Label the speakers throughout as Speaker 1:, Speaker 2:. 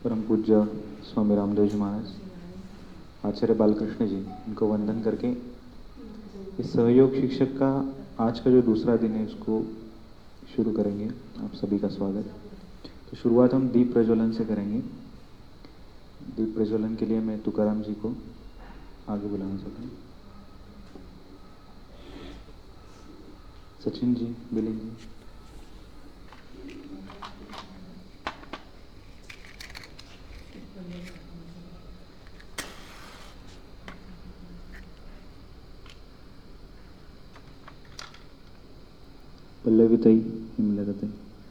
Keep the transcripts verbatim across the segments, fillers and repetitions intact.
Speaker 1: परम पूज्य स्वामी रामदेव जी महाराज, आचार्य बालकृष्ण जी, इनको वंदन करके इस सहयोग शिक्षक का आज का जो दूसरा दिन है उसको शुरू करेंगे। आप सभी का स्वागत। तो शुरुआत हम दीप प्रज्वलन से करेंगे। दीप प्रज्वलन के लिए मैं तुकाराम जी को आगे बुलाना चाहता हूँ। सचिन जी, बिलिंग जी। पल्लवी ताई, हिमलता ताई।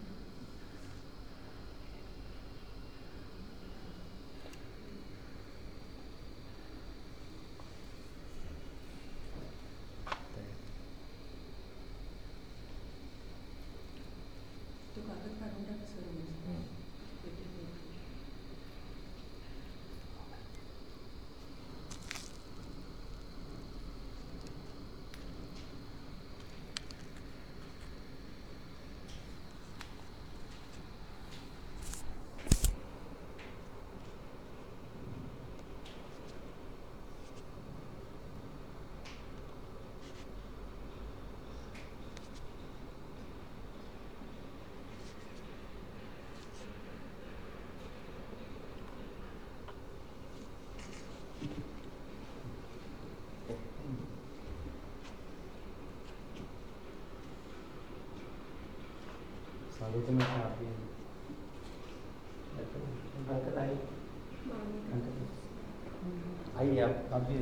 Speaker 2: आइए आप आप भी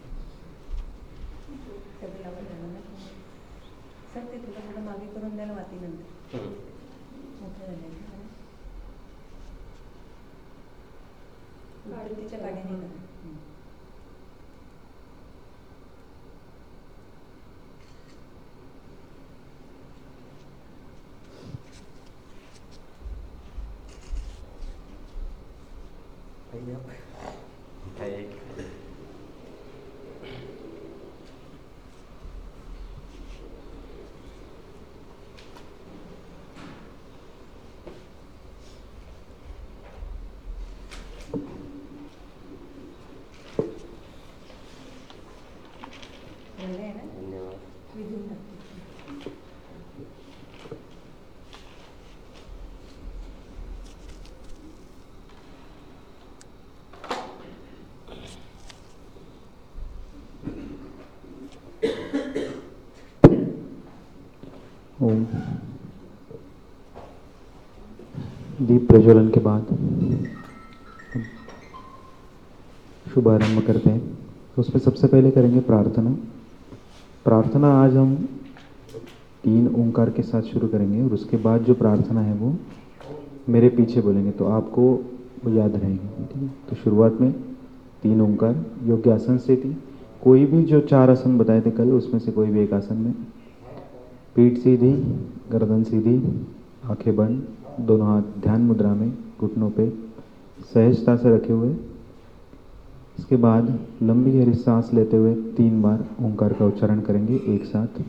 Speaker 3: सर ते तुला थोडं मागे करून द्यायला वातीनंतर मोठं झालं तिच्या गाडीने
Speaker 2: आइए आप उठाइए।
Speaker 1: ओम। दीप प्रज्वलन के बाद शुभारंभ करते हैं। तो उसमें सबसे पहले करेंगे प्रार्थना। प्रार्थना आज हम तीन ओंकार के साथ शुरू करेंगे और उसके बाद जो प्रार्थना है वो मेरे पीछे बोलेंगे तो आपको वो याद रहेगी। ठीक है, तो शुरुआत में तीन ओंकार योग्य आसन से थी। कोई भी जो चार आसन बताए थे कल, उसमें से कोई भी एक आसन में पीठ सीधी, गर्दन सीधी, आंखें बंद, दोनों हाथ ध्यान मुद्रा में घुटनों पे सहजता से रखे हुए। इसके बाद लंबी गहरी सांस लेते हुए तीन बार ओंकार का उच्चारण करेंगे एक साथ।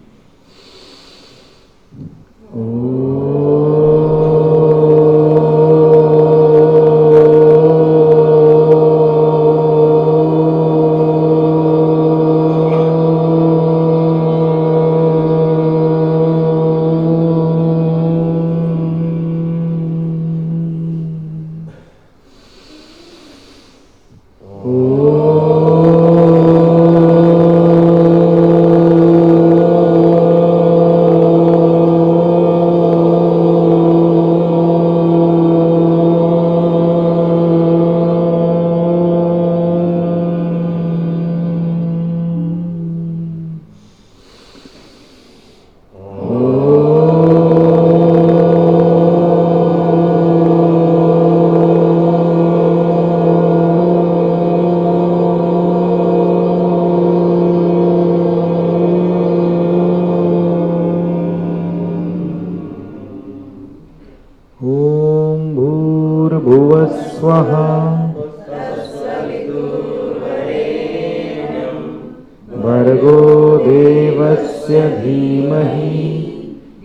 Speaker 1: भर्गो देवस्य धीमहि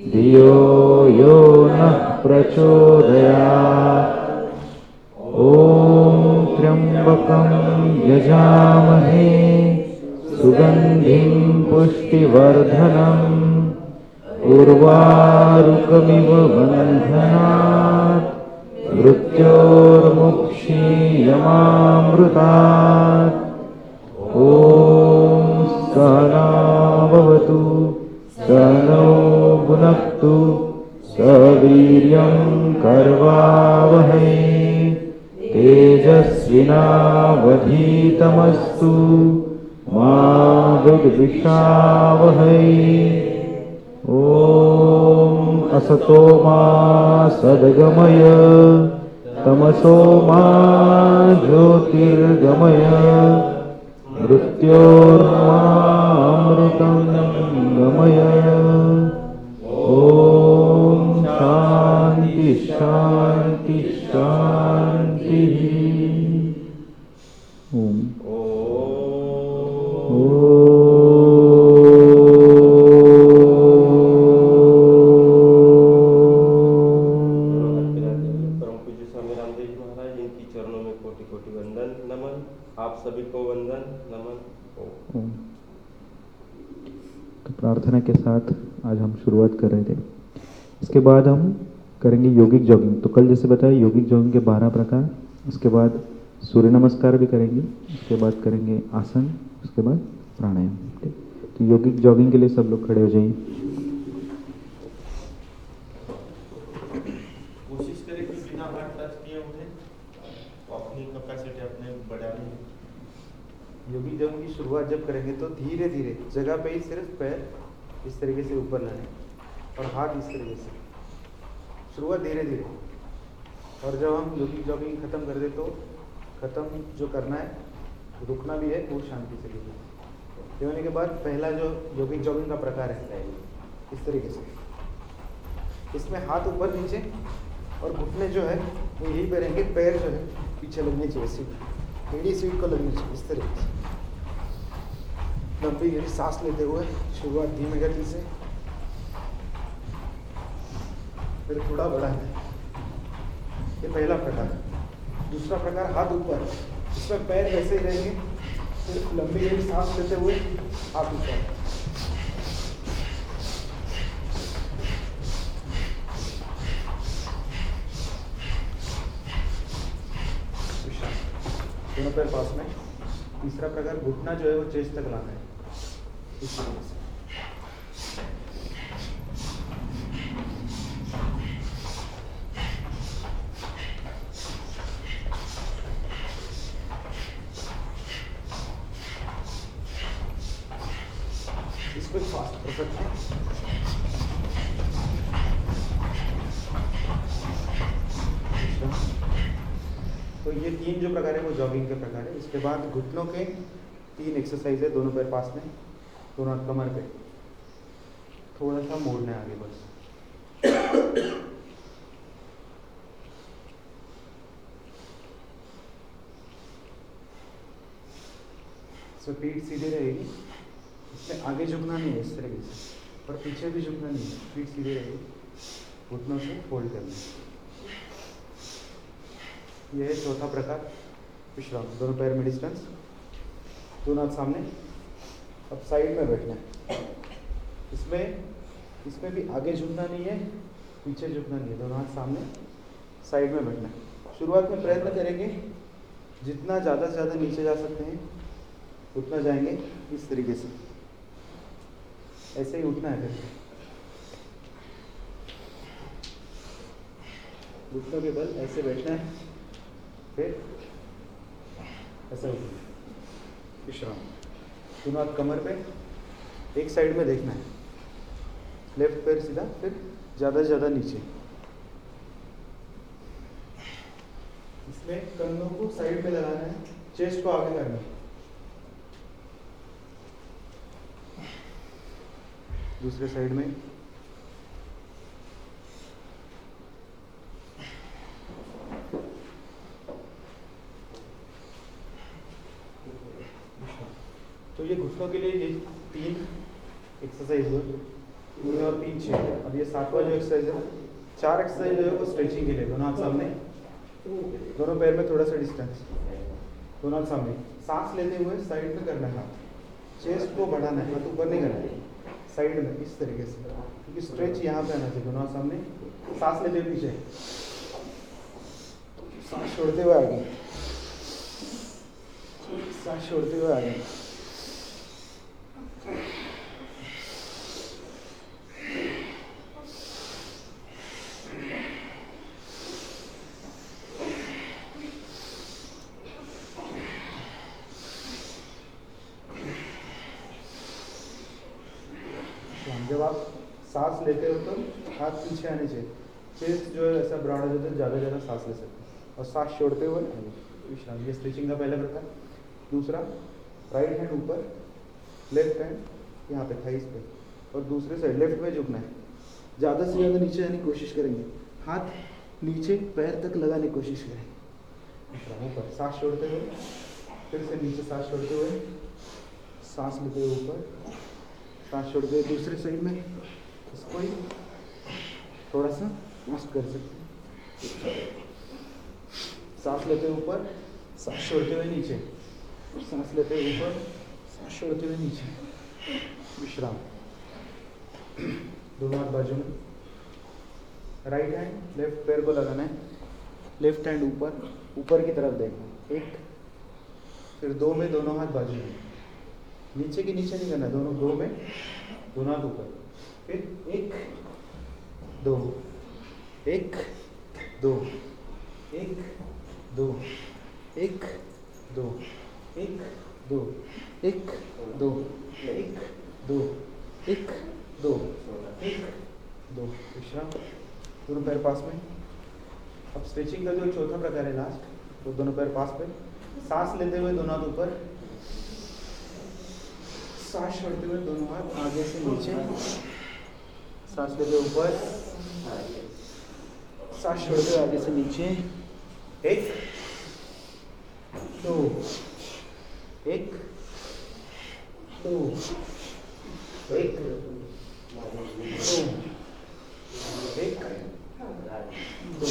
Speaker 1: धियो यो नः प्रचोदयात्। ॐ वर्धनम् उर्वारुकमिव बन्धनात् मृत्योर्मुक्षीयमामृतात्। ॐ सहना भवतु सहनौ भुनक्तु सवीर्यं कर्वावहै तेजस्विनावधीतमस्तु मा विद्विषावहै। ॐ असतो मा सद्गमय तमसो मा ज्योतिर्गमय मृत्योर्मामृतं गमय। ॐ शान्ति शान्ति शान्तिः। ॐ प्रार्थना के साथ आज हम शुरुआत कर रहे थे। इसके बाद हम करेंगे यौगिक जॉगिंग। तो कल जैसे बताया यौगिक जॉगिंग के बारह प्रकार, उसके बाद सूर्य नमस्कार भी करेंगे, उसके बाद करेंगे आसन, उसके बाद प्राणायाम। ठीक, तो यौगिक जॉगिंग के लिए सब लोग खड़े हो जाइए।
Speaker 4: कोशिश करें कि बिना हाथ टच किए हुए अपनी कैपेसिटी अपने बढ़ाने।
Speaker 5: यौगिक जॉगिंग की शुरुआत जब करेंगे तो धीरे धीरे जगह पे ही सिर्फ पैर इस तरीके से ऊपर लाने और हाथ इस तरीके से, शुरुआत धीरे धीरे। और जब हम यौगिक जॉगिंग खत्म कर दे तो खत्म जो करना है रुकना भी है, वो शांति से कीजिए। ये होने के बाद पहला जो यौगिक जॉगिंग का प्रकार है इस तरीके से, इसमें हाथ ऊपर नीचे और घुटने जो है वो यही पे रहेंगे, पैर जो है पीछे लगने चाहिए, सीट एड़ी सीट को लगनी चाहिए इस तरीके से। लंबी गहरी सांस लेते हुए शुरुआत धीमी गति से, फिर थोड़ा बढ़ाना है। ये पहला प्रकार। दूसरा प्रकार हाथ ऊपर, इसमें पैर ऐसे ही रहेंगे, फिर लंबी गहरी सांस लेते हुए हाथ ऊपर। दोनों पैर पास में। तीसरा प्रकार घुटना जो है वो चेस्ट तक लाना है इस तरीके से। इसको फास्ट कर सकते हैं। तो ये तीन जो प्रकार है वो जॉगिंग के प्रकार है। इसके बाद घुटनों के तीन एक्सरसाइज है, दोनों पैर पास में, दोनों हाथ कमर पे, थोड़ा सा मोड़ना है आगे बस। सो पीठ सीधी रहेगी, इसमें आगे झुकना नहीं है इस तरीके से, और पीछे भी झुकना नहीं है, पीठ सीधी रहेगी, घुटनों से फोल्ड करना है। यह है चौथा प्रकार विश्राम। दोनों पैर में डिस्टेंस, दोनों हाथ सामने। अब साइड में बैठना है। इसमें इसमें भी आगे झुकना नहीं है, पीछे झुकना नहीं है, दोनों हाथ सामने, साइड में बैठना है। शुरुआत में प्रयत्न करेंगे जितना ज़्यादा से ज़्यादा नीचे जा सकते हैं उतना जाएंगे, इस तरीके से। ऐसे ही उठना है, फिर घुटनों के बल ऐसे बैठना है, फिर ऐसा उठना है। विश्राम। दोनों हाथ कमर पे, एक साइड में देखना है, लेफ्ट पैर सीधा, फिर ज़्यादा से ज़्यादा नीचे। इसमें कंधों को साइड पे लगाना है, चेस्ट को आगे करना है। दूसरे साइड में तो ये घुटनों के लिए ये तीन एक्सरसाइज हो, तीन और तीन छः। अब ये सातवां जो एक्सरसाइज है, चार एक्सरसाइज जो है वो स्ट्रेचिंग के लिए। दोनों हाथ सामने, दोनों पैर में थोड़ा सा डिस्टेंस, दोनों हाथ सामने। सांस लेते हुए साइड में करना है, हाथ चेस्ट को बढ़ाना है, हाथ ऊपर नहीं करना है। साइड में इस तरीके से, क्योंकि स्ट्रेच यहाँ पे आना चाहिए, दोनों हाथ सामने, सांस लेते हुए पीछे, सांस छोड़ते हुए आगे, सांस छोड़ते हुए आगे। जब आप सांस लेते हो तो हाथ पीछे आने चाहिए, चेस्ट जो है ऐसा ब्रॉड हो जाता है, ज़्यादा ज़्यादा सांस ले सकते हैं। और सांस छोड़ते हुए विश्राम, ये स्ट्रेचिंग का पहला प्रकार। दूसरा, राइट हैंड ऊपर, लेफ्ट हैंड यहाँ पे थाइस पे, और दूसरे साइड लेफ्ट में झुकना है, ज़्यादा से ज़्यादा नीचे आने की कोशिश करेंगे, हाथ नीचे पैर तक लगाने की कोशिश करेंगे। विश्राम, ऊपर सांस छोड़ते हुए, फिर से नीचे सांस छोड़ते हुए, सांस लेते हुए ऊपर, सांस छोड़ के दूसरे साइड में, इसको ही थोड़ा सा मस्त कर सकते हैं। सांस लेते हुए ऊपर, सांस छोड़ते हुए नीचे, सांस लेते हुए ऊपर, सांस छोड़ते हुए नीचे। विश्राम, दोनों हाथ बाजू में, राइट हैंड लेफ्ट पैर को लगाना है, लेफ्ट हैंड ऊपर, ऊपर की तरफ देखना, एक, फिर दो में दोनों हाथ बाजू में, नीचे की नीचे नहीं करना, दोनों दो में दोनों हाथ ऊपर, फिर एक दो, एक दो, एक दो, एक दो, एक दो, एक दो, एक दो, एक दो, एक दो। विश्राम, दोनों पैर पास में। अब स्ट्रेचिंग का जो चौथा प्रकार है लास्ट, वो दोनों पैर पास पे, सांस लेते हुए दोनों हाथ ऊपर, सांस छोड़ते हुए दोनों हाथ आगे से नीचे, सांस लेते हुए ऊपर, सांस छोड़ते हुए आगे से नीचे, एक दो, एक दो, एक दो, एक दो।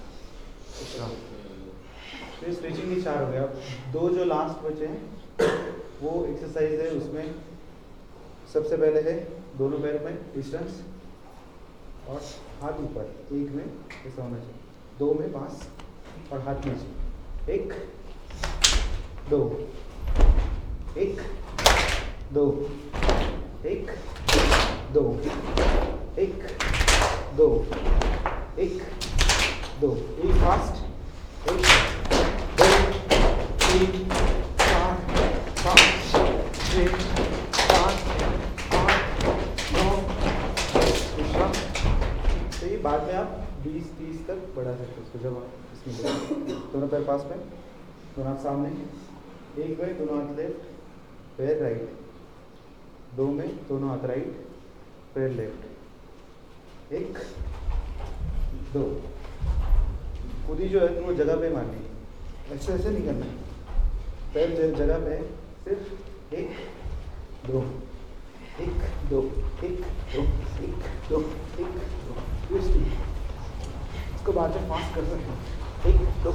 Speaker 5: तो स्ट्रेचिंग के चार हो गया। दो जो लास्ट बचे हैं वो एक्सरसाइज है, उसमें सबसे पहले है दोनों पैर में डिस्टेंस और हाथ ऊपर, एक में ऐसा होना चाहिए, दो में पास और हाथ नीचे, एक दो, एक दो, एक दो, एक दो, एक दो, एक फास्ट, एक दो तीन चार पाँच छः सात आठ नौ। विश्राम, तो ये बाद में आप बीस तीस तक बढ़ा सकते हो उसको, जब आप इसमें दोनों पैर पास में, दोनों हाथ सामने, एक में दोनों हाथ लेफ्ट, पैर राइट, दो में दोनों हाथ राइट, पैर लेफ्ट, एक दो। खुदी जो है वो जगह पे मारनी है, ऐसे ऐसे नहीं करना है, पैर जगह पे, सिर्फ एक दो, एक दो, एक दो, एक दो, एक दो, इसको बाद में फास्ट कर सकते हैं, एक दो।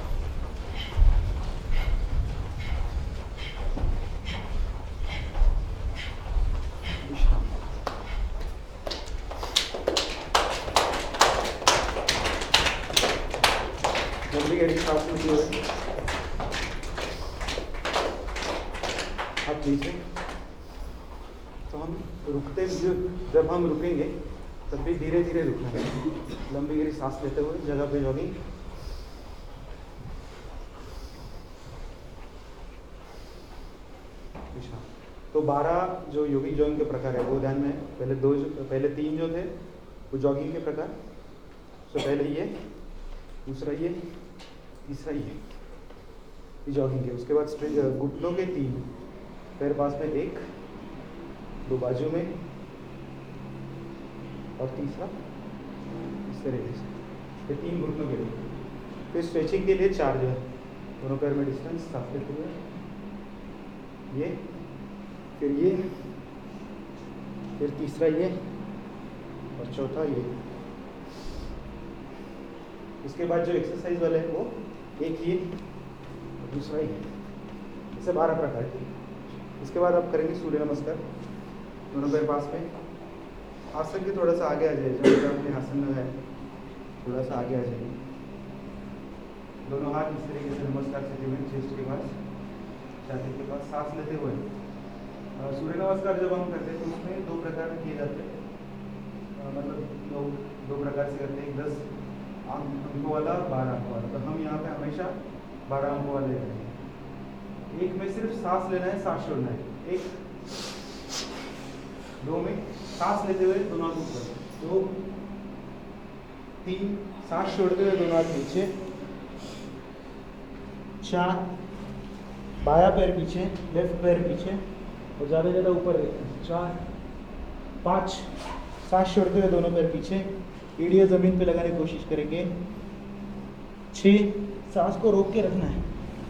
Speaker 5: जल्दी गहरी सांस लेते हुए हाथ नीचे। तो हम रुकते, जब हम रुकेंगे तब भी धीरे धीरे रुकना है, लंबी गहरी सांस लेते हुए जगह पे जॉगिंग। तो बारह जो योगी जॉगिंग के प्रकार है वो ध्यान में है। पहले दो जो पहले तीन जो थे वो जॉगिंग के प्रकार, तो पहले ये, दूसरा ये, तीसरा ये, ये जॉगिंग के। उसके बाद घुटनों के तीन, पैर पास में एक, दो बाजू में, और तीसरा इस तरीके से, ये तीन घुटनों के लिए। फिर स्ट्रेचिंग के लिए चार जो है, दोनों पैर में डिस्टेंस साफ लेते हुए, ये, फिर ये, फिर तीसरा ये, और चौथा ये। इसके बाद जो एक्सरसाइज वाले हैं वो एक ये, दूसरा ये, इसे बारह प्रकार के। इसके बाद आप करेंगे सूर्य नमस्कार, दोनों पैर पास में, आसन के थोड़ा सा आगे आ जाइए, जब आपने आसन लगाया थोड़ा सा आगे आ जाइए। दोनों हाथ इस तरीके से नमस्कार स्थिति में, चेस्ट के पास, छाती के पास, सांस लेते हुए। सूर्य नमस्कार जब हम करते हैं तो उसमें दो प्रकार किए जाते हैं, मतलब लोग दो प्रकार से करते हैं, एक दस अंकों वाला, बारह अंकों वाला। तो हम यहाँ पे हमेशा बारह अंकों वाले करेंगे। एक में सिर्फ सांस लेना है, सांस छोड़ना है। एक दो में सांस लेते हुए दोनों हाथ ऊपर, दो तीन सांस छोड़ते हुए दोनों हाथ नीचे, चार बायां पैर पीछे, लेफ्ट पैर पीछे और ज़्यादा ज़्यादा ऊपर देखते हैं, चार पाँच सांस छोड़ते हुए दोनों पैर पीछे, एड़ियाँ ज़मीन पे लगाने की कोशिश करेंगे, छः सांस को रोक के रखना है,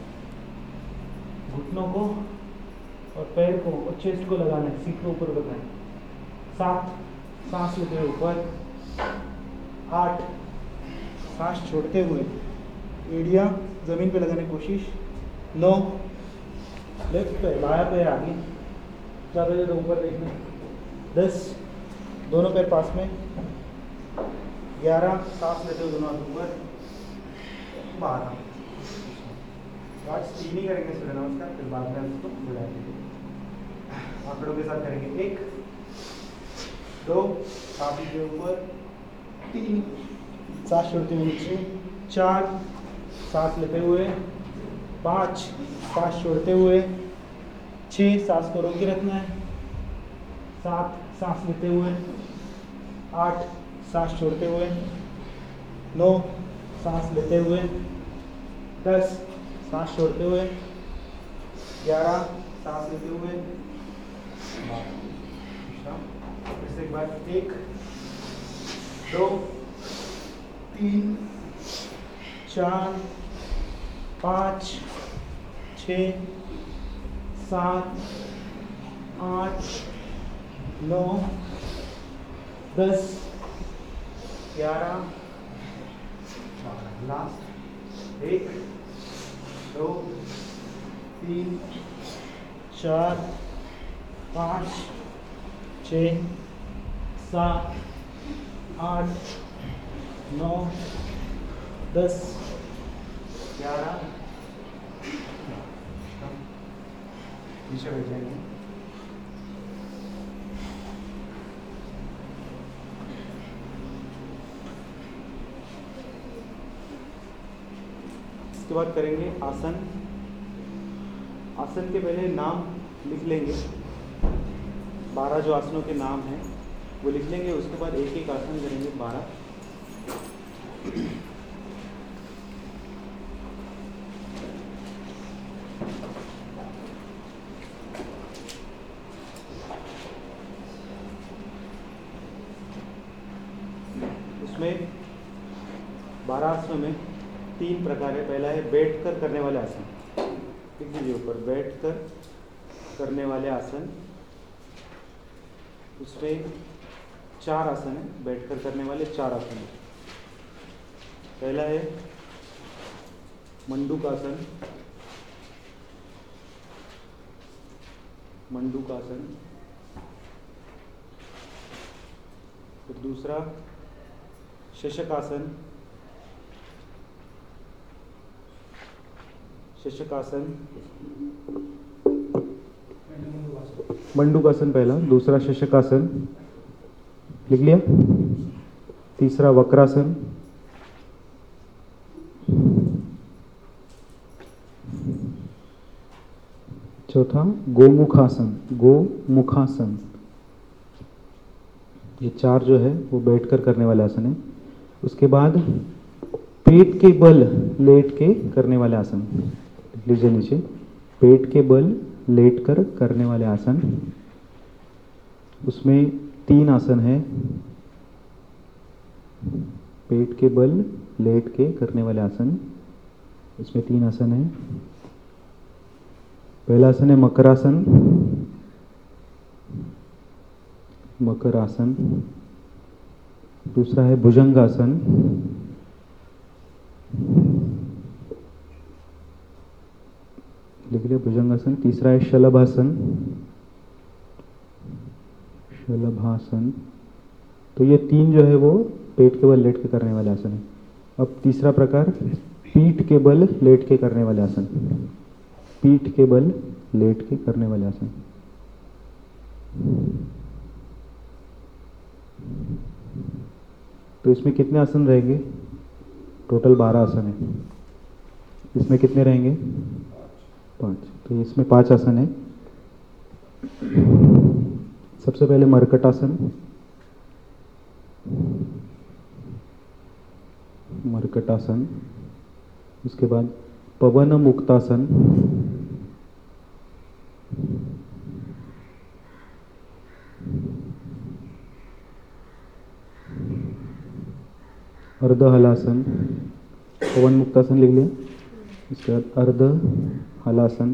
Speaker 5: घुटनों को और पैर को और चेस्ट को लगाना है, सीट को ऊपर रखना है, सात सांस लेते हुए ऊपर, आठ सांस छोड़ते हुए एड़ियाँ ज़मीन पे लगाने की कोशिश, नौ लेफ्ट पैर बायां पैर आगे, ज़्यादा ज़्यादा ऊपर देखना, दस दोनों पैर पास में, ग्यारह सांस लेते हुए दोनों हाथ ऊपर, बारह आज तीन ही करेंगे सूर्य नमस्कार, फिर बाद में उसको बुलाएंगे। आंकड़ों के साथ करेंगे, एक दो छाती के ऊपर, तीन सांस छोड़ते हुए नीचे, चार सांस लेते हुए, पाँच सांस छोड़ते हुए, छः सांस को रोक के रखना है, सात सांस लेते हुए, आठ सांस छोड़ते हुए, नौ सांस लेते हुए, दस सांस छोड़ते हुए, ग्यारह सांस लेते हुए, फिर से एक बार, एक दो तीन चार पाँच छः सात आठ नौ दस ग्यारह बारह, लास्ट एक दो तीन चार पाँच छः सात आठ नौ दस ग्यारह, नीचे बैठ जाएंगे। इसके बाद करेंगे आसन। आसन के पहले नाम लिख लेंगे, बारह जो आसनों के नाम हैं वो लिख लेंगे, उसके बाद एक एक आसन करेंगे बारह। उसमें बारह आसनों में तीन प्रकार है। पहला है बैठकर करने वाले आसन, लिख दीजिए ऊपर, बैठकर करने वाले आसन। उसमें चार आसन है, बैठकर करने वाले चार आसन है। पहला है मंडूकासन, मंडूकासन। फिर दूसरा शशकासन, शशकासन। मंडूकासन पहला, दूसरा शशकासन, लिख लिया। तीसरा वक्रासन, चौथा गोमुखासन, गोमुखासन। ये चार जो है वो बैठकर करने वाले आसन है। उसके बाद पेट के बल लेट के करने वाले आसन, लिख लीजिए नीचे, पेट के बल लेट कर करने वाले आसन। उसमें तीन आसन है, पेट के बल लेट के करने वाले आसन। इसमें तीन आसन है। पहला आसन है मकरासन, मकरासन। दूसरा है भुजंगासन, लिख लिया भुजंगासन। तीसरा है शलभासन, शलभासन।
Speaker 1: तो ये तीन जो है वो पेट के बल लेट के करने वाले आसन है। अब तीसरा प्रकार पीठ के बल लेट के करने वाले आसन, पीठ के बल लेट के करने वाले आसन। तो इसमें कितने आसन रहेंगे? टोटल बारह आसन है। इसमें कितने रहेंगे? पांच। तो इसमें पांच आसन है। सबसे पहले मरकट आसन, मरकट आसन। उसके बाद पवन मुक्तासन, अर्ध हलासन। पवन मुक्तासन लिख लिया। इसके बाद अर्ध हलासन।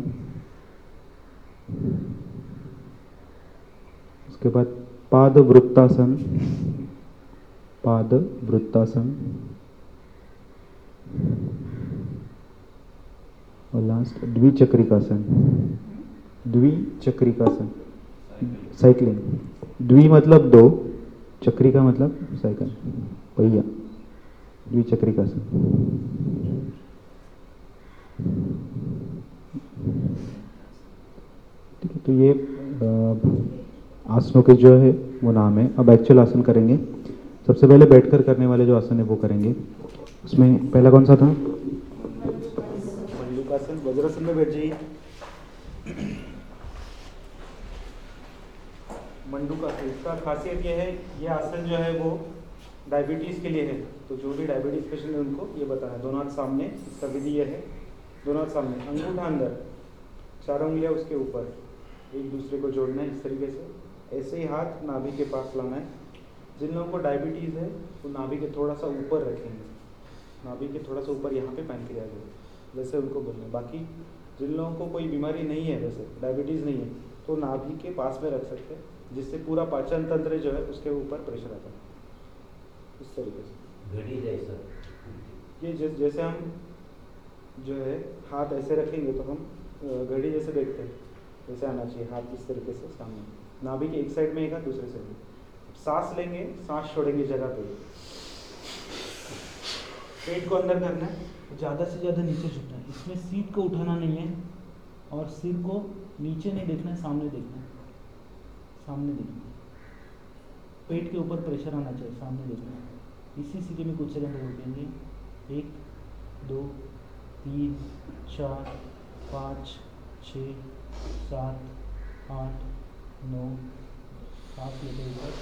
Speaker 1: उसके बाद पाद वृत्तासन, पाद वृत्तासन। और लास्ट द्विचक्रिकासन, द्विचक्रिकासन, साइकिलिंग। द्वि मतलब दो, चक्रिका मतलब साइकिल, पहिया, द्विचक्रिकासन। ठीक है, तो ये आसनों के जो है वो नाम है। अब एक्चुअल आसन करेंगे। सबसे पहले बैठकर करने वाले जो आसन है वो करेंगे। उसमें पहला कौन सा था?
Speaker 5: मंडूकासन। वज्रासन में बैठ जाइए। मंडूकासन, इसका खासियत ये है, ये आसन जो है वो डायबिटीज़ के लिए है। तो जो भी डायबिटीज़ पेशेंट है उनको ये बताना है। दोनों हाथ सामने, इसका विधि ये है, दोनों हाथ सामने, अंगूठा अंदर, चारों उंगलियां उसके ऊपर, एक दूसरे को जोड़ना है इस तरीके से। ऐसे ही हाथ नाभि के पास लाना है। जिन लोगों को डायबिटीज़ है वो नाभि के थोड़ा सा ऊपर रखेंगे, नाभि के थोड़ा सा ऊपर, यहाँ पे पैंक्रियाज है, वैसे उनको बोलना है। बाकी जिन लोगों को कोई बीमारी नहीं है, जैसे डायबिटीज़ नहीं है, तो नाभि के पास में रख सकते हैं, जिससे पूरा पाचन तंत्र जो है उसके ऊपर प्रेशर आता है, इस तरीके से।
Speaker 2: घड़ी जैसा
Speaker 5: ये जैसे जैसे हम जो है हाथ ऐसे रखेंगे तो हम घड़ी जैसे देखते हैं, वैसे आना चाहिए हाथ इस तरीके से सामने, नाभि के एक साइड में एक हाथ, दूसरे साइड में। सांस लेंगे, सांस छोड़ेंगे जगह पे, पेट को अंदर करना है, ज़्यादा से ज़्यादा नीचे झुकना है। इसमें सीट को उठाना नहीं है और सिर को नीचे नहीं देखना है, सामने देखना है, सामने देखना है। पेट के ऊपर प्रेशर आना चाहिए, सामने देखना है। इसी स्थिति में कुछ सेकंड रुकेंगे। एक, दो, तीन, चार, पाँच, छः, सात, आठ, नौ, सांस लेते ऊपर।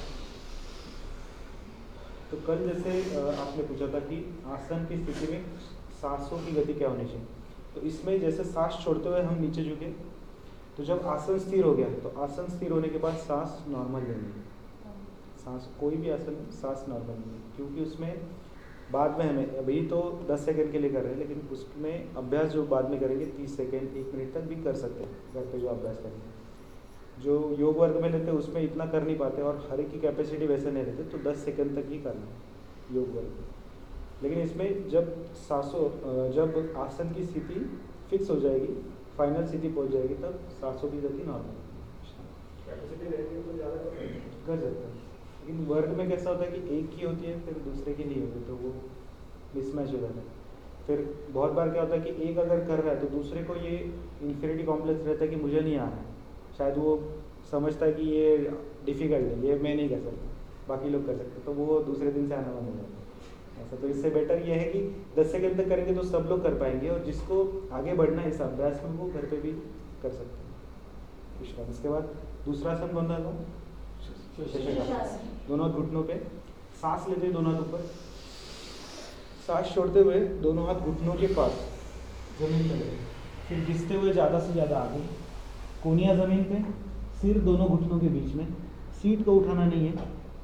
Speaker 5: तो कल जैसे आपने पूछा था कि आसन की स्थिति में सांसों की गति क्या होनी चाहिए, तो इसमें जैसे सांस छोड़ते हुए हम नीचे झुके, तो जब आसन स्थिर हो गया तो आसन स्थिर होने के बाद सांस नॉर्मल लेंगे। सांस कोई भी आसन में सांस नॉर्मल लेंगे, क्योंकि उसमें बाद में हमें, अभी तो दस सेकंड के लिए कर रहे हैं, लेकिन उसमें अभ्यास जो बाद में करेंगे तीस सेकंड एक मिनट तक भी कर सकते हैं घर पे जो अभ्यास करेंगे। जो योग वर्ग में लेते हैं उसमें इतना कर नहीं पाते और हर एक की कैपेसिटी वैसे नहीं रहती, तो दस सेकंड तक ही करना है योग वर्ग में। लेकिन इसमें जब सांसों जब आसन की स्थिति फिक्स हो जाएगी, फाइनल स्थिति पहुंच जाएगी, तब सांसों की गति नॉर्मल कैपेसिटी रहेगी तो ज़्यादा कर सकते हैं। लेकिन वर्ग में कैसा होता है कि एक की होती है फिर दूसरे की नहीं होती, तो वो मिसमैच हो जाता है। फिर बहुत बार क्या होता है कि एक अगर कर रहा है तो दूसरे को ये इन्फीरियरिटी कॉम्प्लेक्स रहता है कि मुझे नहीं आ रहा है, शायद वो समझता है कि ये डिफ़िकल्ट है, ये मैं नहीं कर सकता, बाकी लोग कर सकते, तो वो दूसरे दिन से आना बंद हो जाता है ऐसा। तो इससे बेटर ये है कि दस सेकंड तक करेंगे तो सब लोग कर पाएंगे, और जिसको आगे बढ़ना है इस अभ्यास में वो घर पे भी कर सकते हैं विश्राम। इसके बाद दूसरा आसन कौन था? शशकासन। दोनों घुटनों पे सांस लेते हुए दोनों हाथ ऊपर, सांस छोड़ते हुए दोनों हाथ घुटनों के पास जमीन पर रखें, फिर घिसते हुए ज़्यादा से ज़्यादा आगे, कोनिया ज़मीन पे, सिर दोनों घुटनों के बीच में, सीट को उठाना नहीं है।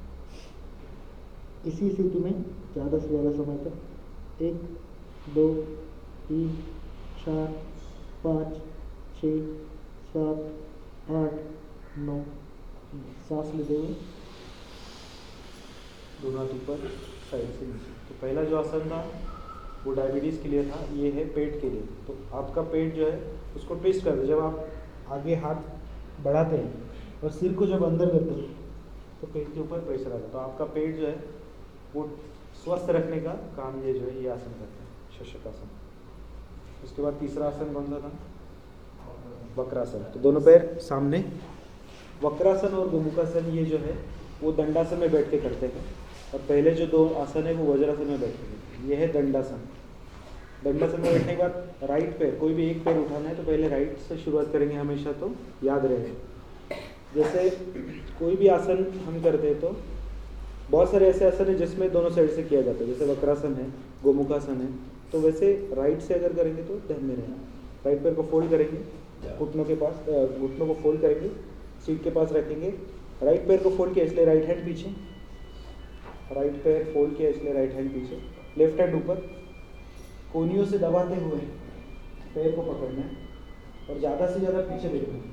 Speaker 5: इसी स्थिति में ज़्यादा से ज़्यादा समय तक एक, दो, तीन, चार, पाँच, छः, सात, आठ, नौ, सांस लेते हुए दोनों हाथ ऊपर, साइड से नीचे। तो पहला जो आसन था वो डायबिटीज़ के लिए था, ये है पेट के लिए। तो आपका पेट जो है उसको ट्विस्ट कर दो, जब आप आगे हाथ बढ़ाते हैं और सिर को जब अंदर करते हैं तो पेट के ऊपर प्रेशर आता है, तो आपका पेट जो है वो स्वस्थ रखने का काम ये जो है ये आसन करते हैं, शशक आसन। उसके बाद तीसरा आसन कौन सा था? वक्रासन। तो दोनों पैर सामने। वक्रासन और गोमुखासन ये जो है वो दंडासन में बैठ के करते हैं, और पहले जो दो आसन है वो वज्रासन में बैठते हैं। ये है दंडासन। दंडासन में बैठने के बाद राइट पैर, कोई भी एक पैर उठाना है तो पहले राइट से शुरुआत करेंगे हमेशा, तो याद रहे। जैसे कोई भी आसन हम करते हैं तो बहुत सारे ऐसे आसन है जिसमें दोनों साइड से किया जाता है, जैसे वक्रासन है, गोमुखासन है, तो वैसे राइट से अगर करेंगे तो ध्यान में रहना। राइट पैर को फोल्ड करेंगे, घुटनों के पास, घुटनों को फोल्ड करेंगे, सीट के पास रखेंगे। राइट पैर को फोल्ड किया इसलिए राइट हैंड पीछे, राइट पैर फोल्ड किया इसलिए राइट हैंड पीछे, लेफ्ट हैंड ऊपर, कोहनियों से दबाते हुए पैर को पकड़ना है और ज़्यादा से ज़्यादा पीछे देखना है।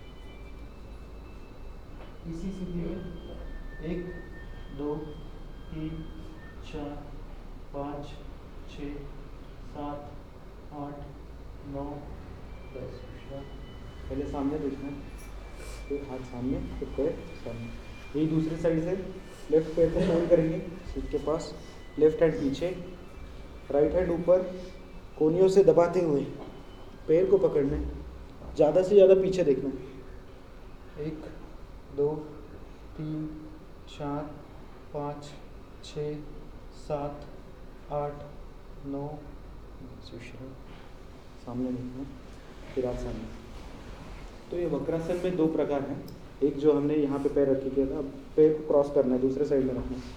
Speaker 5: इसी स्थिति में एक, दो, तीन, चार, पाँच, छः, सात, आठ, नौ, दस। पहले सामने देखना है, फिर हाथ सामने, फिर पैर सामने। यही दूसरी साइड से लेफ्ट पैर को फोल्ड करेंगे सीट के पास, लेफ्ट हैंड पीछे, राइट हैंड ऊपर, कोहनियों से दबाते हुए पैर को पकड़ना है, ज़्यादा से ज़्यादा पीछे देखना है। एक, दो, तीन, चार, पाँच, छः, सात, आठ, नौ, विश्राम। सामने देखना, फिर हाथ सामने। तो ये वक्रासन में दो प्रकार हैं। एक जो हमने यहाँ पे पैर रखे किया था, अब पैर को क्रॉस करना है, दूसरे साइड में रखना है।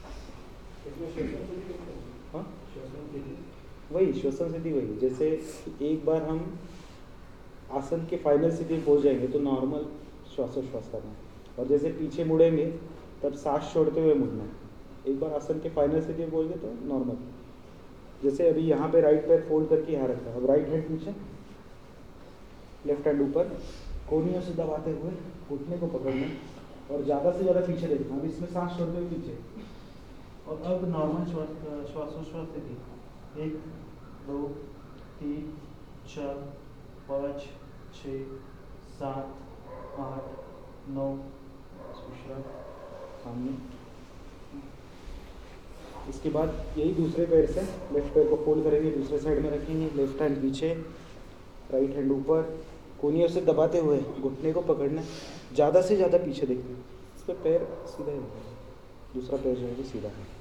Speaker 5: हाँ, वही श्वसन स्थिति वही। जैसे एक बार हम आसन के फाइनल स्थिति में पहुँच जाएंगे तो नॉर्मल श्वासोश्वास करना है, और जैसे पीछे मुड़ेंगे तब सांस छोड़ते हुए मुड़ना है। एक बार आसन के फाइनल स्थिति में पहुँच गए तो नॉर्मल। जैसे अभी यहाँ पे राइट पैर फोल्ड करके यहाँ रखा है, अब राइट हैंड पीछे, लेफ्ट हैंड ऊपर, कोहनियों से दबाते हुए घुटने को पकड़ना और ज़्यादा से ज़्यादा पीछे देखना। अब इसमें सांस छोड़ते हुए पीछे, और अब नॉर्मल श्वास श्वासोश्वास स्थिति। एक, दो, तीन, चार, पाँच, छः, सात, आठ, नौ, विश्राम, सामने। इसके बाद यही दूसरे पैर से लेफ्ट पैर को फोल्ड करेंगे, दूसरे साइड में रखेंगे, लेफ्ट हैंड पीछे, राइट हैंड ऊपर, कोहनियों से दबाते हुए घुटने को पकड़ना, ज़्यादा से ज़्यादा पीछे देखना। इस पर पैर सीधा है, दूसरा पैर जो है वो सीधा है,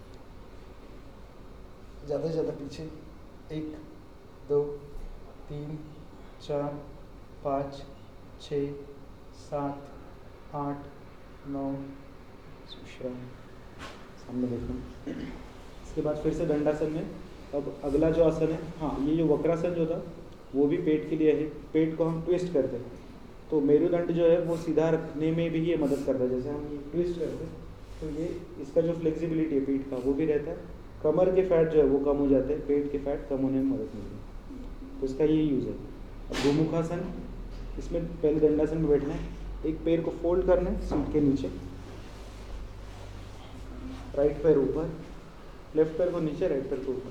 Speaker 5: ज़्यादा से ज़्यादा पीछे। एक, दो, तीन, चार, पाँच, छः, सात, आठ, नौ, विश्राम, सामने देखना। इसके बाद फिर से दंडासन में। अब अगला जो आसन है, हाँ, ये जो वक्रासन जो था वो भी पेट के लिए है। पेट को हम ट्विस्ट करते हैं, तो मेरुदंड जो है वो सीधा रखने में भी ये मदद करता है। जैसे हम ये ट्विस्ट करते हैं तो ये इसका जो फ्लेक्सिबिलिटी है पीठ का वो भी रहता है। कमर के फैट जो है वो कम हो जाते हैं, पेट के फैट कम होने में मदद मिलती है, तो इसका ये यूज़ है। अब गोमुखासन, इसमें पहले दंडासन में बैठना है, एक पैर को फोल्ड करना है सीट के नीचे, राइट पैर ऊपर, लेफ्ट पैर को नीचे, राइट पैर को ऊपर।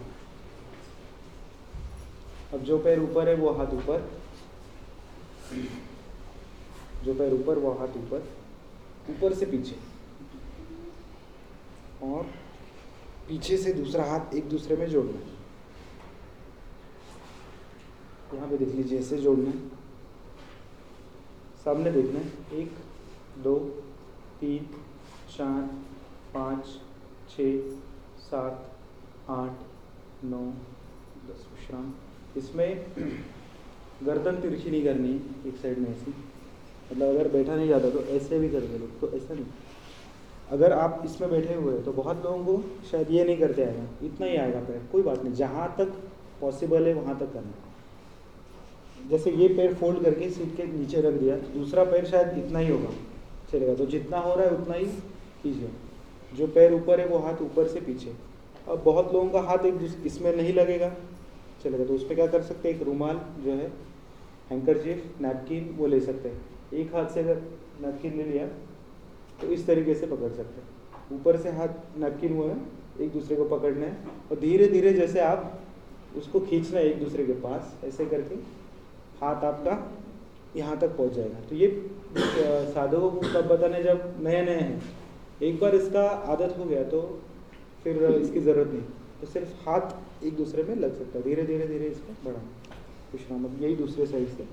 Speaker 5: अब जो पैर ऊपर है वो हाथ ऊपर, जो पैर ऊपर वो हाथ ऊपर, ऊपर से पीछे, और पीछे से दूसरा हाथ एक दूसरे में जोड़ना है। यहाँ पे देख लीजिए, ऐसे जोड़ना है, सामने देखना है। एक, दो, तीन, चार, पाँच, छः, सात, आठ, नौ, दस। विश्राम। इसमें गर्दन तिरछी नहीं करनी है, एक साइड में ऐसी, मतलब अगर बैठा नहीं जाता तो ऐसे भी करते लोग, तो ऐसा नहीं। अगर आप इसमें बैठे हुए हैं तो बहुत लोगों को शायद ये नहीं करते आएगा, इतना ही आएगा पैर, कोई बात नहीं, जहाँ तक पॉसिबल है वहाँ तक करना। जैसे ये पैर फोल्ड करके सीट के नीचे रख दिया, दूसरा पैर शायद इतना ही होगा, चलेगा, तो जितना हो रहा है उतना ही कीजिए। जो पैर ऊपर है वो हाथ ऊपर से पीछे। अब बहुत लोगों का हाथ एक इसमें नहीं लगेगा, चलेगा, तो उस पर क्या कर सकते हैं, एक रुमाल जो है, हैंकरचीफ, नैपकिन, वो ले सकते हैं। एक हाथ से अगर नैपकिन ले लिया तो इस तरीके से पकड़ सकते हैं, ऊपर से हाथ नैपकिन हुआ है, एक दूसरे को पकड़ना है, और धीरे धीरे जैसे आप उसको खींचना है एक दूसरे के पास, ऐसे करके हाथ आपका यहाँ तक पहुँच जाएगा। तो ये अ, साधकों को कब बताने, जब नए नए हैं। एक बार इसका आदत हो गया तो फिर इसकी ज़रूरत नहीं, तो सिर्फ हाथ एक दूसरे में लग सकता है, धीरे धीरे धीरे इसको बढ़ाना। विश्राम, अब यही दूसरे साइड से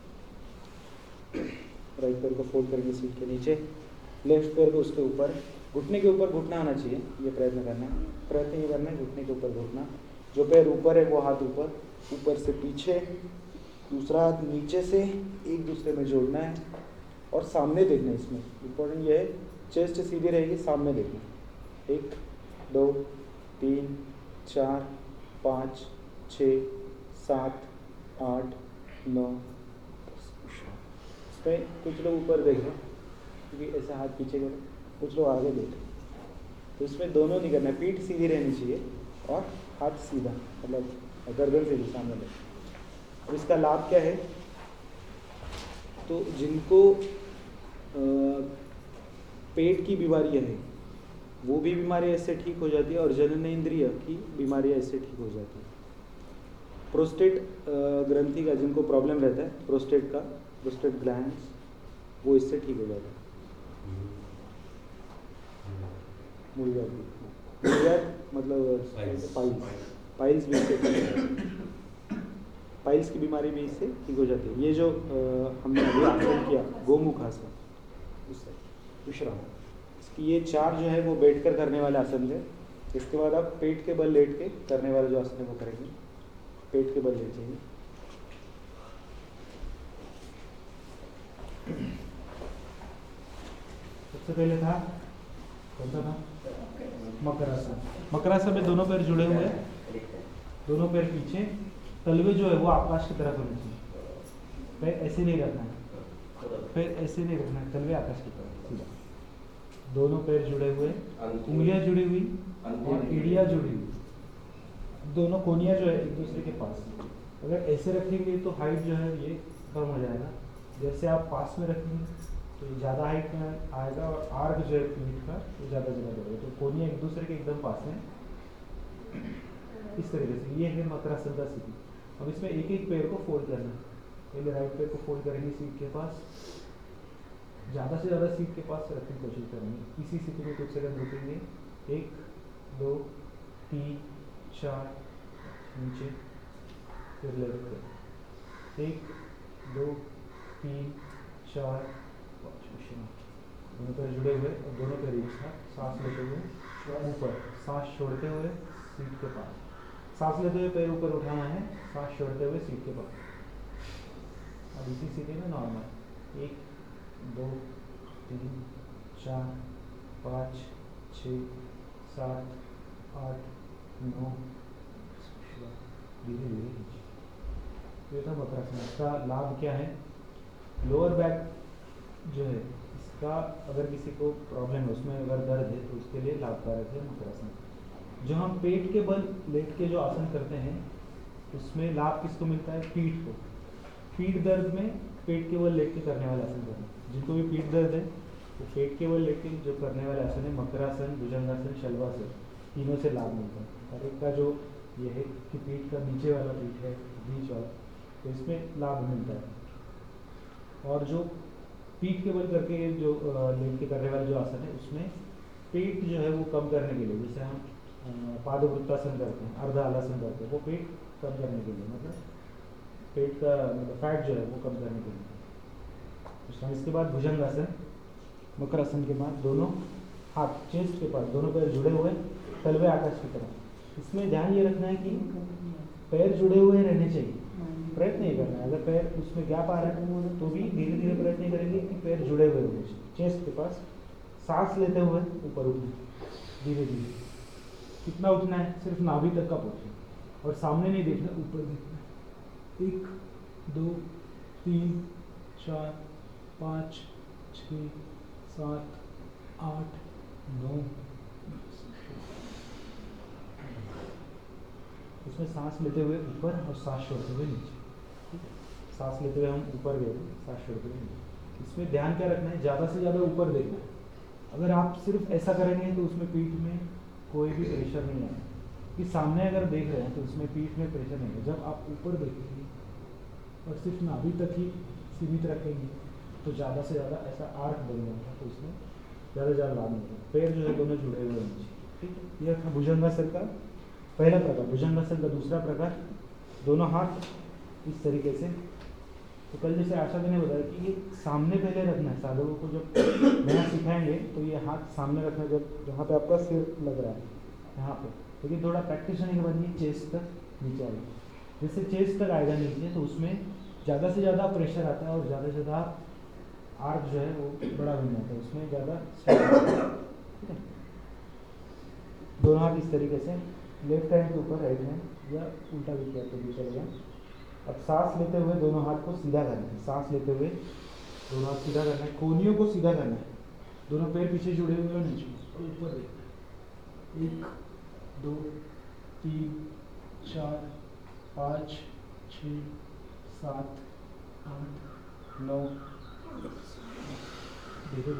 Speaker 5: राइट पैर को फोल्ड करेंगे सीट के नीचे, लेफ्ट पैर को उसके ऊपर, घुटने के ऊपर घुटना आना चाहिए, ये प्रयत्न करना है। प्रयत्न ये करना है घुटने के ऊपर घुटना, जो पैर ऊपर है वो हाथ ऊपर, ऊपर से पीछे, दूसरा हाथ नीचे से एक दूसरे में जोड़ना है और सामने देखना है। इसमें इम्पोर्टेंट ये है, चेस्ट सीधी रहेगी, सामने देखना। एक, दो, तीन, चार, पाँच, छः, सात, आठ, नौ, दस। इसमें कुछ लोग ऊपर देख रहे हैं क्योंकि ऐसा हाथ पीछे करें, कुछ लोग आगे देख रहे हैं। तो इसमें दोनों नहीं करना है, पीठ सीधी रहनी चाहिए और हाथ सीधा, मतलब गर्दन सीधी सामने ले। और इसका लाभ क्या है, तो जिनको आ, पेट की बीमारियां हैं वो भी बीमारियां इससे ठीक हो जाती है, और जननेंद्रिय की बीमारियां इससे ठीक हो जाती है। प्रोस्टेट ग्रंथि का जिनको प्रॉब्लम रहता है, प्रोस्टेट का, प्रोस्टेट ग्लैंड्स, वो इससे ठीक हो जाता है। मूलव्याध भी, मूलव्याध मतलब पाइल्स, पाइल्स भी इससे ठीक हो जाती है। पाइल्स की बीमारी भी इससे ठीक हो जाती है। ये जो आ, हमने अभी आसन किया गोमुख आसन, उससे विश्राम, इसकी ये चार जो है वो बैठकर करने वाले आसन थे। इसके बाद आप पेट के बल लेट के करने वाले जो आसन है वो करेंगे। पेट के बल लेट जाइए, सबसे पहले था कौन सा था, मकरासन। मकरासन में दोनों पैर जुड़े हुए हैं, दोनों पैर पीछे, तलवे जो है वो आकाश की तरफ होने चाहिए। पैर ऐसे नहीं रखना है, पैर ऐसे नहीं रखना है, तलवे आकाश की तरफ सीधा। दोनों पैर जुड़े हुए, उंगलियां जुड़ी हुई और एड़ियां जुड़ी हुई, दोनों कोनियां जो है एक दूसरे के पास। अगर ऐसे रखेंगे तो हाइट जो है ये कम हो जाएगा, जैसे आप पास में रखेंगे तो ये ज़्यादा हाइट में आएगा, और आर्क जो है पीठ का वो ज़्यादा जगह बढ़ेगा। तो कोनियां एक दूसरे के एकदम पास में, इस तरीके से। ये है मकरासन का स्थिति। अब इसमें एक एक पैर को फोल्ड करना है। पहले राइट पैर को फोल्ड करेंगे सीट के पास, ज़्यादा से ज़्यादा सीट के पास रखने की कोशिश करेंगे। इसी स्थिति में कुछ सेकंड रुकेंगे, एक, दो, तीन, चार, नीचे, फिर लेफ्ट पैर, एक, दो, तीन, चार, पाँच, विश्राम। दोनों पैर जुड़े हुए और दोनों पैर एक साथ, सांस लेते हुए ऊपर, सांस छोड़ते हुए सीट के पास, सांस लेते हुए पैर ऊपर उठाना है, सांस छोड़ते हुए सीट के पास। अब इसी स्थिति में नॉर्मल, एक, दो, तीन, चार, पाँच, छः, सात, आठ, नौ, धीरे धीरे नीचे। तो ये था मकरासन। इसका लाभ क्या है, लोअर बैक जो है इसका अगर किसी को प्रॉब्लम है, उसमें अगर दर्द है तो उसके लिए लाभकारक है मकरासन। जो हम पेट के बल लेट के जो आसन करते हैं उसमें लाभ किसको मिलता है, पीठ को। पीठ दर्द में पेट के बल लेट के करने वाला आसन करना है। जिनको भी पीठ दर्द है वो पेट के बल लेट के जो करने वाले आसन है, मकरासन, भुजंगासन, शलभासन, तीनों से लाभ मिलता है। और एक का जो ये है कि पीठ का नीचे वाला पीठ है, बीच वाला, तो इसमें लाभ मिलता है। और जो पीठ के बल करके जो लेट के करने वाले जो आसन है उसमें पेट जो है वो कम करने के लिए, जैसे हम पादवृत्तासन करते हैं, अर्ध हलासन करते हैं, वो पेट कम करने के लिए, मतलब पेट का मतलब फैट जो है वो कम करने के लिए। इसके बाद भुजंगासन, मकरासन के बाद दोनों हाथ चेस्ट के पास, दोनों पैर जुड़े हुए, तलवे आकाश की तरफ। इसमें ध्यान ये रखना है कि पैर जुड़े हुए रहने चाहिए, प्रयत्न ये करना है। अगर पैर उसमें गैप आ रहा है तो भी धीरे धीरे प्रयत्न करेंगे कि पैर जुड़े हुए होने चाहिए चेस्ट के पास। सांस लेते हुए ऊपर उठना, धीरे धीरे। कितना उठना है, सिर्फ नाभि तक का पहुँचे, और सामने नहीं देखना, ऊपर देखना है। एक, दो, तीन, चार, पाँच, छः, सात, आठ, नौ, उसमें सांस लेते हुए ऊपर और सांस छोड़ते हुए नीचे। ठीक है, सांस लेते हुए हम ऊपर गए, सांस छोड़ते हुए नीचे। इसमें ध्यान क्या रखना है, ज़्यादा से ज़्यादा ऊपर देखना है। अगर आप सिर्फ ऐसा करेंगे तो उसमें पीठ में कोई भी प्रेशर नहीं आएगा, कि सामने अगर देख रहे हैं तो उसमें पीठ में प्रेशर नहीं है। जब आप ऊपर देखेंगे और सिर्फ नाभि तक ही
Speaker 6: सीमित रखेंगे तो ज़्यादा से ज़्यादा ऐसा आर्क बन जाता है, तो इसमें ज़्यादा से ज़्यादा लाभ मिलता है। पैर जो है दोनों जुड़े हुए होने चाहिए, ठीक है। यह था भुजंगासन का पहला प्रकार। भुजंगासन का दूसरा प्रकार, दोनों हाथ इस तरीके से। तो कल जैसे आशा जी ने बताया कि ये सामने पहले रखना है, साधकों को जब नया सिखाएंगे तो ये हाथ सामने रखना, जब जहाँ पे आपका सिर लग रहा है यहाँ पे, लेकिन थोड़ा प्रैक्टिस होने के बाद ये चेस्ट तक नीचे आएगा। जैसे चेस्ट तक आएगा नीचे तो उसमें ज़्यादा से ज़्यादा प्रेशर आता है और ज़्यादा से ज़्यादा आर्क जो है वो बड़ा बन जाता है, उसमें ज़्यादा ठीक है। दोनों हाथ इस तरीके से लेफ्ट हैंड के ऊपर, राइट हैंड, या उल्टा भी किया तो भी चलेगा। अब सांस लेते हुए दोनों हाथ को सीधा करना है, सांस लेते हुए दोनों हाथ सीधा करना है, कोहनियों को सीधा करना है, दोनों पैर पीछे जुड़े हुए होने चाहिए और ऊपर देखना है। एक दो तीन चार पाँच छः सात आठ नौ। देखो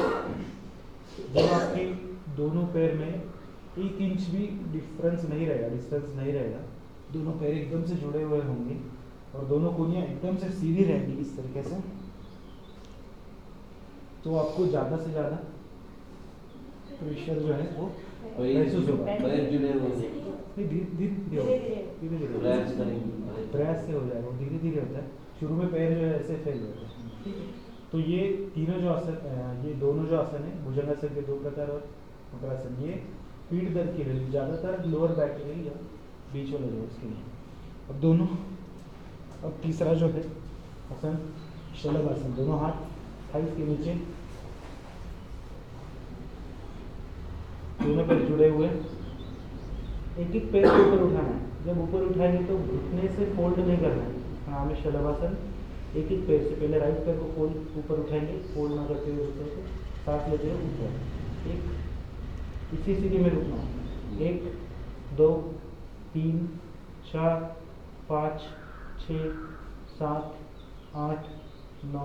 Speaker 6: जब आपके दोनों पैर में एक इंच भी डिफरेंस नहीं रहेगा, डिस्टेंस नहीं रहेगा, दोनों पैर एकदम से जुड़े हुए होंगे और दोनों कोहनियाँ एकदम से सीधी रहेंगी इस तरीके से, तो आपको ज़्यादा से ज़्यादा प्रेशर जो है वो महसूस होगा।
Speaker 2: पैर जुड़े हुए हैं।
Speaker 6: धीरे धीरे धीरे धीरे
Speaker 2: प्रयास करेंगे।
Speaker 6: प्रयास से हो जाएगा, वो धीरे धीरे होता है। शुरू में पैर जो है ऐसे फैल जाते हैं, ठीक है। तो ये तीनों जो आसन, ये दोनों जो आसन है, भुजंगासन के दो प्रकार और मकरासन, ये पीठ दर्द के लिए, ज़्यादातर लोअर बैक के लिए या बीच वाले जो उसके लिए। अब दोनों, अब तीसरा जो है आसन शलभ आसन, दोनों हाथ थाइस के नीचे, दोनों पैर जुड़े हुए, एक एक पैर को ऊपर उठाना है। जब ऊपर उठाएंगे तो घुटने से फोल्ड नहीं करना है। नाम है शलभासन। एक एक पैर से, पहले राइट पैर को फोल्ड ऊपर उठाएंगे, फोल्ड ना करते हुए ऊपर से सांस लेते हुए ऊपर, एक इसी स्थिति में रुकना है। एक दो तीन चार पाँच छः सात आठ नौ।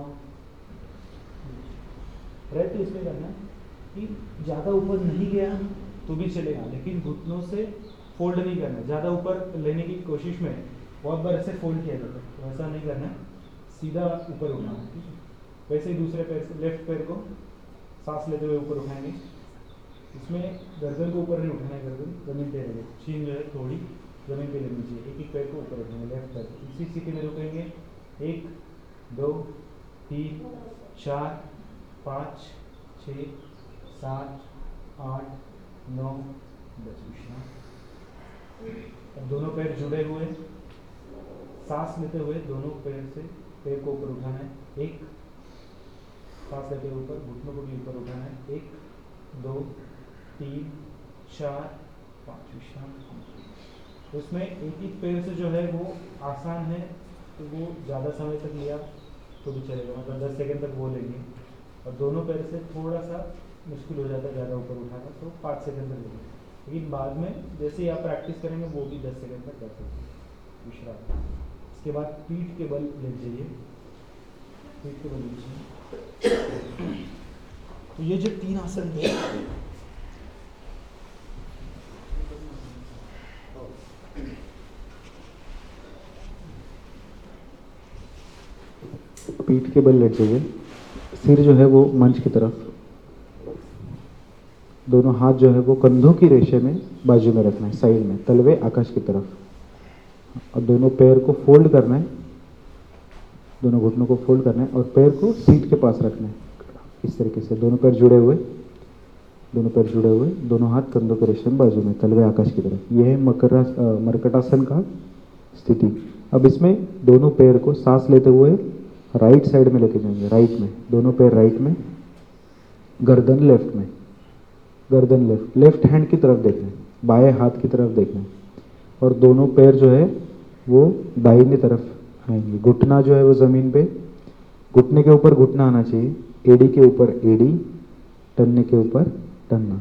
Speaker 6: रहते इसमें करना है कि ज़्यादा ऊपर नहीं गया तो भी चलेगा, लेकिन घुटनों से फोल्ड नहीं करना है। ज़्यादा ऊपर लेने की कोशिश में बहुत बार ऐसे फोल्ड किया जाता है, तो ऐसा नहीं करना है, सीधा ऊपर उठाना है, ठीक है। वैसे ही दूसरे पैर से, लेफ्ट पैर को सांस लेते हुए ऊपर उठाएंगे। इसमें गर्दन को ऊपर नहीं उठाना है, गर्दन जमीन पे रहेगी, छीन जो है थोड़ी जमीन पे लेनी चाहिए। एक एक पैर को ऊपर उठाएंगे, लेफ्ट पैर को इसी स्थिति में रुकेंगे। एक दो तीन चार पाँच छः सात आठ नौ दस। विश्राम। अब दोनों पैर जुड़े हुए, सांस लेते हुए दोनों पैर से पैर को ऊपर उठाना है। एक, सांस लेते हुए ऊपर, घुटनों को भी ऊपर उठाना है। एक दो तीन चार पाँच। विश्राम। उसमें एक एक पैर से जो है वो आसान है, तो वो ज़्यादा समय तक लिया तो भी चलेगा, मतलब दस सेकंड तक वो लेंगे। और दोनों पैर से थोड़ा सा मुश्किल हो जाता है ज़्यादा ऊपर उठाना, तो पाँच सेकंड तक लेंगे। लेकिन बाद में जैसे ही आप प्रैक्टिस करेंगे वो भी दस सेकंड तक कर सकते हैं। विश्राम। इसके बाद पीठ के बल लेट जाइए, पीठ के बल लीजिए। तो ये जो तीन आसन है,
Speaker 1: पीठ के बल लेट जाइए, सिर जो है वो मंच की तरफ, दोनों हाथ जो है वो कंधों की रेशे में बाजू में रखना है, साइड में, तलवे आकाश की तरफ। और दोनों पैर को फोल्ड करना है, दोनों घुटनों को फोल्ड करना है और पैर को सीट के पास रखना है इस तरीके से। दोनों पैर जुड़े हुए, दोनों पैर जुड़े हुए, दोनों हाथ कंधों के रेशे में बाजू में, तलवे आकाश की तरफ। यह है मकरा मरकटासन का स्थिति। अब इसमें दोनों पैर को सांस लेते हुए राइट साइड में लेके जाएंगे, राइट में, दोनों पैर राइट में, गर्दन लेफ्ट में, गर्दन लेफ्ट, लेफ्ट हैंड की तरफ देखना है, बाएं हाथ की तरफ देखना है। और दोनों पैर जो है वो दाहिनी तरफ आएंगे। घुटना जो है वो ज़मीन पे, घुटने के ऊपर घुटना आना चाहिए, एड़ी के ऊपर एड़ी, टन्ने के ऊपर टन्ना।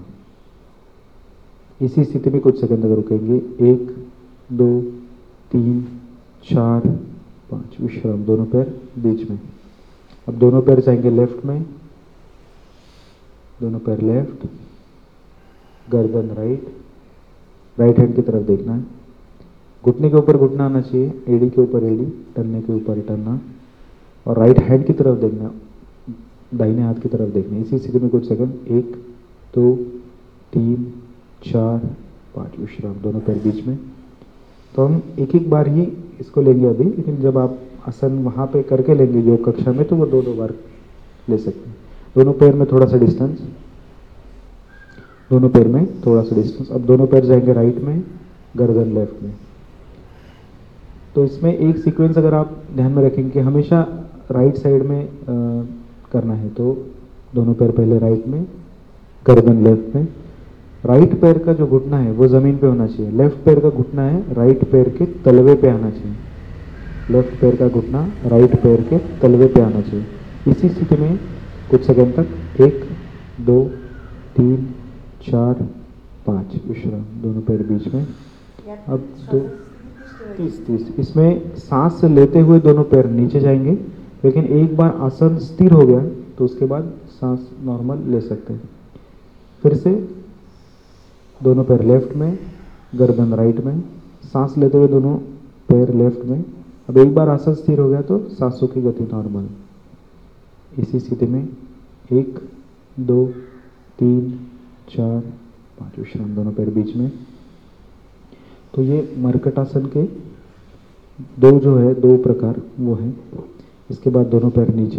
Speaker 1: इसी स्थिति में कुछ सेकंड तक रुकेंगे। एक दो तीन चार पाँच। विश्राम। दोनों पैर बीच में। अब दोनों पैर जाएंगे लेफ्ट में, दोनों पैर लेफ्ट, गर्दन राइट, राइट हैंड की तरफ देखना है। घुटने के ऊपर घुटना आना चाहिए, एड़ी के ऊपर एड़ी, टन्ने के ऊपर टन्ना। और राइट हैंड की तरफ देखना, दाहिने हाथ की तरफ देखना। इसी स्थिति में कुछ सेकंड, एक दो तीन चार पाँच, विश्राम, दोनों पैर बीच में। तो हम एक एक बार ही इसको लेंगे अभी, लेकिन जब आप आसन वहाँ पे करके लेंगे योग कक्षा में तो वो दो दो बार ले सकते हैं। दोनों पैर में थोड़ा सा डिस्टेंस, दोनों पैर में थोड़ा सा डिस्टेंस। अब दोनों पैर जाएंगे राइट में, गर्दन लेफ्ट में। तो इसमें एक सीक्वेंस अगर आप ध्यान में रखेंगे कि हमेशा राइट साइड में आ, करना है, तो दोनों पैर पहले राइट में, गर्दन लेफ्ट में। राइट पैर का जो घुटना है वो ज़मीन पे होना चाहिए, लेफ्ट पैर का घुटना है राइट पैर के तलवे पे आना चाहिए। लेफ्ट पैर का घुटना राइट पैर के तलवे पे आना चाहिए। इसी स्थिति में कुछ सेकंड तक, एक दो तीन चार पाँच, विश्राम, दोनों पैर बीच में। अब दो तीस तीस इसमें सांस लेते हुए दोनों पैर नीचे जाएंगे, लेकिन एक बार आसन स्थिर हो गया तो उसके बाद सांस नॉर्मल ले सकते हैं। फिर से दोनों पैर लेफ्ट में, गर्दन राइट में, सांस लेते हुए दोनों पैर लेफ्ट में। अब एक बार आसन स्थिर हो गया तो सांसों की गति नॉर्मल। इसी स्थिति में एक दो तीन चार पाँच, विश्राम, दोनों पैर बीच में। तो ये मरकटासन के दो जो है दो प्रकार वो है। इसके बाद दोनों पैर नीचे,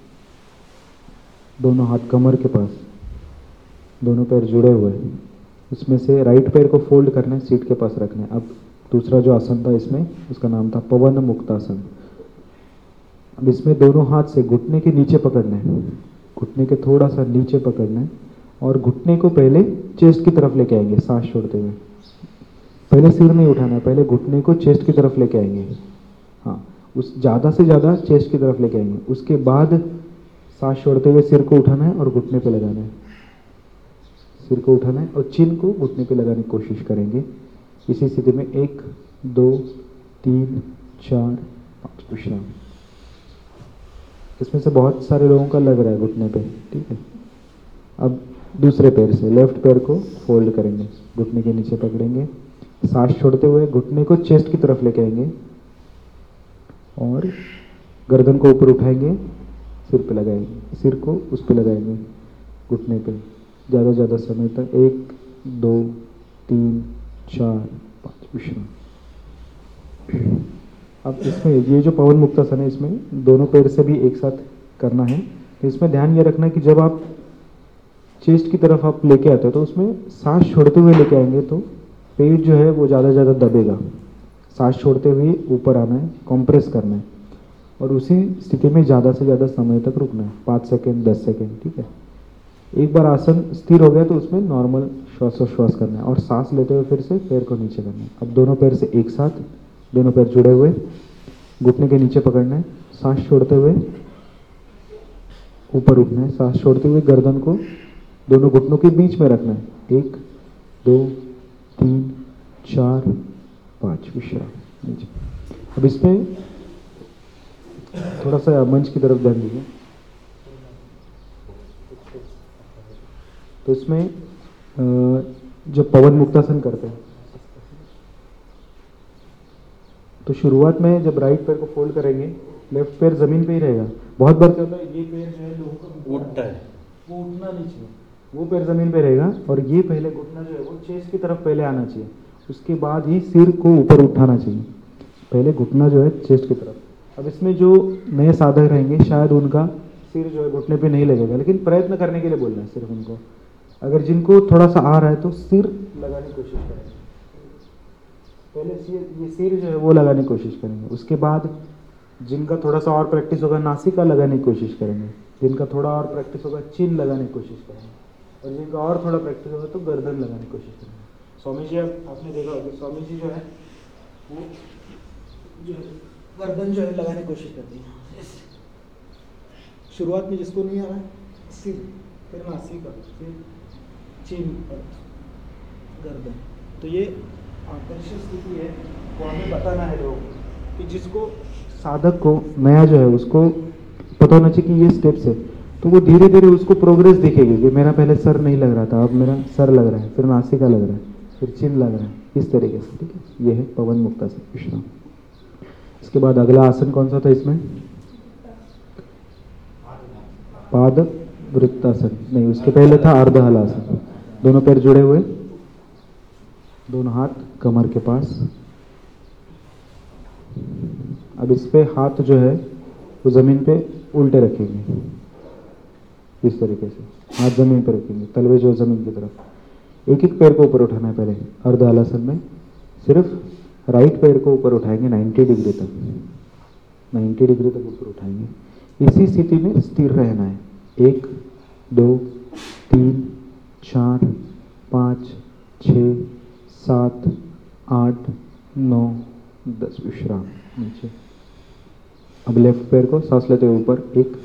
Speaker 1: दोनों हाथ कमर के पास, दोनों पैर जुड़े हुए हैं। उसमें से राइट पैर को फोल्ड करना है, सीट के पास रखना है। अब दूसरा जो आसन था इसमें, उसका नाम था पवन मुक्तासन। अब इसमें दोनों हाथ से घुटने के नीचे पकड़ना है, घुटने के थोड़ा सा नीचे पकड़ना है और घुटने को पहले चेस्ट की तरफ लेके आएंगे सांस छोड़ते हुए। पहले सिर नहीं उठाना है, पहले घुटने को चेस्ट की तरफ लेके आएंगे। हाँ, उस ज़्यादा से ज़्यादा चेस्ट की तरफ लेके आएंगे। उसके बाद सांस छोड़ते हुए सिर को उठाना है और घुटने पे लगाना है। सिर को उठाना है और चिन को घुटने पे लगाने की कोशिश करेंगे। इसी स्थिति में एक दो तीन चार पाँच, विश्राम। इसमें से बहुत सारे लोगों का लग रहा है घुटने पे, ठीक है। अब दूसरे पैर से लेफ्ट पैर को फोल्ड करेंगे, घुटने के नीचे पकड़ेंगे, सांस छोड़ते हुए घुटने को चेस्ट की तरफ लेके आएंगे और गर्दन को ऊपर उठाएंगे, सिर पे लगाएंगे, सिर को उस पे लगाएंगे, घुटने पे, ज़्यादा ज़्यादा समय तक। एक दो तीन चार पाँच, विश्राम। अब इसमें ये जो पवन मुक्तासन है, इसमें दोनों पैर से भी एक साथ करना है। तो इसमें ध्यान ये रखना कि जब आप चेस्ट की तरफ आप लेके आते हो तो उसमें सांस छोड़ते हुए लेके आएंगे तो पेट जो है वो ज़्यादा ज़्यादा दबेगा। सांस छोड़ते हुए ऊपर आना है, कंप्रेस करना है और उसी स्थिति में ज़्यादा से ज़्यादा समय तक रुकना है, पाँच सेकेंड दस सेकेंड, ठीक है। एक बार आसन स्थिर हो गया तो उसमें नॉर्मल श्वासोश्वास करना है और सांस लेते हुए फिर से पैर को नीचे करना है। अब दोनों पैर से एक साथ, दोनों पैर जुड़े हुए, घुटने के नीचे पकड़ना है, सांस छोड़ते हुए ऊपर उठना है, सांस छोड़ते हुए गर्दन को दोनों घुटनों के बीच में रखना है। एक दो तीन चार पाँच, विश्राम, नीचे। अब इसमें थोड़ा सा मंच की तरफ ध्यान दीजिए। तो इसमें जो पवन मुक्तासन करते हैं तो शुरुआत में जब राइट पैर को फोल्ड करेंगे, लेफ्ट पैर जमीन पे ही रहेगा। बहुत बार क्या होता है, ये पैर जो है लोगों का
Speaker 2: उठता है,
Speaker 6: वो उठना नहीं चाहिए,
Speaker 1: वो पैर जमीन पे रहेगा और ये पहले घुटना जो है वो चेस्ट की तरफ पहले आना चाहिए, उसके बाद ही सिर को ऊपर उठाना चाहिए। पहले घुटना जो है चेस्ट की तरफ। अब इसमें जो नए साधक रहेंगे शायद उनका सिर जो है घुटने पे नहीं लगेगा, लेकिन प्रयत्न करने के लिए बोलना है सिर्फ उनको। अगर जिनको थोड़ा सा आ रहा है तो सिर लगाने की कोशिश करेंगे, पहले सिर, ये सिर जो है वो लगाने की कोशिश करेंगे। उसके बाद जिनका थोड़ा सा और प्रैक्टिस होगा नासिका लगाने की कोशिश करेंगे, जिनका थोड़ा और प्रैक्टिस होगा चिन लगाने की कोशिश करेंगे और जिनका और थोड़ा प्रैक्टिस होगा तो गर्दन लगाने की कोशिश करेंगे। स्वामी जी, आपने देखा होगा स्वामी जी जो है वो जो है गर्दन जो है लगाने की कोशिश करती है। शुरुआत में जिसको नहीं आ रहा है सिर, फिर नासिका, फिर चिन और गर्दन। तो ये आदर्श स्थिति है, वो हमें बताना है लोगों को कि जिसको साधक को नया जो है उसको पता होना चाहिए कि ये स्टेप्स है, तो वो धीरे धीरे उसको प्रोग्रेस दिखेगी कि मेरा पहले सर नहीं लग रहा था, अब मेरा सर लग रहा है, फिर नासिका लग रहा है, फिर चिन लग रहा है, इस तरीके से, ठीक है। ये है पवन मुक्तासन, विश्राम। इसके बाद अगला आसन कौन सा था इसमें? पाद वृत्तासन, नहीं उसके पहले था अर्ध हलासन। दोनों पैर जुड़े हुए, दोनों हाथ कमर के पास। अब इस पे हाथ जो है वो जमीन पे उल्टे रखेंगे, इस तरीके से हाथ जमीन पर रखेंगे, तलवे जो जमीन की तरफ। एक एक पैर को ऊपर उठाना है पहले अर्ध हलासन में। सिर्फ राइट पैर को ऊपर उठाएंगे नब्बे डिग्री तक, नब्बे डिग्री तक ऊपर उठाएंगे। इसी स्थिति में स्थिर रहना है। एक, दो, तीन, चार, पाँच, छः, सात, आठ, नौ, दस। विश्राम नीचे। अब लेफ्ट पैर को सांस लेते हुए ऊपर। एक,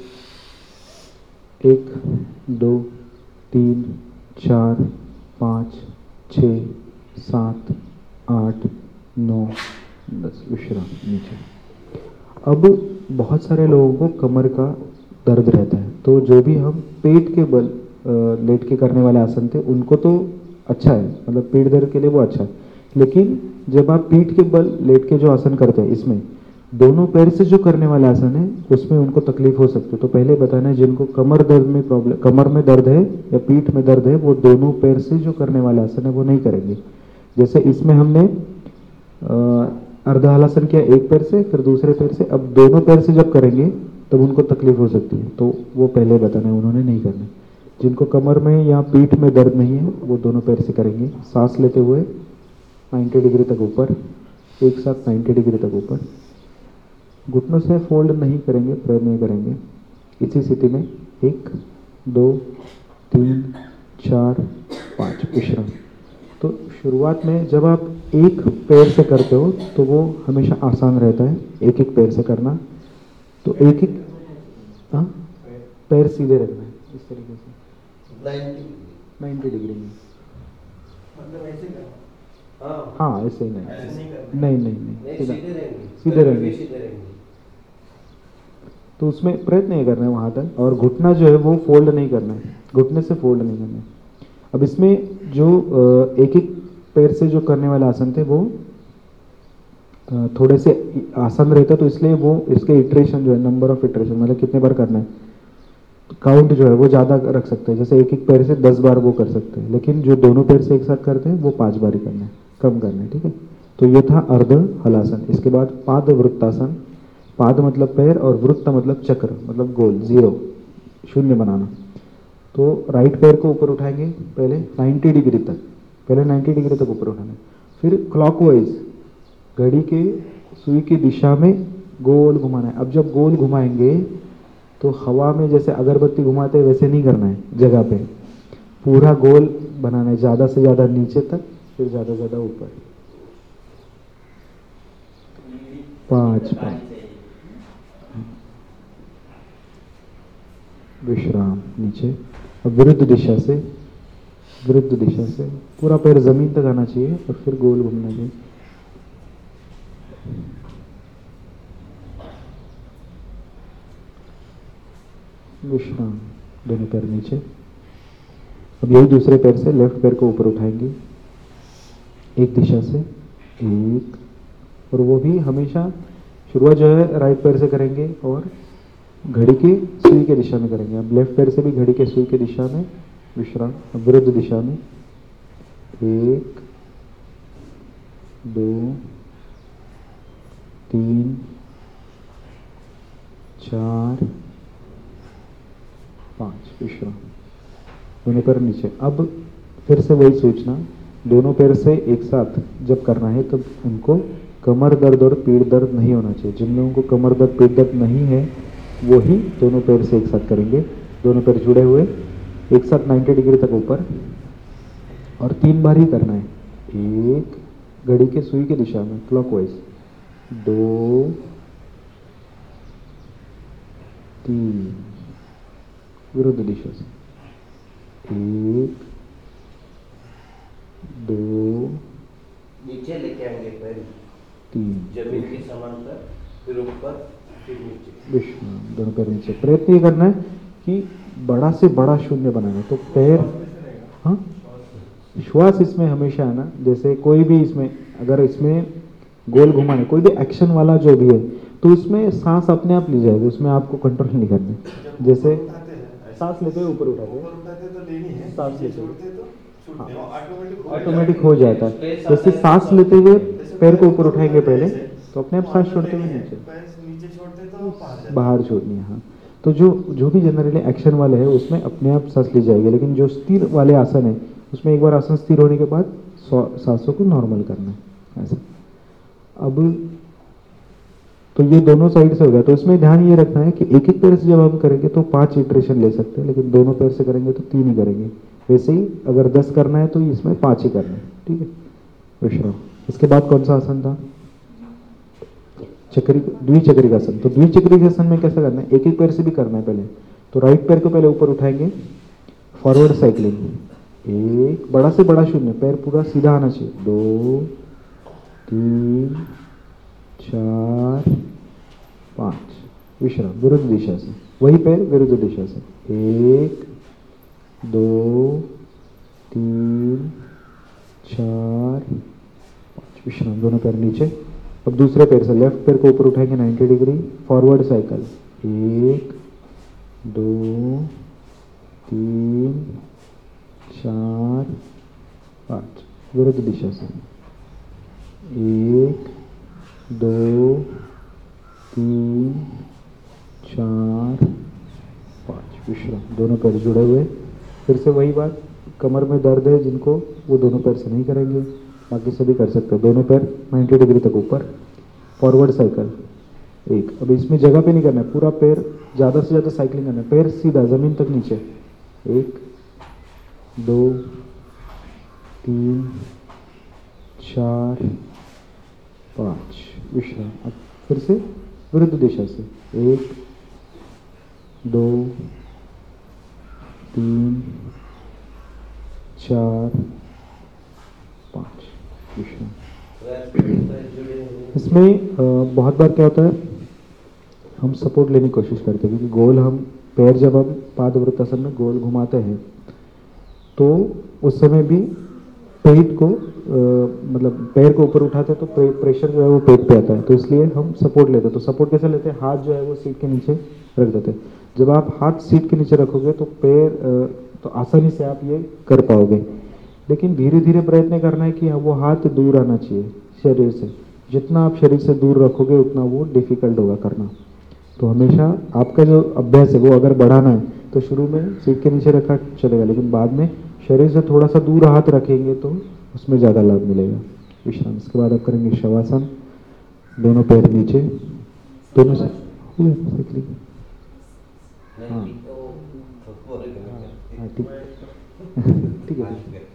Speaker 1: एक, दो, तीन, चार, पाँच, छः, सात, आठ, नौ, दस। विश्राम नीचे। अब बहुत सारे लोगों को कमर का दर्द रहता है, तो जो भी हम पेट के बल लेट के करने वाले आसन थे उनको तो अच्छा है, मतलब पेट दर्द के लिए वो अच्छा है। लेकिन जब आप पीठ के बल लेट के जो आसन करते हैं, इसमें दोनों पैर से जो करने वाला आसन है उसमें उनको तकलीफ हो सकती है। तो पहले बताना है जिनको कमर दर्द में प्रॉब्लम, कमर में दर्द है या पीठ में दर्द है, वो दोनों पैर से जो करने वाला आसन है वो नहीं करेंगे। जैसे इसमें हमने अर्ध हलासन किया एक पैर से, फिर दूसरे पैर से। अब दोनों पैर से जब करेंगे तब उनको तकलीफ हो सकती है, तो वो पहले बताना है, उन्होंने नहीं करना। जिनको कमर में या पीठ में दर्द नहीं है वो दोनों पैर से करेंगे। सांस लेते हुए नब्बे डिग्री तक ऊपर, एक साथ नब्बे डिग्री तक ऊपर। घुटनों से फोल्ड नहीं करेंगे, प्रयोग नहीं करेंगे। इसी स्थिति में एक, दो, तीन, चार, पाँच। विश्राम। तो शुरुआत में जब आप एक पैर से करते हो तो वो हमेशा आसान रहता है, एक एक पैर से करना। तो एक एक हाँ पैर सीधे रखना है इस तरीके से नब्बे डिग्री में।
Speaker 2: मतलब ऐसे करना।
Speaker 1: हाँ ऐसे ही नहीं,
Speaker 2: ऐसे नहीं करना।
Speaker 1: नहीं नहीं नहीं
Speaker 2: नहीं,
Speaker 1: सीधा
Speaker 2: सीधे रहेंगे।
Speaker 1: सीधे रहेंगे।
Speaker 2: सीधे रहेंगे।
Speaker 1: तो उसमें प्रयत्न नहीं करना है वहाँ तक। और घुटना जो है वो फोल्ड नहीं करना है, घुटने से फोल्ड नहीं करना है। अब इसमें जो एक एक पैर से जो करने वाले आसन थे वो थोड़े से आसान रहता, तो इसलिए वो इसके इटरेशन जो है, नंबर ऑफ इटरेशन मतलब कितने बार करना है, काउंट जो है वो ज़्यादा रख सकते हैं। जैसे एक एक पैर से दस बार वो कर सकते हैं, लेकिन जो दोनों पैर से एक साथ करते हैं वो पाँच बार ही करना है, कम करना है। ठीक है, तो ये था अर्ध हलासन। इसके बाद पाद वृत्तासन। पाद मतलब पैर और वृत्त मतलब चक्र, मतलब गोल, जीरो, शून्य बनाना। तो राइट पैर को ऊपर उठाएंगे पहले नब्बे डिग्री तक, पहले नब्बे डिग्री तक ऊपर उठाना है। फिर क्लॉकवाइज घड़ी के सुई की दिशा में गोल घुमाना है। अब जब गोल घुमाएंगे तो हवा में जैसे अगरबत्ती घुमाते हैं वैसे नहीं करना है, जगह पे पूरा गोल बनाना है, ज़्यादा से ज़्यादा नीचे तक, फिर ज़्यादा से ज़्यादा ऊपर। पाँच पाँच। विश्राम नीचे। अब विरुद्ध दिशा से, विरुद्ध दिशा से पूरा पैर जमीन तक आना चाहिए और फिर गोल घूमना चाहिए। विश्राम। दोनों पैर नीचे। अब यही दूसरे पैर से लेफ्ट पैर को ऊपर उठाएंगे एक दिशा से, एक, और वो भी हमेशा शुरुआत जो है राइट पैर से करेंगे और घड़ी की सुई के दिशा में करेंगे। अब लेफ्ट पैर से भी घड़ी के सुई के दिशा में विश्राम। अब विरुद्ध दिशा में एक, दो, तीन, चार, पाँच। विश्राम। दोनों पैर नीचे। अब फिर से वही सोचना, दोनों पैर से एक साथ जब करना है तब उनको कमर दर्द और पीठ दर्द नहीं होना चाहिए। जिन लोगों को कमर दर्द पीठ दर्द नहीं है वो ही दोनों पैर से एक साथ करेंगे। दोनों पैर जुड़े हुए एक साथ नब्बे डिग्री तक ऊपर, और तीन बार ही करना है। एक, घड़ी के सुई की दिशा में क्लॉकवाइज, दो, तीन, विरुद्ध दिशा से, एक, दो,
Speaker 2: नीचे लेके आएंगे पैर
Speaker 1: तीन,
Speaker 2: जमीन के समांतर, फिर ऊपर, फिर नीचे।
Speaker 1: विश्राम। दोनों पैर नीचे। प्रयत्न ये करना है कि बड़ा से बड़ा शून्य बनाना है। तो पैर, हाँ, श्वास इसमें हमेशा है ना, जैसे कोई भी इसमें अगर इसमें गोल घुमाने, कोई भी एक्शन वाला जो भी है, तो उसमें सांस अपने आप ली जाएगी, उसमें आपको कंट्रोल नहीं करना। जैसे सांस लेते हुए ऊपर उठाते
Speaker 4: ऊपर उठाते तो लेनी है,
Speaker 1: सांस
Speaker 4: नीचे
Speaker 1: लेते हुए।
Speaker 4: छोड़ते तो छूटते हैं, ऑटोमेटिक
Speaker 1: ऑटोमेटिक हो जाता है। जैसे सांस लेते हुए पैर को ऊपर उठाएंगे पहले तो अपने आप सांस छोड़ते हुए नीचे
Speaker 4: पैर नीचे छोड़ते तो बाहर जाते हैं।
Speaker 1: बाहर छोड़नी है। हाँ, तो जो जो भी जनरली एक्शन वाले है उसमें अपने आप सांस ली जाएगी, लेकिन जो स्थिर वाले आसन है उसमें एक बार आसन स्थिर होने के बाद सांसों को नॉर्मल करना है ऐसा। अब तो ये दोनों साइड से हो गया, तो इसमें ध्यान ये रखना है कि एक एक पैर से जब हम करेंगे तो पांच इटरेशन ले सकते हैं, लेकिन दोनों पैर से करेंगे तो तीन ही करेंगे। वैसे ही अगर दस करना है तो इसमें पांच ही करना है, ठीक है। विश्राम। इसके बाद कौन सा आसन था? चक्री द्विचक्रिकासन। तो द्विचक्रिकासन में कैसा करना है, एक एक पैर से भी करना है पहले। तो राइट पैर को पहले ऊपर उठाएंगे, फॉरवर्ड साइकिलिंग, एक बड़ा से बड़ा शून्य, पैर पूरा सीधा आना चाहिए, दो तीन चार पाँच। विश्राम, विरुद्ध दिशा से, वही पैर विरुद्ध दिशा से, एक दो तीन चार पाँच। विश्राम, दोनों पैर नीचे। अब दूसरे पैर से लेफ्ट पैर को ऊपर उठाएंगे नाइन्टी डिग्री, फॉरवर्ड साइकिल, एक दो तीन चार पाँच, विरुद्ध दिशा से, एक दो तीन चार पाँच। विश्राम, दोनों पैर जुड़े हुए। फिर से वही बात, कमर में दर्द है जिनको, वो दोनों पैर से नहीं करेंगे, बाकी सभी कर सकते हैं। दोनों पैर नाइन्टी डिग्री तक ऊपर, फॉरवर्ड साइकिल, एक। अब इसमें जगह पे नहीं करना है, पूरा पैर ज़्यादा से ज़्यादा साइकिलिंग करना है, पैर सीधा ज़मीन तक नीचे, एक दो तीन चार पाँच। विश्राम। अब फिर से विरुद्ध दिशा से, एक दो तीन चार पाँच। विश्राम। इसमें आ, बहुत बार क्या होता है, हम सपोर्ट लेने की कोशिश करते हैं, क्योंकि गोल हम पैर जब हम पादवृत्तासन में गोल घुमाते हैं तो उस समय भी पेट को आ, मतलब पैर को ऊपर उठाते हैं तो प्रे, प्रेशर जो है वो पेट पे आता है, तो इसलिए हम सपोर्ट लेते हैं। तो सपोर्ट कैसे लेते हैं, हाथ जो है वो सीट के नीचे रख देते हैं। जब आप हाथ सीट के नीचे रखोगे तो पैर आ, तो आसानी से आप ये कर पाओगे, लेकिन धीरे धीरे प्रयत्न करना है कि वो हाथ दूर आना चाहिए शरीर से। जितना आप शरीर से दूर रखोगे उतना वो डिफिकल्ट होगा करना। तो हमेशा आपका जो अभ्यास है वो अगर बढ़ाना है तो शुरू में सीट के नीचे रखा चलेगा, लेकिन बाद में शरीर से थोड़ा सा दूर हाथ रखेंगे तो उसमें ज़्यादा लाभ मिलेगा। विश्राम। इसके बाद आप करेंगे शवासन, दोनों पैर नीचे, दोनों से हाँ हाँ ठीक ठीक है,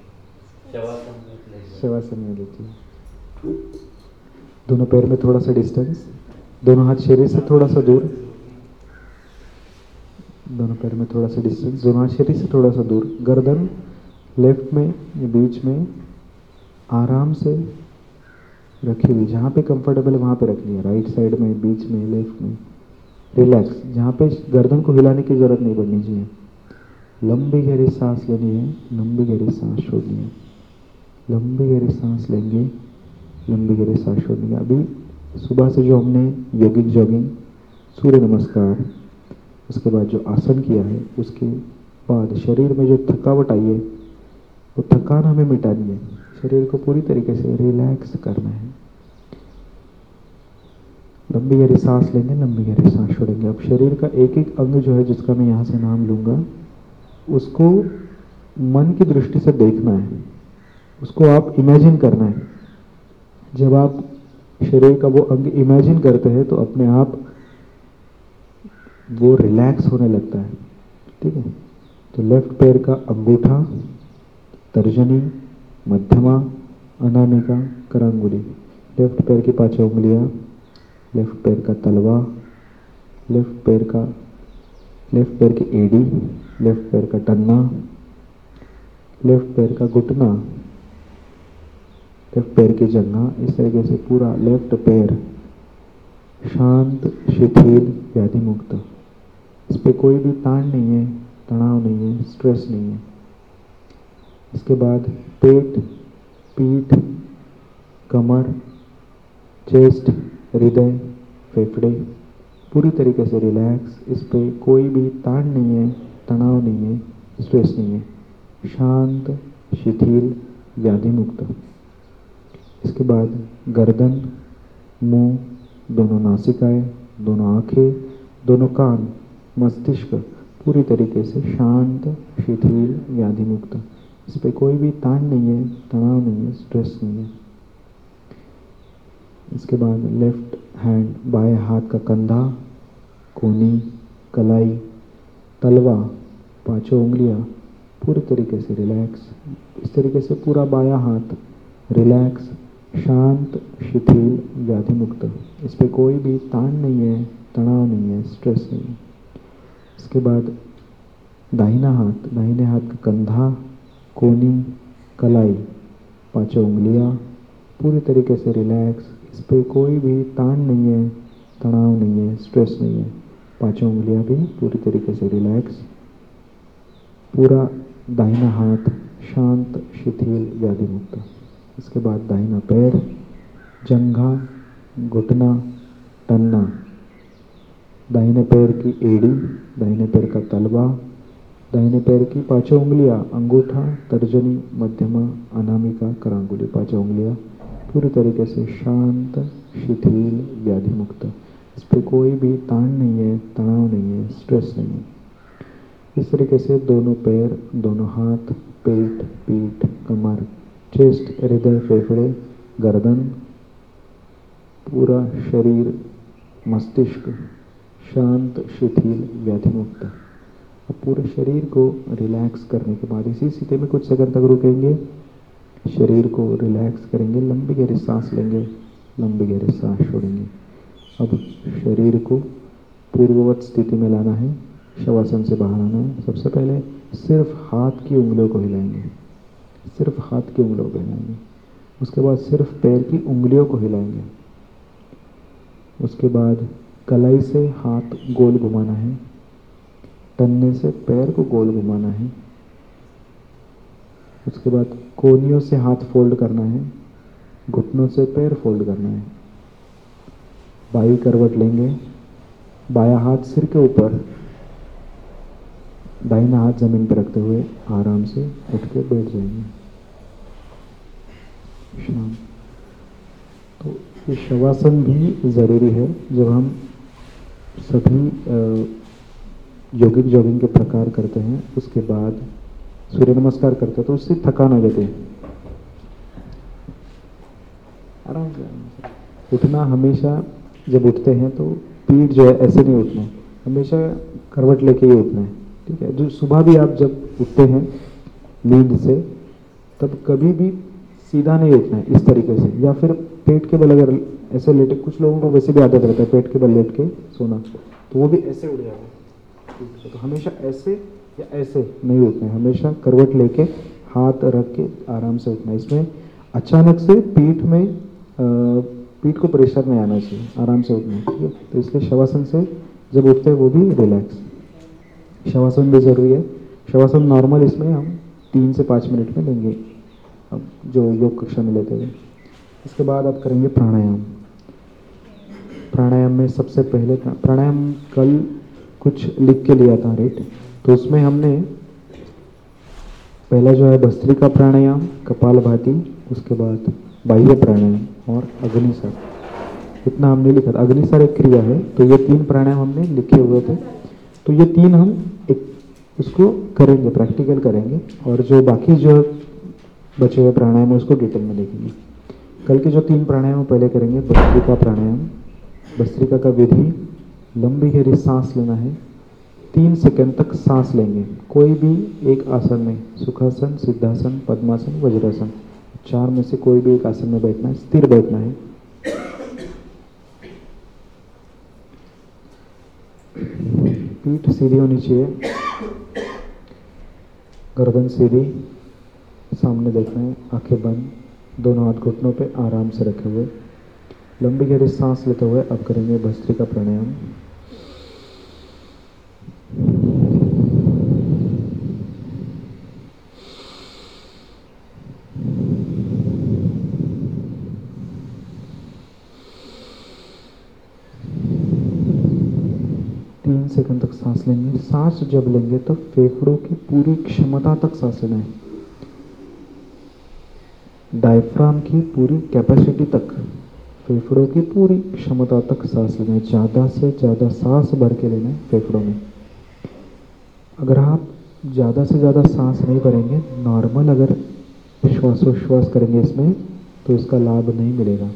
Speaker 1: शवासन में देखिए, दोनों पैर में थोड़ा सा डिस्टेंस, दोनों हाथ शरीर से थोड़ा सा दूर, दोनों पैर में थोड़ा सा डिस्टेंस, दोनों हाथ शरीर से थोड़ा सा दूर, गर्दन लेफ्ट में या बीच में आराम से रखी हुई, जहाँ पे कंफर्टेबल है वहाँ पे रखनी है, राइट साइड में, बीच में, लेफ्ट में, रिलैक्स, जहाँ पे गर्दन को हिलाने की जरूरत नहीं पड़नी चाहिए। लंबी गहरी सांस लेनी है, लंबी गहरी सांस छोड़नी है, लंबी गहरी सांस लेंगे, लंबी गहरी सांस छोड़नी है। अभी सुबह से जो हमने योगिक जॉगिंग, सूर्य नमस्कार, उसके बाद जो आसन किया है, उसके बाद शरीर में जो थकावट आई है वो थकान हमें मिटानी है, शरीर को पूरी तरीके से रिलैक्स करना है। लंबी गहरी सांस लेंगे, लंबी गहरी सांस छोड़ेंगे। अब शरीर का एक एक अंग जो है जिसका मैं यहाँ से नाम लूँगा उसको मन की दृष्टि से देखना है, उसको आप इमेजिन करना है। जब आप शरीर का वो अंग इमेजिन करते हैं तो अपने आप वो रिलैक्स होने लगता है, ठीक है। तो लेफ्ट पैर का अंगूठा, तर्जनी, मध्यमा, अनामिका, करांगुली, लेफ्ट पैर की पांचों उंगलियां, लेफ्ट पैर का तलवा, लेफ्ट पैर का लेफ्ट पैर की एड़ी, लेफ्ट पैर का टन्ना, लेफ्ट पैर का घुटना, लेफ्ट पैर की जंघा, इस तरीके से पूरा लेफ्ट पैर शांत, शिथिल, व्याधि मुक्त। इस पे कोई भी ताण नहीं है, तनाव नहीं है, स्ट्रेस नहीं है। इसके बाद पेट, पीठ, कमर, चेस्ट, हृदय, फेफड़े पूरी तरीके से रिलैक्स, इस पे कोई भी ताण नहीं है, तनाव नहीं है, स्ट्रेस नहीं है, शांत, शिथिल, व्याधि मुक्त। इसके बाद गर्दन, मुंह, दोनों नासिकाएं, दोनों आंखें, दोनों कान, मस्तिष्क पूरी तरीके से शांत, शिथिल, व्याधि मुक्त। इस पे कोई भी ताण नहीं है, तनाव नहीं है, स्ट्रेस नहीं है। इसके बाद लेफ्ट हैंड, बाएं हाथ का कंधा, कोहनी, कलाई, तलवा, पांचों उंगलियां पूरी तरीके से रिलैक्स। इस तरीके से पूरा बायां हाथ रिलैक्स, शांत, शिथिल, व्याधि मुक्त। इस पे कोई भी ताण नहीं है, तनाव नहीं है, स्ट्रेस नहीं है। इसके बाद दाहिना हाथ, दाहिने हाथ का कंधा, कोहनी, कलाई, पांचों उंगलियां पूरी तरीके से रिलैक्स। इस पे कोई भी ताण नहीं है, तनाव नहीं है, स्ट्रेस नहीं है। पांचों उंगलियां भी पूरी तरीके से रिलैक्स। पूरा दाहिना हाथ शांत, शिथिल, व्याधि मुक्त। इसके बाद दाहिना पैर, जंघा, घुटना, टन्ना, दाहिने पैर की एड़ी, दाहिने पैर का तलवा, दाहिने पैर की पांचों उंगलियां, अंगूठा, तर्जनी, मध्यमा, अनामिका, करांगुली, पांचों उंगलियां पूरी तरीके से शांत, शिथिल, व्याधि मुक्त। इस पर कोई भी ताण नहीं है, तनाव नहीं है, स्ट्रेस नहीं है। इस तरीके से दोनों पैर, दोनों हाथ, पेट, पीठ, कमर, चेस्ट, हृदय, फेफड़े, गर्दन, पूरा शरीर, मस्तिष्क शांत, शिथिल, व्याधि मुक्त। अब पूरे शरीर को रिलैक्स करने के बाद इसी स्थिति में कुछ सेकंड तक रुकेंगे, शरीर को रिलैक्स करेंगे, लंबी गहरी सांस लेंगे, लंबी गहरी सांस छोड़ेंगे। अब शरीर को पूर्ववत स्थिति में लाना है, शवासन से बाहर आना है। सबसे पहले सिर्फ हाथ की उंगलियों को हिलाएंगे, सिर्फ हाथ की उंगलियों को हिलाएंगे। उसके बाद सिर्फ पैर की उंगलियों को हिलाएंगे। उसके बाद कलाई से हाथ गोल घुमाना है, टन्ने से पैर को गोल घुमाना है। उसके बाद कोहनियों से हाथ फोल्ड करना है, घुटनों से पैर फोल्ड करना है। बाई करवट लेंगे, बायां हाथ सिर के ऊपर, दाहिना हाथ जमीन पर रखते हुए आराम से उठ के बैठ जाएंगे। शाम तो ये शवासन भी ज़रूरी है। जब हम सभी योगिक जॉगिंग के प्रकार करते हैं, उसके बाद सूर्य नमस्कार करते हैं तो उससे थकान आ जाती है। आराम से उठना, हमेशा जब उठते हैं तो पीठ जो है ऐसे नहीं उठना है, हमेशा करवट लेके ही उठना है, ठीक है। जो सुबह भी आप जब उठते हैं नींद से, तब कभी भी सीधा नहीं उठना है इस तरीके से, या फिर पेट के बल अगर ऐसे लेटे, कुछ लोगों को वैसे भी आदत रहता है पेट के बल लेट के सोना, तो वो भी ऐसे उठ जाते हैं। तो हमेशा ऐसे या ऐसे नहीं उठना है, हमेशा करवट लेके हाथ रख के आराम से उठना है। इसमें अचानक से पीठ में पीठ को प्रेशर नहीं आना चाहिए, आराम से उठना है, ठीक है। तो इसलिए शवासन से जब उठते हैं वो भी रिलैक्स। शवासन भी ज़रूरी है। शवासन नॉर्मल इसमें हम तीन से पाँच मिनट में लेंगे, अब जो योग कक्षा में लेते हैं। इसके बाद आप करेंगे प्राणायाम। प्राणायाम में सबसे पहले प्राणायाम कल कुछ लिख के लिया था रेट, तो उसमें हमने पहला जो है भस्त्रिका प्राणायाम, कपालभाति, उसके बाद बाह्य प्राणायाम और अग्निसर, इतना हमने लिखा था। अग्निसर एक क्रिया है, तो ये तीन प्राणायाम हमने लिखे हुए थे। तो ये तीन हम एक उसको करेंगे, प्रैक्टिकल करेंगे, और जो बाकी जो बचे हुए प्राणायाम है उसको डिटेल में देखेंगे। कल के जो तीन प्राणायाम पहले करेंगे, भस्त्रिका प्राणायाम। भस्त्रिका का विधि, लंबी गहरी सांस लेना है, तीन सेकंड तक सांस लेंगे कोई भी एक आसन में, सुखासन, सिद्धासन, पद्मासन, वज्रासन, चार में से कोई भी एक आसन में बैठना है, स्थिर बैठना है। पीठ सीधी होनी चाहिए, गर्दन सीधी, सामने देखना है, आंखें बंद, दोनों हाथ घुटनों पे आराम से रखे हुए, लंबी गहरी सांस लेते हुए अब करेंगे भस्त्रिका प्राणायाम। तीन सेकंड तक सांस लेंगे। सांस जब लेंगे तब फेफड़ों की पूरी क्षमता तक सांस लेना है, डायफ्राम की पूरी कैपेसिटी तक, फेफड़ों की पूरी क्षमता तक सांस लेना है। ज़्यादा से ज़्यादा सांस भर के लेना है फेफड़ों में। अगर आप ज़्यादा से ज़्यादा सांस नहीं भरेंगे, नॉर्मल अगर श्वासोश्वास करेंगे इसमें, तो इसका लाभ नहीं मिलेगा।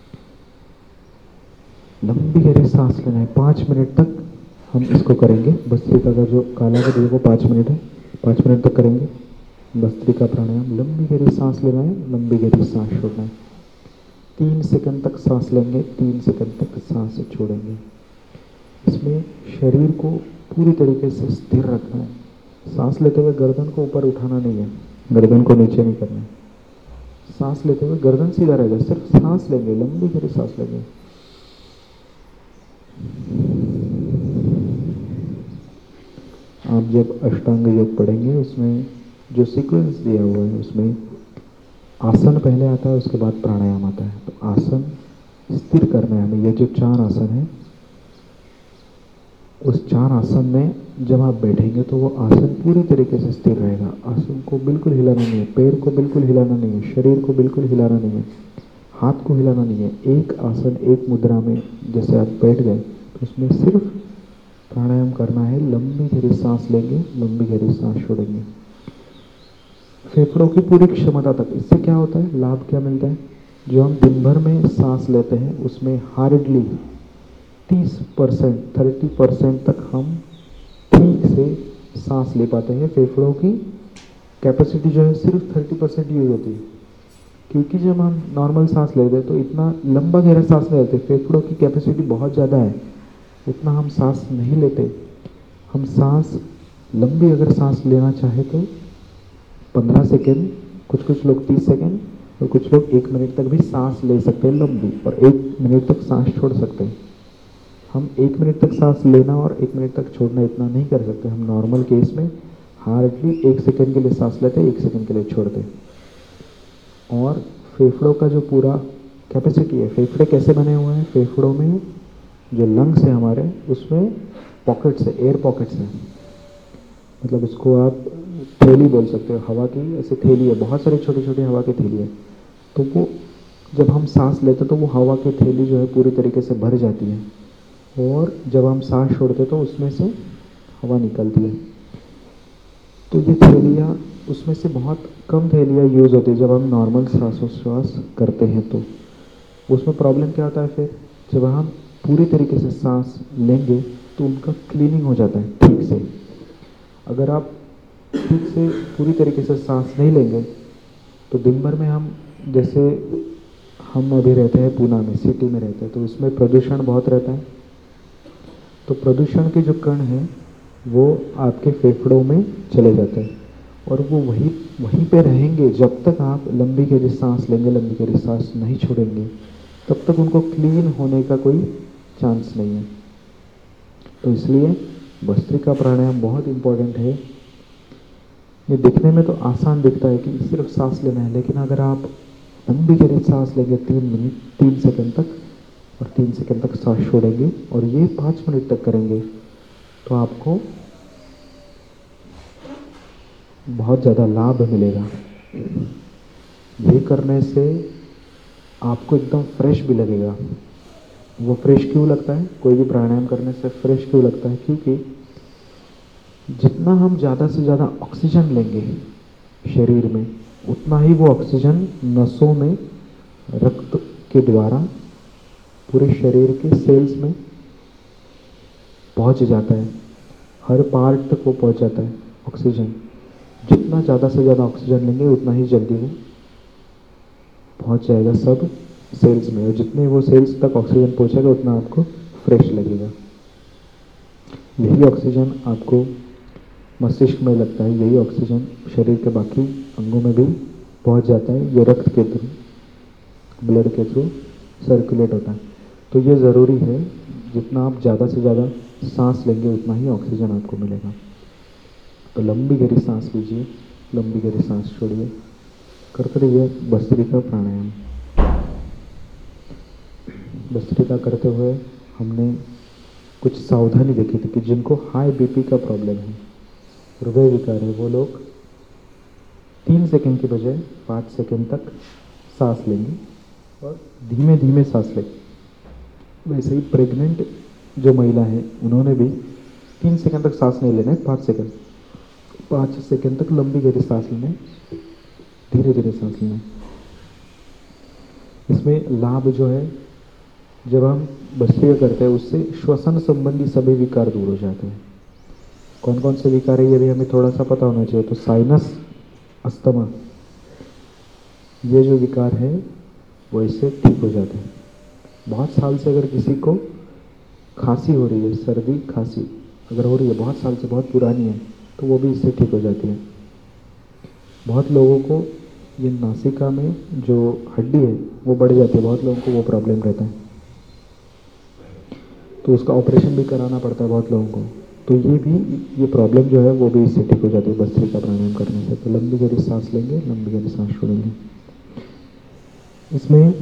Speaker 1: लंबी गहरी सांस लेना है। पाँच मिनट तक हम इसको करेंगे। भस्त्रिका का जो काला का वो पाँच मिनट है, पाँच मिनट तक करेंगे भस्त्रिका प्राणायाम। लंबी गहरी सांस लेना है, लंबी गहरी सांस छोड़ना है। तीन सेकंड तक सांस लेंगे, तीन सेकंड तक सांस छोड़ेंगे। इसमें शरीर को पूरी तरीके से स्थिर रखना है। सांस लेते हुए गर्दन को ऊपर उठाना नहीं है, गर्दन को नीचे नहीं करना है। सांस लेते हुए गर्दन सीधा रहेगा, सिर्फ सांस लेंगे, लंबी गहरी सांस लेंगे। आप जब अष्टांग योग पढ़ेंगे, उसमें जो सीक्वेंस दिया हुआ है उसमें आसन पहले आता है, उसके बाद प्राणायाम आता है। तो आसन स्थिर करना है हमें। ये जो चार आसन है, उस चार आसन में जब आप बैठेंगे तो वो आसन पूरी तरीके से स्थिर रहेगा। आसन को बिल्कुल हिलाना नहीं है, पैर को बिल्कुल हिलाना नहीं है, शरीर को बिल्कुल हिलाना नहीं है, हाथ को हिलाना नहीं है। एक आसन एक मुद्रा में जैसे आप बैठ गए, तो उसमें सिर्फ प्राणायाम करना है। लंबी गहरी सांस लेंगे, लंबी गहरी सांस छोड़ेंगे, फेफड़ों की पूरी क्षमता तक। इससे क्या होता है, लाभ क्या मिलता है? जो हम दिन भर में सांस लेते हैं उसमें हार्डली तीस परसेंट थर्टी परसेंट तक हम ठीक से सांस ले पाते हैं। फेफड़ों की कैपेसिटी जो है सिर्फ थर्टी परसेंट यूज होती है, क्योंकि जब हम नॉर्मल सांस लेते हैं तो इतना लंबा गहरा सांस नहीं लेते। फेफड़ों की कैपेसिटी बहुत ज़्यादा है, उतना हम सांस नहीं लेते। हम सांस लंबी अगर सांस लेना चाहे तो पंद्रह सेकेंड, कुछ कुछ लोग तीस सेकेंड और कुछ लोग एक मिनट तक भी सांस ले सकते हैं लंबी, और एक मिनट तक सांस छोड़ सकते हैं। हम एक मिनट तक सांस लेना और एक मिनट तक छोड़ना इतना नहीं कर सकते। हम नॉर्मल केस में हार्डली एक सेकेंड के लिए सांस लेते हैं, एक सेकेंड के लिए छोड़ते हैं। और फेफड़ों का जो पूरा कैपेसिटी है, फेफड़े कैसे बने हुए हैं, फेफड़ों में जो लंग्स है हमारे, उसमें पॉकेट्स है, एयर पॉकेट्स हैं। मतलब इसको आप थैली बोल सकते हो, हवा की ऐसे थैली है, बहुत सारी छोटी छोटी हवा की थैली है। तो वो जब हम सांस लेते तो वो हवा की थैली जो है पूरी तरीके से भर जाती है, और जब हम सांस छोड़ते तो उसमें से हवा निकलती है। तो ये थैलियाँ, उसमें से बहुत कम थैलियाँ यूज़ होती है जब हम नॉर्मल श्वासोच्छ्वास करते हैं। तो उसमें प्रॉब्लम क्या होता है, फिर जब हम पूरी तरीके से सांस लेंगे तो उनका क्लीनिंग हो जाता है ठीक से। अगर आप ठीक से पूरी तरीके से सांस नहीं लेंगे तो दिन भर में हम, जैसे हम अभी रहते हैं पूना में, सिटी में रहते हैं, तो इसमें प्रदूषण बहुत रहता है। तो प्रदूषण के जो कण हैं वो आपके फेफड़ों में चले जाते हैं, और वो वहीं वहीं पे रहेंगे जब तक आप लंबी गहरी सांस लेंगे, लंबी गहरी सांस नहीं छोड़ेंगे, तब तक उनको क्लीन होने का कोई चांस नहीं है। तो इसलिए भस्त्रिका प्राणायाम बहुत इम्पोर्टेंट है। ये दिखने में तो आसान दिखता है कि सिर्फ सांस लेना है, लेकिन अगर आप लंबी गहरी सांस लेंगे तीन मिनट तीन सेकंड तक, और तीन सेकंड तक सांस छोड़ेंगे, और ये पाँच मिनट तक करेंगे, तो आपको बहुत ज़्यादा लाभ मिलेगा। ये करने से आपको एकदम फ्रेश भी लगेगा। वो फ्रेश क्यों लगता है, कोई भी प्राणायाम करने से फ्रेश क्यों लगता है? क्योंकि जितना हम ज़्यादा से ज़्यादा ऑक्सीजन लेंगे शरीर में, उतना ही वो ऑक्सीजन नसों में, रक्त के द्वारा पूरे शरीर के सेल्स में पहुंच जाता है। हर पार्ट तक वो पहुंच जाता है ऑक्सीजन। जितना ज़्यादा से ज़्यादा ऑक्सीजन लेंगे उतना ही जल्दी वो पहुंच जाएगा सब सेल्स में, और जितने वो सेल्स तक ऑक्सीजन पहुंचेगा उतना आपको फ्रेश लगेगा। यही ऑक्सीजन आपको मस्तिष्क में लगता है, यही ऑक्सीजन शरीर के बाकी अंगों में भी पहुंच जाता है। ये रक्त के थ्रू, ब्लड के थ्रू सर्कुलेट होता है। तो ये ज़रूरी है, जितना आप ज़्यादा से ज़्यादा सांस लेंगे उतना ही ऑक्सीजन आपको मिलेगा। तो लंबी गहरी सांस लीजिए, लंबी गहरी सांस छोड़िए, करते रहिए भस्त्रिका प्राणायाम। भस्त्रिका करते हुए हमने कुछ सावधानी देखी थी कि जिनको हाई बीपी का प्रॉब्लम है, हृदय विकार है, वो लोग तीन सेकंड के बजाय पाँच सेकंड तक सांस लेंगे और धीमे धीमे सांस लेंगे। वैसे ही प्रेग्नेंट जो महिला है उन्होंने भी तीन सेकंड तक सांस नहीं लेना है, पाँच सेकंड पाँच सेकंड तक लंबी गहरी सांस लेना है, धीरे धीरे सांस लेना है। इसमें लाभ जो है, जब हम भस्त्रिका करते हैं उससे श्वसन संबंधी सभी विकार दूर हो जाते हैं। कौन कौन से विकार है ये भी हमें थोड़ा सा पता होना चाहिए। तो साइनस, अस्थमा, ये जो विकार है वो इससे ठीक हो जाते हैं। बहुत साल से अगर किसी को खांसी हो रही है, सर्दी खांसी अगर हो रही है बहुत साल से, बहुत पुरानी है, तो वो भी इससे ठीक हो जाती है। बहुत लोगों को ये नासिका में जो हड्डी है वो बढ़ जाती है, बहुत लोगों को वो प्रॉब्लम रहता है, तो उसका ऑपरेशन भी कराना पड़ता है बहुत लोगों को। तो ये भी, ये प्रॉब्लम जो है वो भी इससे ठीक हो जाती है भस्त्रिका प्राणायाम करने से। तो लंबी गहरी सांस लेंगे, लंबी गहरी सांस छोड़ेंगे। इसमें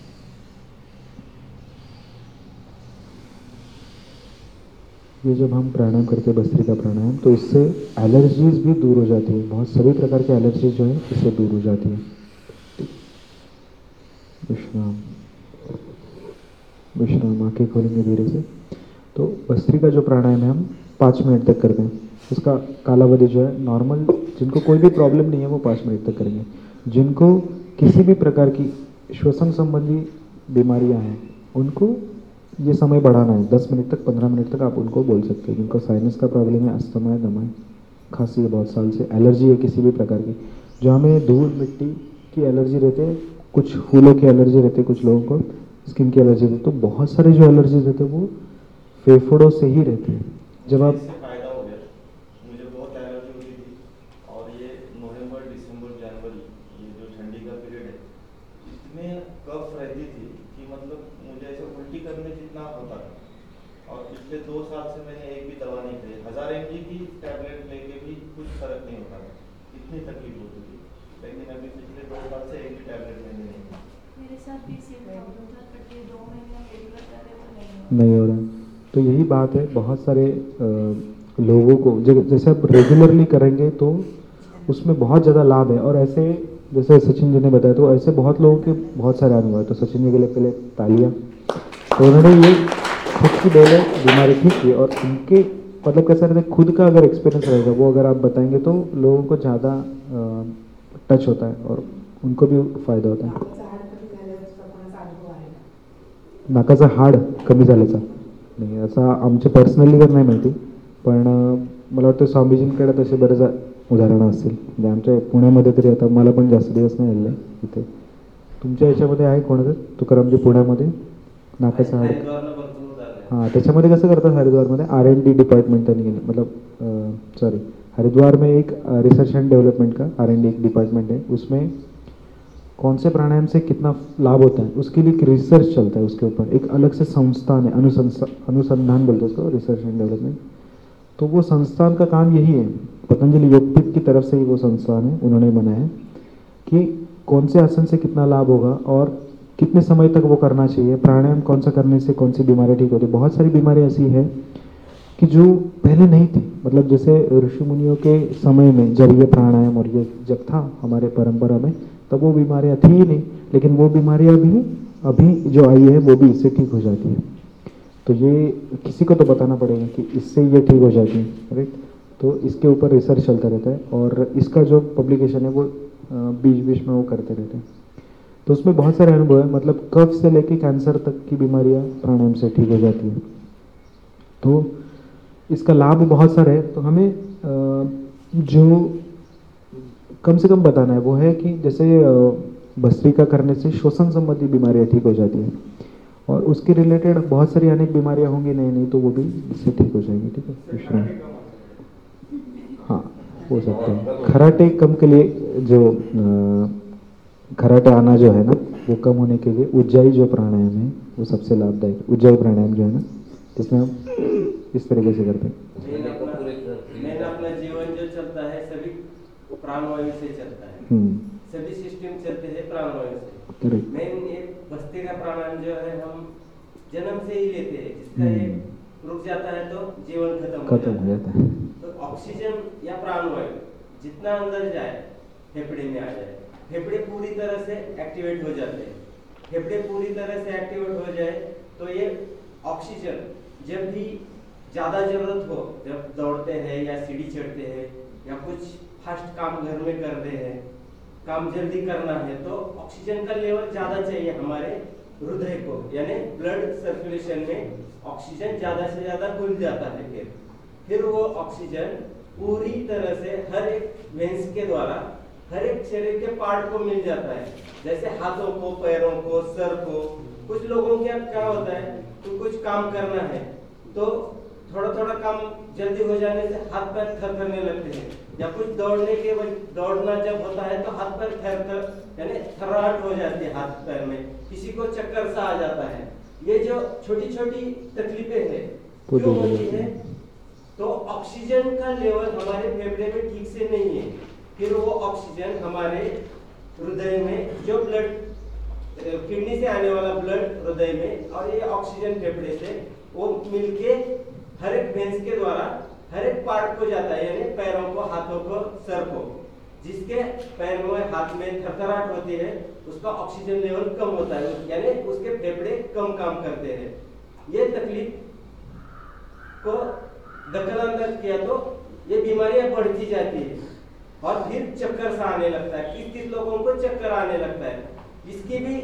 Speaker 1: ये जब हम प्राणायाम करते हैं भस्त्रिका प्राणायाम, तो इससे एलर्जीज भी दूर हो जाती है। बहुत सभी प्रकार के एलर्जीज जो है इससे दूर हो जाती है। विश्राम विश्राम आंखें खोलेंगे धीरे से। तो भस्त्रिका जो प्राणायाम है हम पाँच मिनट तक करते हैं। उसका कालावधि जो है नॉर्मल, जिनको कोई भी प्रॉब्लम नहीं है वो पाँच मिनट तक करेंगे। जिनको किसी भी प्रकार की श्वसन संबंधी बीमारियां हैं उनको ये समय बढ़ाना है, दस मिनट तक, पंद्रह मिनट तक आप उनको बोल सकते हैं। जिनको साइनस का प्रॉब्लम है, अस्थमा है, दमा है, खांसी है बहुत साल से, एलर्जी है किसी भी प्रकार की, जो हमें धूल मिट्टी की एलर्जी रहती है, कुछ फूलों की एलर्जी रहती है, कुछ लोगों को स्किन की एलर्जी रहती है, तो बहुत सारे जो एलर्जीज रहते हैं वो फेफड़ों से ही रहते हैं। जब आप
Speaker 4: इससे फायदा हो गया, मुझे बहुत एलर्जी होती थी और ये नवंबर, दिसंबर, जनवरी, ये जो ठंडी का पीरियड है, इसमें कफ रहती थी कि मतलब मुझे ऐसे उल्टी करने जितना होता था। और पिछले दो साल से मैंने एक भी दवा नहीं खाई, हजार एम जी की टैबलेट लेके भी कुछ फर्क नहीं होता था, इतनी तकलीफ होती थी। लेकिन अभी पिछले दो साल से एक भी टैबलेट मैंने नहीं खाई।
Speaker 3: मेरे साथ भी सेम प्रॉब्लम था, बट ये दो महीने हम रेगुलर कर रहे तो नहीं
Speaker 1: नहीं हो रहा है। तो यही बात है, बहुत सारे आ, लोगों को ज- जैसे आप रेगुलरली करेंगे तो उसमें बहुत ज़्यादा लाभ है। और ऐसे जैसे सचिन जी ने बताया, तो ऐसे बहुत लोगों के बहुत सारे अनुभव है। तो सचिन जी के लिए पहले तालियां। तो उन्होंने ये खुद की पहले बीमारी ठीक की और उनके मतलब कैसा रहता है, खुद का अगर एक्सपीरियंस रहेगा वो अगर आप बताएंगे तो लोगों को ज़्यादा टच होता है और उनको भी फायदा होता है। नाकाचा हाड कमी झाल्याचा नाही, असा आमच्या पर्सनली तर नाही माहिती, पण अं, मला वाटतं स्वामीजींकडे तसे बरेच उदाहरणं असतील. म्हणजे आमच्या पुण्यामध्ये तरी, आता मला पण जास्त दिवस नाही आलेले इथे. तुमच्या याच्यामध्ये आहे कोणाचं तुकारामजी पुण्यामध्ये नाकाचं हाड? हाँ, त्याच्यामध्ये कसं करतात हरिद्वारमध्ये आर एन डी डिपार्टमेंट त्यांनी केलं, मतलब सॉरी हरिद्वार में एक रिसर्च एंड डेवलपमेंट का आर एन डी एक डिपार्टमेंट है, उसमें कौन से प्राणायाम से कितना लाभ होता है उसके लिए एक रिसर्च चलता है, उसके ऊपर एक अलग से संस्थान है, अनुसंस्थान अनुसंधान बोलते हैं उसको, रिसर्च एंड डेवलपमेंट। तो वो संस्थान का काम यही है, पतंजलि योगपीठ की तरफ से ही वो संस्थान है, उन्होंने बनाया है कि कौन से आसन से कितना लाभ होगा और कितने समय तक वो करना चाहिए, प्राणायाम कौन सा करने से कौन सी बीमारी ठीक होती है। बहुत सारी बीमारियाँ ऐसी है कि जो पहले नहीं थी, मतलब जैसे ऋषि मुनियों के समय में जब ये प्राणायाम और ये जब था हमारे परंपरा में, तब वो बीमारियाँ थी ही नहीं, लेकिन वो बीमारियाँ भी अभी जो आई है वो भी इससे ठीक हो जाती है। तो ये किसी को तो बताना पड़ेगा कि इससे ये ठीक हो जाती है, राइट। तो इसके ऊपर रिसर्च चलता रहता है और इसका जो पब्लिकेशन है वो बीच बीच में वो करते रहते हैं। तो उसमें बहुत सारे अनुभव है, मतलब कफ से लेके कैंसर तक की बीमारियां प्राणायाम से ठीक हो जाती है। तो इसका लाभ बहुत सारे है। तो हमें जो कम से कम बताना है वो है कि जैसे भस्त्रिका करने से श्वसन संबंधी बीमारियां ठीक हो जाती है और उसके रिलेटेड बहुत सारी अनेक बीमारियां होंगी, नहीं नहीं तो वो भी इससे ठीक हो जाएंगी, ठीक है। विश्राम, हाँ हो सकता है। खराटे कम के लिए जो आ, खराटे आना जो है ना, वो कम होने के लिए उज्जाई जो प्राणायाम है वो सबसे लाभदायक। उज्जाई प्राणायाम जो है ना, जिसमें हम इस तरीके से करते हैं।
Speaker 2: मेन अपना जीवन जो चलता है सभी प्राणवायु से चलता है, सभी सिस्टम चलते हैं प्राणवायु से। मेन एक भस्त्रिका प्राणायाम जो है हम जन्म से ही लेते हैं, जिसका एक रुक जाता है तो जीवन खत्म हो
Speaker 1: खत्म हो
Speaker 2: जाता
Speaker 1: जाता है।
Speaker 2: है। तो ऑक्सीजन या प्राणवायु जितना अंदर जाए फेफड़े में आ जाए, फेफड़े पूरी तरह से एक्टिवेट हो जाते हैं। फेफड़े पूरी तरह से एक्टिवेट हो जाए तो ये ऑक्सीजन जब भी ज़्यादा जरूरत हो, जब दौड़ते हैं या सीढ़ी चढ़ते हैं या कुछ फास्ट काम घर में करते हैं, काम जल्दी करना है, तो ऑक्सीजन का लेवल ज़्यादा चाहिए हमारे हृदय को, यानी ब्लड सर्कुलेशन में ऑक्सीजन ज़्यादा से ज़्यादा घुल जाता है। फिर फिर वो ऑक्सीजन पूरी तरह से हर एक वेंस के द्वारा हर एक शरीर के पार्ट को मिल जाता है, जैसे हाथों को, पैरों को, सर को। कुछ लोगों के क्या होता है तो कुछ काम करना है तो थोड़ा थोड़ा काम जल्दी हो जाने से हाथ पैर थरथरने लगते हैं, या कुछ दौड़ने के दौड़ना जब होता है तो हाथ पैर थरथर यानी थर्राहट हो जाती है हाथ पैर में, किसी को चक्कर सा आ जाता है। ये जो छोटी छोटी तकलीफें हैं क्यों होती है? तो ऑक्सीजन का लेवल हमारे फेफड़े में ठीक से नहीं है। फिर वो ऑक्सीजन हमारे हृदय में जो ब्लड किडनी से आने वाला ब्लड हृदय में और ये ऑक्सीजन फेफड़े से वो मिलके हर एक वेंस के द्वारा हर एक पार्ट को जाता है, यानी पैरों को, हाथों को, सर को। जिसके पैर में, हाथ में थरथराहट होती है उसका ऑक्सीजन लेवल कम होता है, यानी उसके फेफड़े कम काम करते हैं। ये तकलीफ को दखलअंदाज किया तो ये बीमारियां बढ़ती जाती है और फिर चक्कर सा आने लगता है। किस किस लोगों को चक्कर आने लगता है, इसकी भी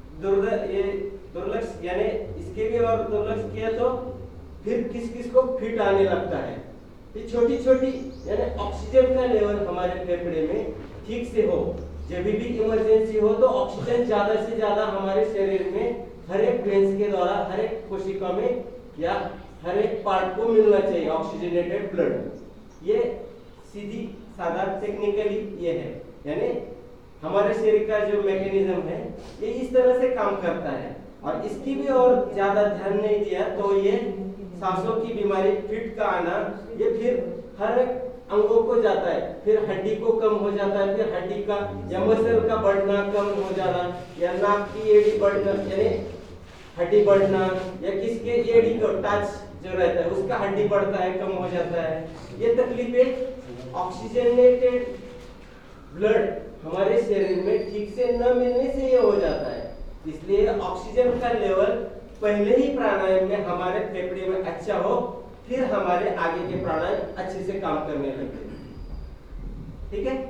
Speaker 2: दुर्लक्ष यानी इसके भी और दुर्लक्ष किया तो फिर किस किस को फिट आने लगता है। ये छोटी छोटी यानी ऑक्सीजन का लेवल हमारे फेफड़े में ठीक से हो, जब भी इमरजेंसी हो तो ऑक्सीजन ज्यादा से ज्यादा हमारे शरीर में हर एक वेंस के द्वारा हर एक कोशिका में या हर एक पार्ट को मिलना चाहिए ऑक्सीजनेटेड ब्लड। ये सीधी साधा टेक्निकली ये है, यानी हमारे शरीर का जो मैकेनिज्म है ये इस तरह से काम करता है। और इसकी भी और ज्यादा ध्यान नहीं दिया तो ये सांसों की बीमारी, फिट का आना, ये फिर हर एक अंगों को जाता है, फिर हड्डी को कम हो जाता है, फिर हड्डी का या मसल का बढ़ना कम हो जाना, या नाक की एड़ी बढ़ना यानी हड्डी बढ़ना, या किसके एड़ी को टच जो रहता है उसका हड्डी बढ़ता है, कम हो जाता है। ये तकलीफें ऑक्सीजनेटेड ब्लड हमारे शरीर में ठीक से न मिलने से ये हो जाता है। इसलिए ऑक्सीजन का लेवल पहले ही प्राणायाम में हमारे फेफड़े में अच्छा हो, फिर हमारे आगे के प्राणायाम अच्छे से काम करने लगते हैं। ठीक है?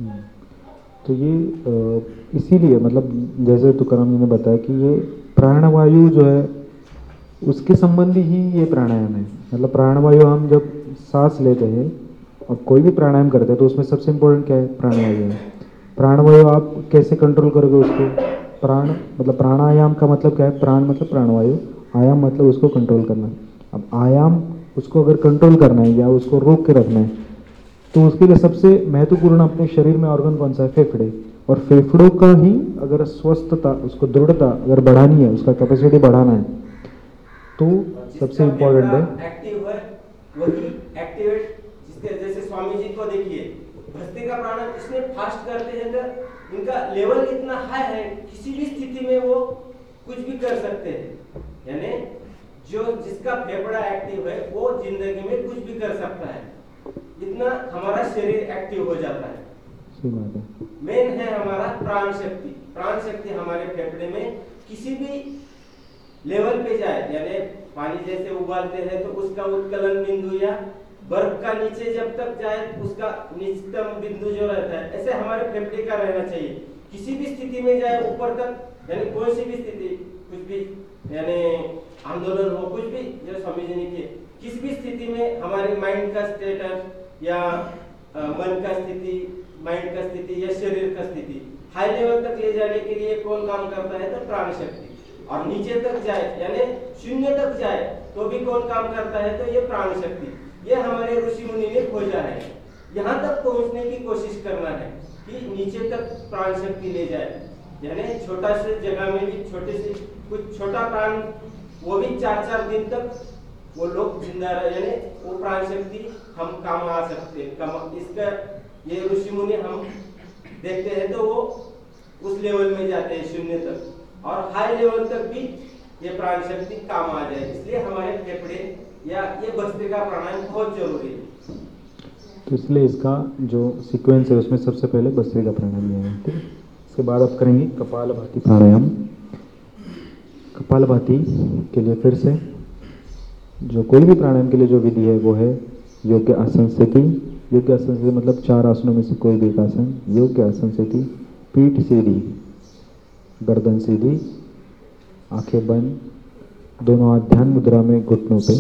Speaker 1: तो ये इसीलिए मतलब जैसे तुकाराम जी ने बताया कि ये प्राणवायु जो है उसके संबंधी ही ये प्राणायाम है। मतलब प्राणवायु हम जब सांस लेते हैं और कोई भी प्राणायाम करते हैं तो उसमें सबसे इम्पोर्टेंट क्या है? प्राणवायु है। प्राणवायु आप कैसे कंट्रोल करोगे उसको? प्राण मतलब प्राणायाम का मतलब क्या है? प्राण मतलब प्राणवायु, आयाम मतलब उसको कंट्रोल करना। अब आयाम उसको अगर कंट्रोल करना है या उसको रोक के रखना है तो उसके लिए सबसे महत्वपूर्ण अपने शरीर में ऑर्गन कौन सा है? फेफड़े। और फेफड़ों का ही अगर स्वस्थता, उसको दृढ़ता अगर बढ़ानी है, उसका कैपेसिटी बढ़ाना है तो सबसे इम्पोर्टेंट है
Speaker 2: एक्टिव है वही एक्टिवेट। जिसके जैसे स्वामी जी को देखिए, भस्त्रिका का प्राणायाम इसमें फास्ट करते हैं तो इनका लेवल इतना हाई है, किसी भी स्थिति में वो कुछ भी कर सकते हैं। यानी जो जिसका फेफड़ा एक्टिव है वो जिंदगी में कुछ भी कर सकता है, इतना हमारा शरीर एक्टिव हो जाता है। मेन है हमारा प्राण शक्ति। प्राण शक्ति हमारे फेफड़े में किसी भी लेवल पे जाए, यानी पानी जैसे उबालते हैं तो उसका उत्कलन बिंदु या बर्फ का नीचे जब तक जाए उसका निचतम बिंदु जो रहता है, ऐसे हमारे फेफड़े का रहना चाहिए। किसी भी स्थिति में जाए ऊपर तक, यानी कोई सी भी स्थिति, कुछ भी यानी आंदोलन हो, कुछ भी जो स्वामी जी ने किए, किसी भी स्थिति में हमारे माइंड का स्टेटस या आ, मन का स्थिति, माइंड का स्थिति या शरीर का स्थिति हाई लेवल तक ले जाने के लिए कौन काम करता है? तो प्राण शक्ति। और नीचे तक जाए यानी शून्य तक जाए तो भी कौन काम करता है? तो ये प्राण शक्ति। ये हमारे ऋषि मुनि ने खोजा है। यहाँ तक पहुँचने की कोशिश करना है कि नीचे तक प्राण शक्ति ले जाए, यानी छोटा से जगह में भी छोटे से कुछ छोटा प्राण, वो भी चार चार दिन तक वो लोग जिंदा रहे, यानी वो प्राण शक्ति हम काम आ सकते हैं। इसका ये ऋषि मुनि हम देखते हैं तो वो उस लेवल में जाते हैं शून्य तक, और हाई लेवल तक भी ये प्राण शक्ति काम आ जाए। इसलिए हमारे फेफड़े या ये भस्त्रिका प्राणायाम बहुत जरूरी है?
Speaker 1: तो इसलिए इसका जो सीक्वेंस है उसमें सबसे पहले भस्त्रिका प्राणायाम लिया है, ठीक है। इसके बाद आप करेंगे कपालभाति प्राणायाम। कपालभाति के लिए फिर से जो कोई भी प्राणायाम के लिए जो विधि है वो है योग्य आसन स्थिति। योग्य आसन स्थिति मतलब चार आसनों में से कोई भी एक आसन। योग्य आसन स्थिति, पीठ सीधी, गर्दन सीधी, आंखें बंद, दोनों हाथ ध्यान मुद्रा में घुटनों पे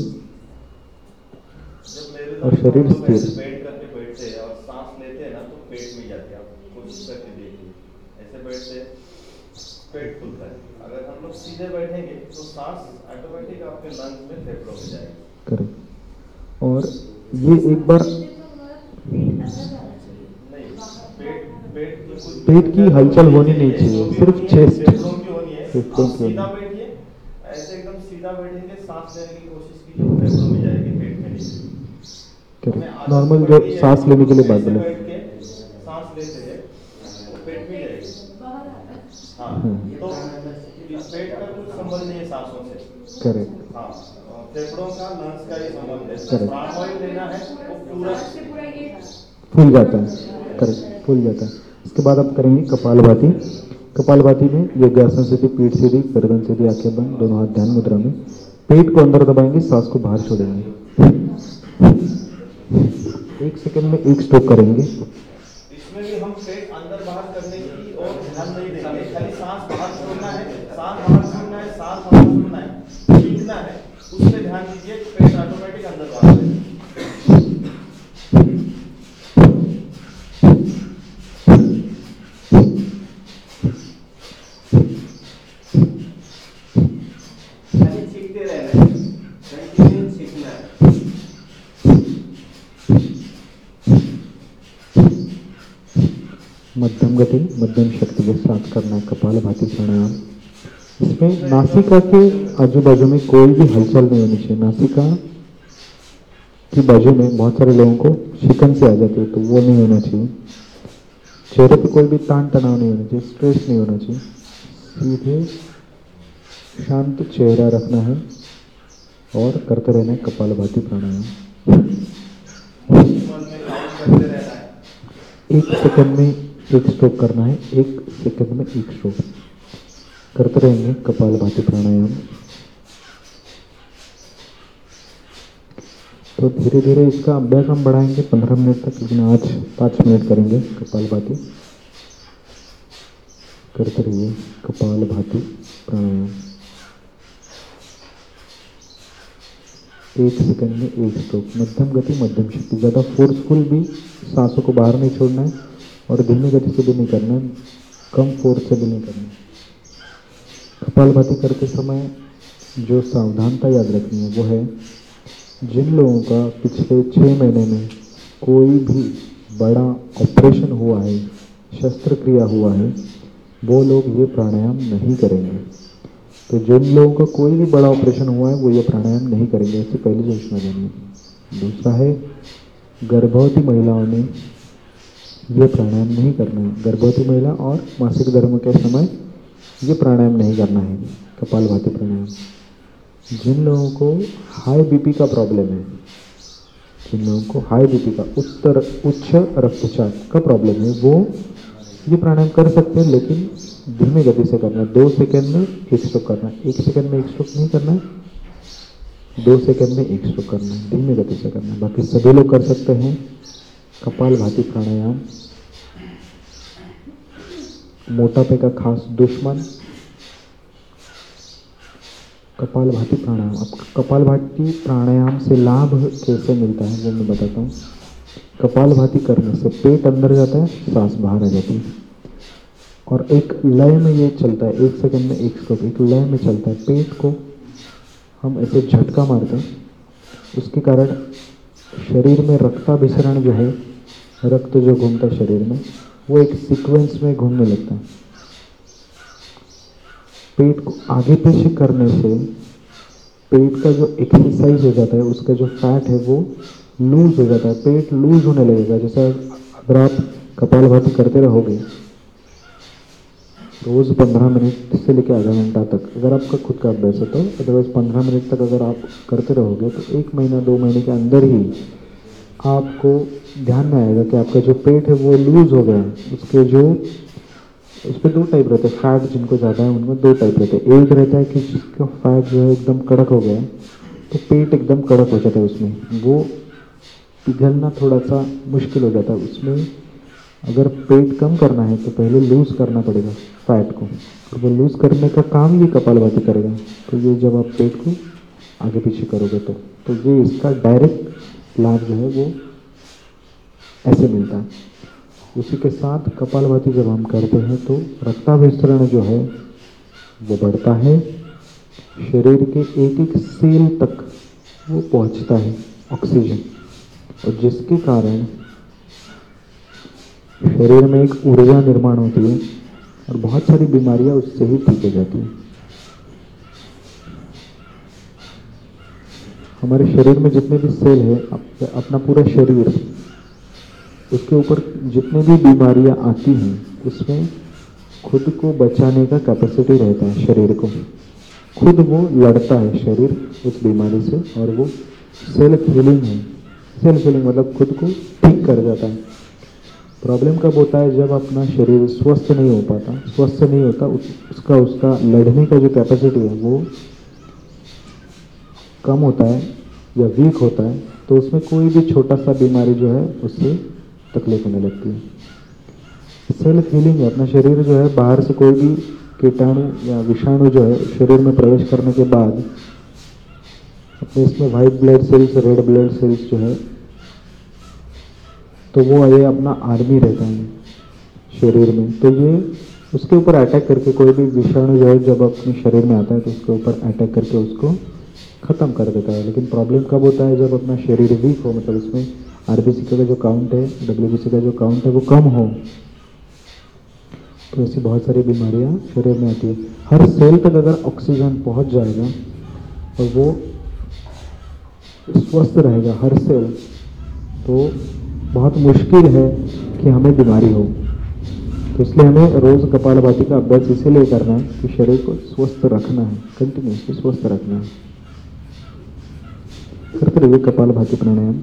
Speaker 1: और शरीर स्थिर।
Speaker 4: बैठ करके बैठते हैं और सांस लेते हैं ना तो पेट में जाते हैं। आप कोशिश करके देखिए, ऐसे बैठते पेट खुलता है। अगर हम लोग सीधे बैठेंगे तो सांस ऑटोमेटिक आपके लंग्स में फेफड़ों में जाएगी।
Speaker 1: करेक्ट। और ये एक बार
Speaker 4: नहीं, पेट पेट की
Speaker 1: पेट की हलचल होनी नहीं चाहिए, सिर्फ चेस्ट
Speaker 4: फेफड़ों की होनी है।
Speaker 1: फेफड़ों
Speaker 4: आप
Speaker 1: की
Speaker 4: सीधा
Speaker 1: होनी।
Speaker 4: बैठिए, ऐसे एकदम सीधा बैठेंगे, सांस लेने की कोशिश कीजिए, वो फेफड़ों में जाएगी, पेट में नहीं।
Speaker 1: करेक्ट। नॉर्मल जो सांस लेने के लिए बात बोले,
Speaker 4: बैठ के सांस लेते हैं वो पेट में जाएगी। हाँ, तो इस पेट का कुछ संबंध नहीं है सांसों से।
Speaker 1: करेक्ट।
Speaker 4: हाँ, फेफड़ों का लंग्स का ही संबंध है।
Speaker 1: Correct.
Speaker 4: प्राणवायु लेना है वो पूरा
Speaker 1: फूल जाता है। करेक्ट, फूल जाता है। इसके बाद आप करेंगे कपालभाति। कपालभाति में योगासन स्थिति, पीठ सीधी, गर्दन सीधी, आंखें बंद, दोनों हाथ ध्यान मुद्रा में। पेट को अंदर दबाएंगे, सांस को बाहर छोड़ेंगे। एक सेकंड में एक स्ट्रोक करेंगे।
Speaker 4: इसमें भी हम पेट अंदर बाहर करने की और ध्यान नहीं देंगे, खाली सांस बाहर छोड़ना है, सांस बाहर छोड़ना है, सांस बाहर छोड़ना है, खींचना है, उस पे ध्यान दीजिए। पेट ऑटोमेटिक अंदर बाहर है।
Speaker 2: खाली छींकते रहना है, कंटिन्यू छींकना है।
Speaker 1: मध्यम गति, मध्यम शक्ति के साथ करना है कपालभाति प्राणायाम। इसमें नासिका के आजू बाजू में कोई भी हलचल नहीं होनी चाहिए। नासिका की बाजू में बहुत सारे लोगों को शिकन से आ जाती है, तो वो नहीं होना चाहिए। चेहरे पे कोई भी तान तनाव नहीं होना चाहिए, स्ट्रेस नहीं होना चाहिए। सीधे शांत चेहरा रखना है और करते रहना है कपालभाति प्राणायाम।
Speaker 4: मन में काउंट करते रहना है।
Speaker 1: एक सेकंड में एक स्ट्रोक करना है, एक सेकंड में एक स्ट्रोक करते रहेंगे कपालभाति प्राणायाम। तो धीरे धीरे इसका अभ्यास हम बढ़ाएंगे पंद्रह मिनट तक, लेकिन आज पाँच मिनट करेंगे कपालभाति। करते रहिए कपालभाति प्राणायाम। एक सेकंड में एक स्ट्रोक, मध्यम गति, मध्यम शक्ति। ज़्यादा फोर्सफुल भी सांसों को बाहर नहीं छोड़ना है और धीमी गति से भी नहीं करना है, कम फोर्स से भी नहीं करना है। कपालभाति करते समय जो सावधानता याद रखनी है वो है, जिन लोगों का पिछले छः महीने में कोई भी बड़ा ऑपरेशन हुआ है, शस्त्रक्रिया हुआ है, वो लोग ये प्राणायाम नहीं करेंगे। तो जिन लोगों का कोई भी बड़ा ऑपरेशन हुआ है वो ये प्राणायाम नहीं करेंगे, इससे पहले सूचना देनी है। दूसरा है, गर्भवती महिलाओं ने ये प्राणायाम नहीं करना है। गर्भवती महिला और मासिक धर्म के समय ये प्राणायाम नहीं करना है, कपालभाति प्राणायाम। जिन लोगों को हाई बीपी का प्रॉब्लम है, जिन लोगों को हाई बीपी का उत्तर उच्च रक्तचाप का प्रॉब्लम है, वो ये प्राणायाम कर सकते हैं, लेकिन धीमी गति से करना है। दो सेकंड में एक स्ट्रोक करना है, एक सेकंड में एक स्ट्रोक नहीं करना है, दो सेकंड में एक स्ट्रोक करना है, धीमी गति से करना है। बाकी सभी लोग कर सकते हैं कपालभाति प्राणायाम। मोटापे का खास दुश्मन कपालभाति प्राणायाम। अब कपालभाति प्राणायाम से लाभ कैसे मिलता है वो मैं बताता हूँ। कपालभाति करने से पेट अंदर जाता है, सांस बाहर आ जाती है और एक लय में ये चलता है, एक सेकंड में एक स्ट्रोक, एक लय में चलता है। पेट को हम ऐसे झटका मारते हैं, उसके कारण शरीर में रक्ताभिसरण जो है, रक्त जो घूमता है शरीर में, वो एक सीक्वेंस में घूमने लगता है। पेट को आगे पीछे करने से पेट का जो एक्सरसाइज हो जाता है, उसका जो फैट है वो लूज हो जाता है, पेट लूज होने लगेगा। जैसे अगर आप कपालभाति करते रहोगे रोज़ पंद्रह मिनट से लेकर आधा घंटा तक अगर आपका खुद का अभ्यास है तो, अदरवाइज़ पंद्रह मिनट तक अगर आप करते रहोगे तो एक महीना दो महीने के अंदर ही आपको ध्यान में आएगा कि आपका जो पेट है वो लूज़ हो गया। उसके जो उस पर दो टाइप रहते हैं, फैट जिनको ज़्यादा है उनमें दो टाइप रहते हैं। एक रहता है कि जिसका फैट जो है एकदम कड़क हो गया है तो पेट एकदम कड़क हो जाता है, उसमें वो पिघलना थोड़ा सा मुश्किल हो जाता है। उसमें अगर पेट कम करना है तो पहले लूज़ करना पड़ेगा फैट को, और वो लूज़ करने का काम ये कपालभाति करेगा। तो ये जब आप पेट को आगे पीछे करोगे तो तो ये इसका डायरेक्ट लाभ जो है वो ऐसे मिलता है। उसी के साथ कपालभाति जब हम करते हैं तो रक्ताभिसरण जो है वो बढ़ता है, शरीर के एक एक सेल तक वो पहुंचता है ऑक्सीजन, और जिसके कारण शरीर में एक ऊर्जा निर्माण होती है और बहुत सारी बीमारियां उससे ही ठीक हो जाती हैं। हमारे शरीर में जितने भी सेल है, अपना पूरा शरीर, उसके ऊपर जितने भी बीमारियां आती हैं उसमें खुद को बचाने का कैपेसिटी रहता है शरीर को। खुद वो लड़ता है शरीर उस बीमारी से, और वो सेल्फ हीलिंग है। सेल्फ हीलिंग मतलब खुद को ठीक कर जाता है। प्रॉब्लम कब होता है? जब अपना शरीर स्वस्थ नहीं हो पाता, स्वस्थ नहीं होता, उस, उसका उसका लड़ने का जो कैपेसिटी है वो कम होता है या वीक होता है, तो उसमें कोई भी छोटा सा बीमारी जो है उससे तकलीफ होने लगती है। सेल्फ हीलिंग है, अपना शरीर जो है बाहर से कोई भी कीटाणु या विषाणु जो है शरीर में प्रवेश करने के बाद अपने इसमें white blood cells, red blood cells जो है, तो वो ये अपना आर्मी रहता है शरीर में, तो ये उसके ऊपर अटैक करके, कोई भी विषाणु जो है जब अपने शरीर में आता है तो उसके ऊपर अटैक करके उसको ख़त्म कर देता है। लेकिन प्रॉब्लम कब होता है? जब अपना शरीर वीक हो, मतलब इसमें आरबीसी का जो काउंट है, डब्ल्यूबीसी का जो काउंट है वो कम हो, तो ऐसी बहुत सारी बीमारियां शरीर में आती है। हर सेल तक अगर ऑक्सीजन पहुंच जाएगा और वो स्वस्थ रहेगा हर सेल, तो बहुत मुश्किल है कि हमें बीमारी हो। तो इसलिए हमें रोज़ कपालभाति का अभ्यास इसीलिए करना है कि शरीर को स्वस्थ रखना है, कंटिन्यूसली स्वस्थ रखना है। करते रहिए कपालभाति प्राणायाम।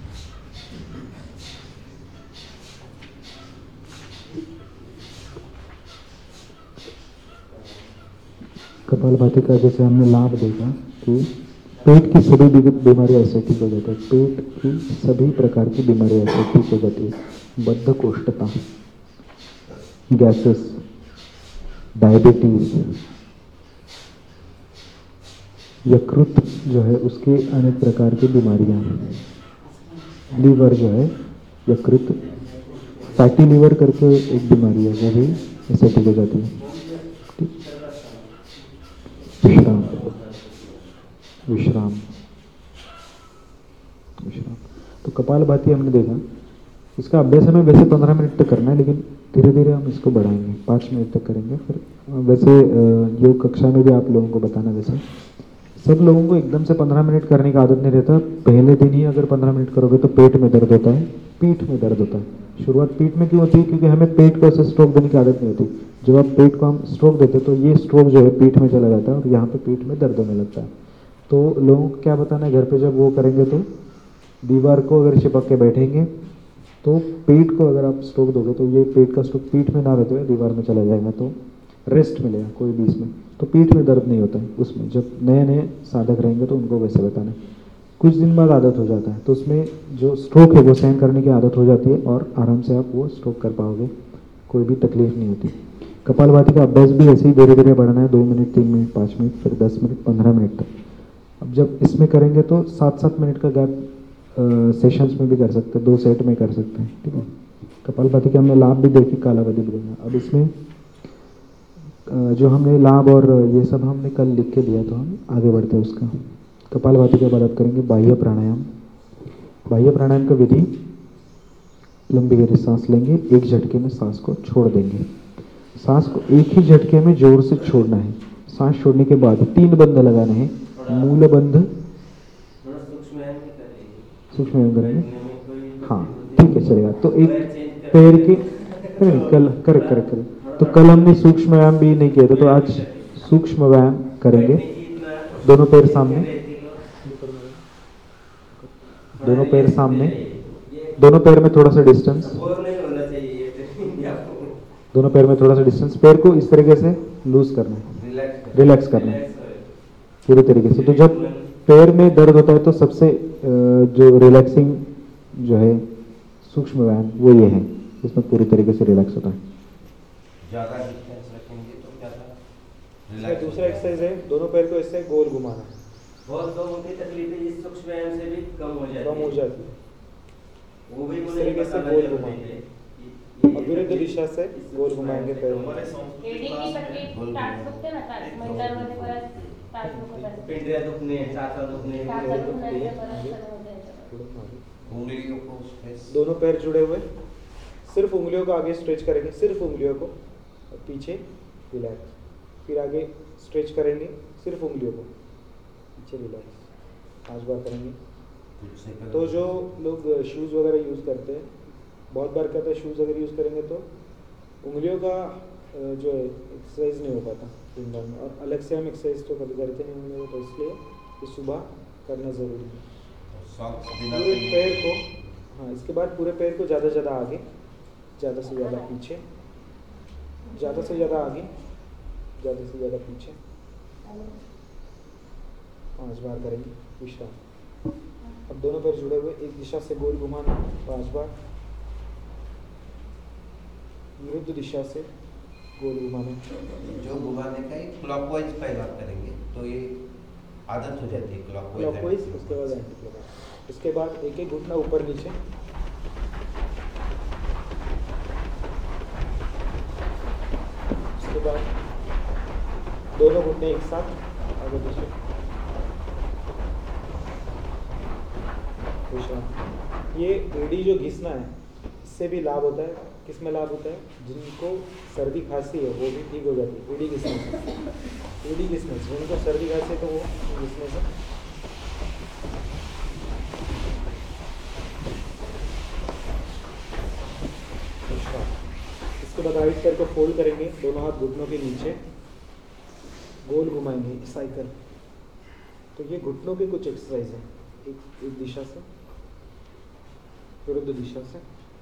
Speaker 1: कपालभाति का जैसे हमने लाभ देखा कि पेट की सभी बीमारियां ऐसे ठीक हो जाती है। पेट की सभी प्रकार की बीमारियां ऐसे ठीक हो जाती है। बद्धकोष्ठता, गैसेस, डायबिटीज, यकृत जो है उसके अनेक प्रकार की बीमारियां, लीवर जो है, यकृत, फैटी लीवर करके एक बीमारी है, वो भी ऐसे ठीक हो जाती है। विश्राम विश्राम विश्राम तो कपालभाति हमने देखा, इसका अभ्यास हमें वैसे पंद्रह मिनट तक करना है, लेकिन धीरे धीरे हम इसको बढ़ाएंगे, पाँच मिनट तक करेंगे। फिर वैसे योग कक्षा में भी आप लोगों को बताना, वैसे सब लोगों को एकदम से पंद्रह मिनट करने की आदत नहीं रहता। पहले दिन ही अगर पंद्रह मिनट करोगे तो पेट में दर्द होता है, पीठ में दर्द होता है। शुरुआत पीठ में क्यों होती है? क्योंकि हमें पेट को ऐसे स्ट्रोक देने की आदत नहीं होती। जब आप पेट को हम स्ट्रोक देते तो ये स्ट्रोक जो है पीठ में चला जाता है और यहाँ पे पीठ में दर्द होने लगता है। तो लोगों को क्या बताना है, घर पे जब वो करेंगे तो दीवार को अगर चिपक के बैठेंगे तो पेट को अगर आप स्ट्रोक दोगे तो ये पेट का स्ट्रोक पीठ में ना रहते हुए दीवार में चला जाएगा, तो रेस्ट मिलेगा कोई भी इसमें, तो पीठ में दर्द नहीं होता है उसमें। जब नए नए साधक रहेंगे तो उनको वैसे बताना है। कुछ दिन बाद आदत हो जाता है तो उसमें जो स्ट्रोक है वो सहन करने की आदत हो जाती है और आराम से आप वो स्ट्रोक कर पाओगे, कोई भी तकलीफ नहीं होती। कपालभाति का अभ्यास भी ऐसे ही धीरे धीरे बढ़ना है, दो मिनट, तीन मिनट, पाँच मिनट, फिर दस मिनट, पंद्रह मिनट तक। अब जब इसमें करेंगे तो सात सात मिनट का गैप सेशंस में भी कर सकते हैं, दो सेट में कर सकते हैं, ठीक है। कपालभाति के हमने लाभ भी देखे, कालावधि भी देखा। अब इसमें जो हमने लाभ और ये सब हमने कल लिख के दिया, तो हम आगे बढ़ते हैं उसका। कपालभाति के बाद आप करेंगे बाह्य प्राणायाम। बाह्य प्राणायाम का विधि, लंबी गहरी सांस लेंगे, एक झटके में सांस को छोड़ देंगे। सांस को एक ही झटके में जोर से छोड़ना है। सांस छोड़ने के बाद तीन बंद लगाने हैं, मूल बंध, सूक्ष्म व्यायाम करेंगे, हाँ ठीक है चलेगा। तो एक पैर के, नहीं कल करेक्ट करेक्ट करेक्ट तो कल हमने सूक्ष्म व्यायाम भी नहीं किया था, तो आज सूक्ष्म व्यायाम करेंगे। दोनों पैर सामने, दोनों पैर सामने, दोनों पैर में थोड़ा सा डिस्टेंस,
Speaker 2: बोर नहीं होना चाहिए ये ट्रेनिंग आपको।
Speaker 1: दोनों पैर में थोड़ा सा डिस्टेंस, पैर को इस तरीके से लूज करना है,
Speaker 2: रिलैक्स
Speaker 1: रिलैक्स करना है पूरे तरीके से। तो जब पैर में दर्द होता है तो सबसे अ, जो रिलैक्सिंग जो है सूक्ष्म व्यायाम वो ये है, इसमें पूरी तरीके से रिलैक्स होता है।
Speaker 2: ज्यादा डिस्टेंस रखेंगे तो ज्यादा
Speaker 5: इसका
Speaker 2: रिलैक्स
Speaker 5: दूसरा एक्सरसाइज है, दोनों पैर को ऐसे गोल घुमाना है,
Speaker 2: बहुत लोगों की तकलीफें इस सूक्ष्म व्यायाम से भी कम हो जाती
Speaker 5: कम हो जाती है।
Speaker 2: वो भी
Speaker 5: इस
Speaker 2: मुझे
Speaker 5: तरीके से
Speaker 2: पता
Speaker 5: गोल
Speaker 2: लगे
Speaker 5: घुमाएंगे।
Speaker 2: ये- ये-
Speaker 5: और विरुद्ध दिशा से गोल घुमाएंगे पैर को।
Speaker 4: हमारे संस्कृत
Speaker 7: हेडिंग
Speaker 4: क्लास
Speaker 7: की
Speaker 4: में
Speaker 7: पट्टी टाच बघते ना टाच महिलांमध्ये बऱ्याच टाच दुखत असते.
Speaker 2: पिंडऱ्या दुखणे, टाचा दुखणे,
Speaker 7: टाचा दुखण्याचे बऱ्याच सगळं होतं याच्यामध्ये.
Speaker 5: थोड़ा आगे।
Speaker 2: उंगलियों को स्ट्रेस
Speaker 5: दोनों पैर जुड़े हुए, सिर्फ उंगलियों को आगे स्ट्रेच करेंगे, सिर्फ उंगलियों को, और पीछे रिलैक्स, फिर आगे स्ट्रेच करेंगे, सिर्फ उंगलियों को, पीछे रिलैक्स, पांच बार करेंगे। तो जो लोग शूज़ वगैरह यूज़ करते हैं, बहुत बार कहते हैं शूज़ अगर यूज़ करेंगे तो उंगलियों का अ, जो है एक्सरसाइज नहीं हो पाता दिन भर में, और अलग से हम एक्सरसाइज तो कभी करते नहीं होंगे, तो इसलिए ये सुबह करना ज़रूरी है। पूरे पैर को, हाँ, इसके बाद पूरे पैर को ज़्यादा से ज़्यादा आगे, ज़्यादा से ज़्यादा पीछे, ज़्यादा से ज़्यादा आगे, ज़्यादा से ज़्यादा पीछे, पांच बार करेंगे विश्राम। अब दोनों पैर जुड़े हुए, एक दिशा से गोल घुमाना पांच बार, विरुद्ध दिशा से गोल घुमाना,
Speaker 8: जो घुमाने का ही क्लॉकवाइज पहला करेंगे तो ये आदत हो जाती है क्लॉकवाइज।
Speaker 5: क्लॉकवाइज, उसके बाद एंटी क्लॉकवाइज। उसके बाद एक एक घुटना ऊपर नीचे, उसके बाद दोनों घुटने एक साथ आगे पीछे, विश्राम। ये एड़ी जो घिसना है, इससे भी लाभ होता है। किस में लाभ होता है? जिनको सर्दी खांसी है वो भी ठीक हो जाती है एड़ी घिसने से। एड़ी घिसने से जिनको सर्दी खांसी है तो वो घिसने से। इसके बाद राइट पैर को फोल्ड करेंगे, दोनों हाथ घुटनों के नीचे, गोल घुमाएंगे साइकिल। तो ये घुटनों के कुछ एक्सरसाइज है, एक एक दिशा से, विरुद्ध दिशा से,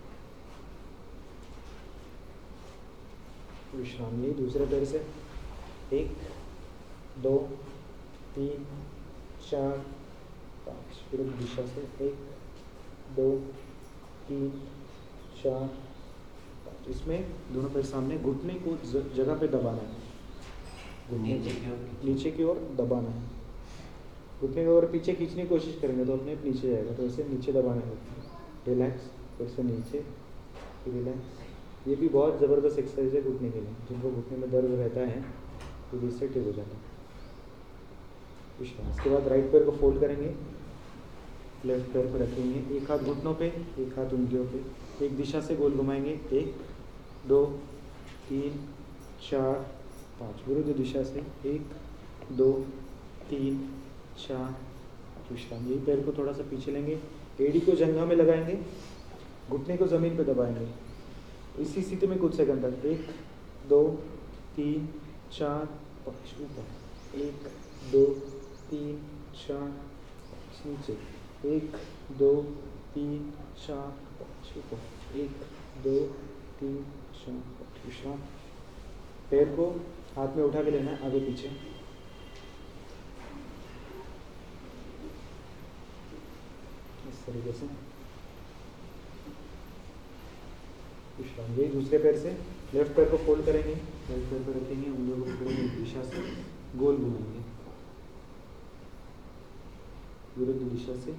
Speaker 5: विश्राम। ये दूसरे पैर से, एक, दो, तीन, चार, पाँच, विरुद्ध दिशा से, एक, दो, तीन, चार, पाँच। इसमें दोनों पैर सामने, घुटने को ज- जगह पे दबाना है,
Speaker 8: नीचे की ओर
Speaker 5: नीचे की ओर दबाना है। घुटने की ओर पीछे खींचने की कोशिश करेंगे तो अपने आप नीचे जाएगा, तो ऐसे नीचे दबाना है, रिलैक्स, फिर से नीचे, फिर रिलैक्स। ये भी बहुत ज़बरदस्त एक्सरसाइज है घुटने के लिए, जिनको घुटने में दर्द रहता है तो भी इससे ठीक हो जाता है। विश्राम। इसके बाद राइट पैर को फोल्ड करेंगे, लेफ्ट पैर को रखेंगे, एक हाथ घुटनों पे, एक हाथ उंगलियों पे, एक दिशा से गोल घुमाएंगे, एक, दो, तीन, चार, पाँच, विरुद्ध दिशा से, एक, दो, तीन, चार, विश्राम। यही पैर को थोड़ा सा पीछे लेंगे, एड़ी को जंघा में लगाएंगे, घुटने को ज़मीन पे दबाएंगे। इसी स्थिति में कुछ सेकंड तक, एक, दो, तीन, चार, पाँच, ऊपर, एक, दो, तीन, चार, पाँच, नीचे, एक, दो, तीन, चार, पाँच, ऊपर, एक, दो, तीन, चार, पाँच, विश्राम। पैर को हाथ में उठा के लेना है आगे पीछे, इस तरीके से विश्राम। यही दूसरे पैर से, लेफ्ट पैर को फोल्ड करेंगे, राइट पैर पर रखेंगे, उंगलियों को पकड़ेंगे, एक दिशा से गोल घुमाएंगे, विरुद्ध दिशा से।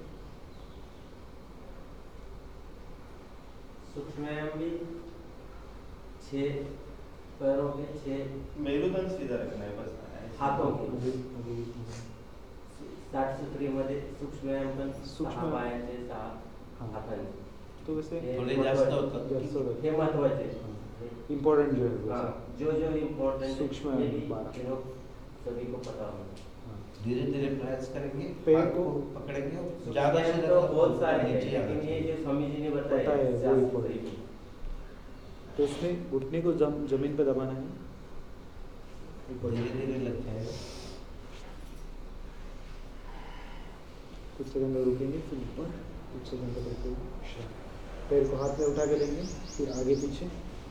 Speaker 2: सूक्ष्म व्यायाम भी छः पैरों के, छः
Speaker 4: मेरुदंड सीधा रखना है बस,
Speaker 2: हाथों के।
Speaker 5: आगे आगे भी-
Speaker 2: साठ सूत्रीमध्ये सूक्ष्म व्यायाम पण
Speaker 5: सूक्ष्म-
Speaker 2: सहा पायाचे, सहा
Speaker 5: हाँ।
Speaker 2: हातांचे,
Speaker 5: तो वैसे
Speaker 2: हे
Speaker 8: थोडे
Speaker 2: महत्वाचे.
Speaker 8: जास्त होतात.
Speaker 5: जास्त होतात.
Speaker 2: हे महत्वाचे.
Speaker 5: इम्पोर्टेंट जो है
Speaker 2: हाँ,
Speaker 5: वैसे।
Speaker 2: जो जो इम्पोर्टेंट
Speaker 5: सूक्ष्म
Speaker 2: ये भी
Speaker 5: बारह।
Speaker 2: ये लोग सभी को पता होना।
Speaker 5: हाँ।
Speaker 8: धीरे धीरे प्रयास करेंगे,
Speaker 5: पैर
Speaker 8: हाथ
Speaker 5: को
Speaker 8: पकड़ेंगे और
Speaker 2: सूक्ष्म
Speaker 8: ज्यादा
Speaker 2: व्यायाम
Speaker 8: से
Speaker 2: तो
Speaker 8: ज्यादा
Speaker 2: बहुत सारे हैं,
Speaker 8: नीचे आना
Speaker 2: लेकिन ये
Speaker 8: चाहिए।
Speaker 2: जो स्वामी जी ने
Speaker 5: बताया है,
Speaker 2: बताया
Speaker 5: वो
Speaker 2: शास्त्र
Speaker 5: important.
Speaker 2: में,
Speaker 6: तो उसमें घुटने को जम जमीन पे दबाना है, ऊपर
Speaker 8: धीरे धीरे लग जाएगा।
Speaker 6: कुछ सेकंड रुकेंगे, फिर ऊपर कुछ सेकंड तक रुकेंगे। पैर को हाथ में उठा के लेंगे, फिर आगे पीछे।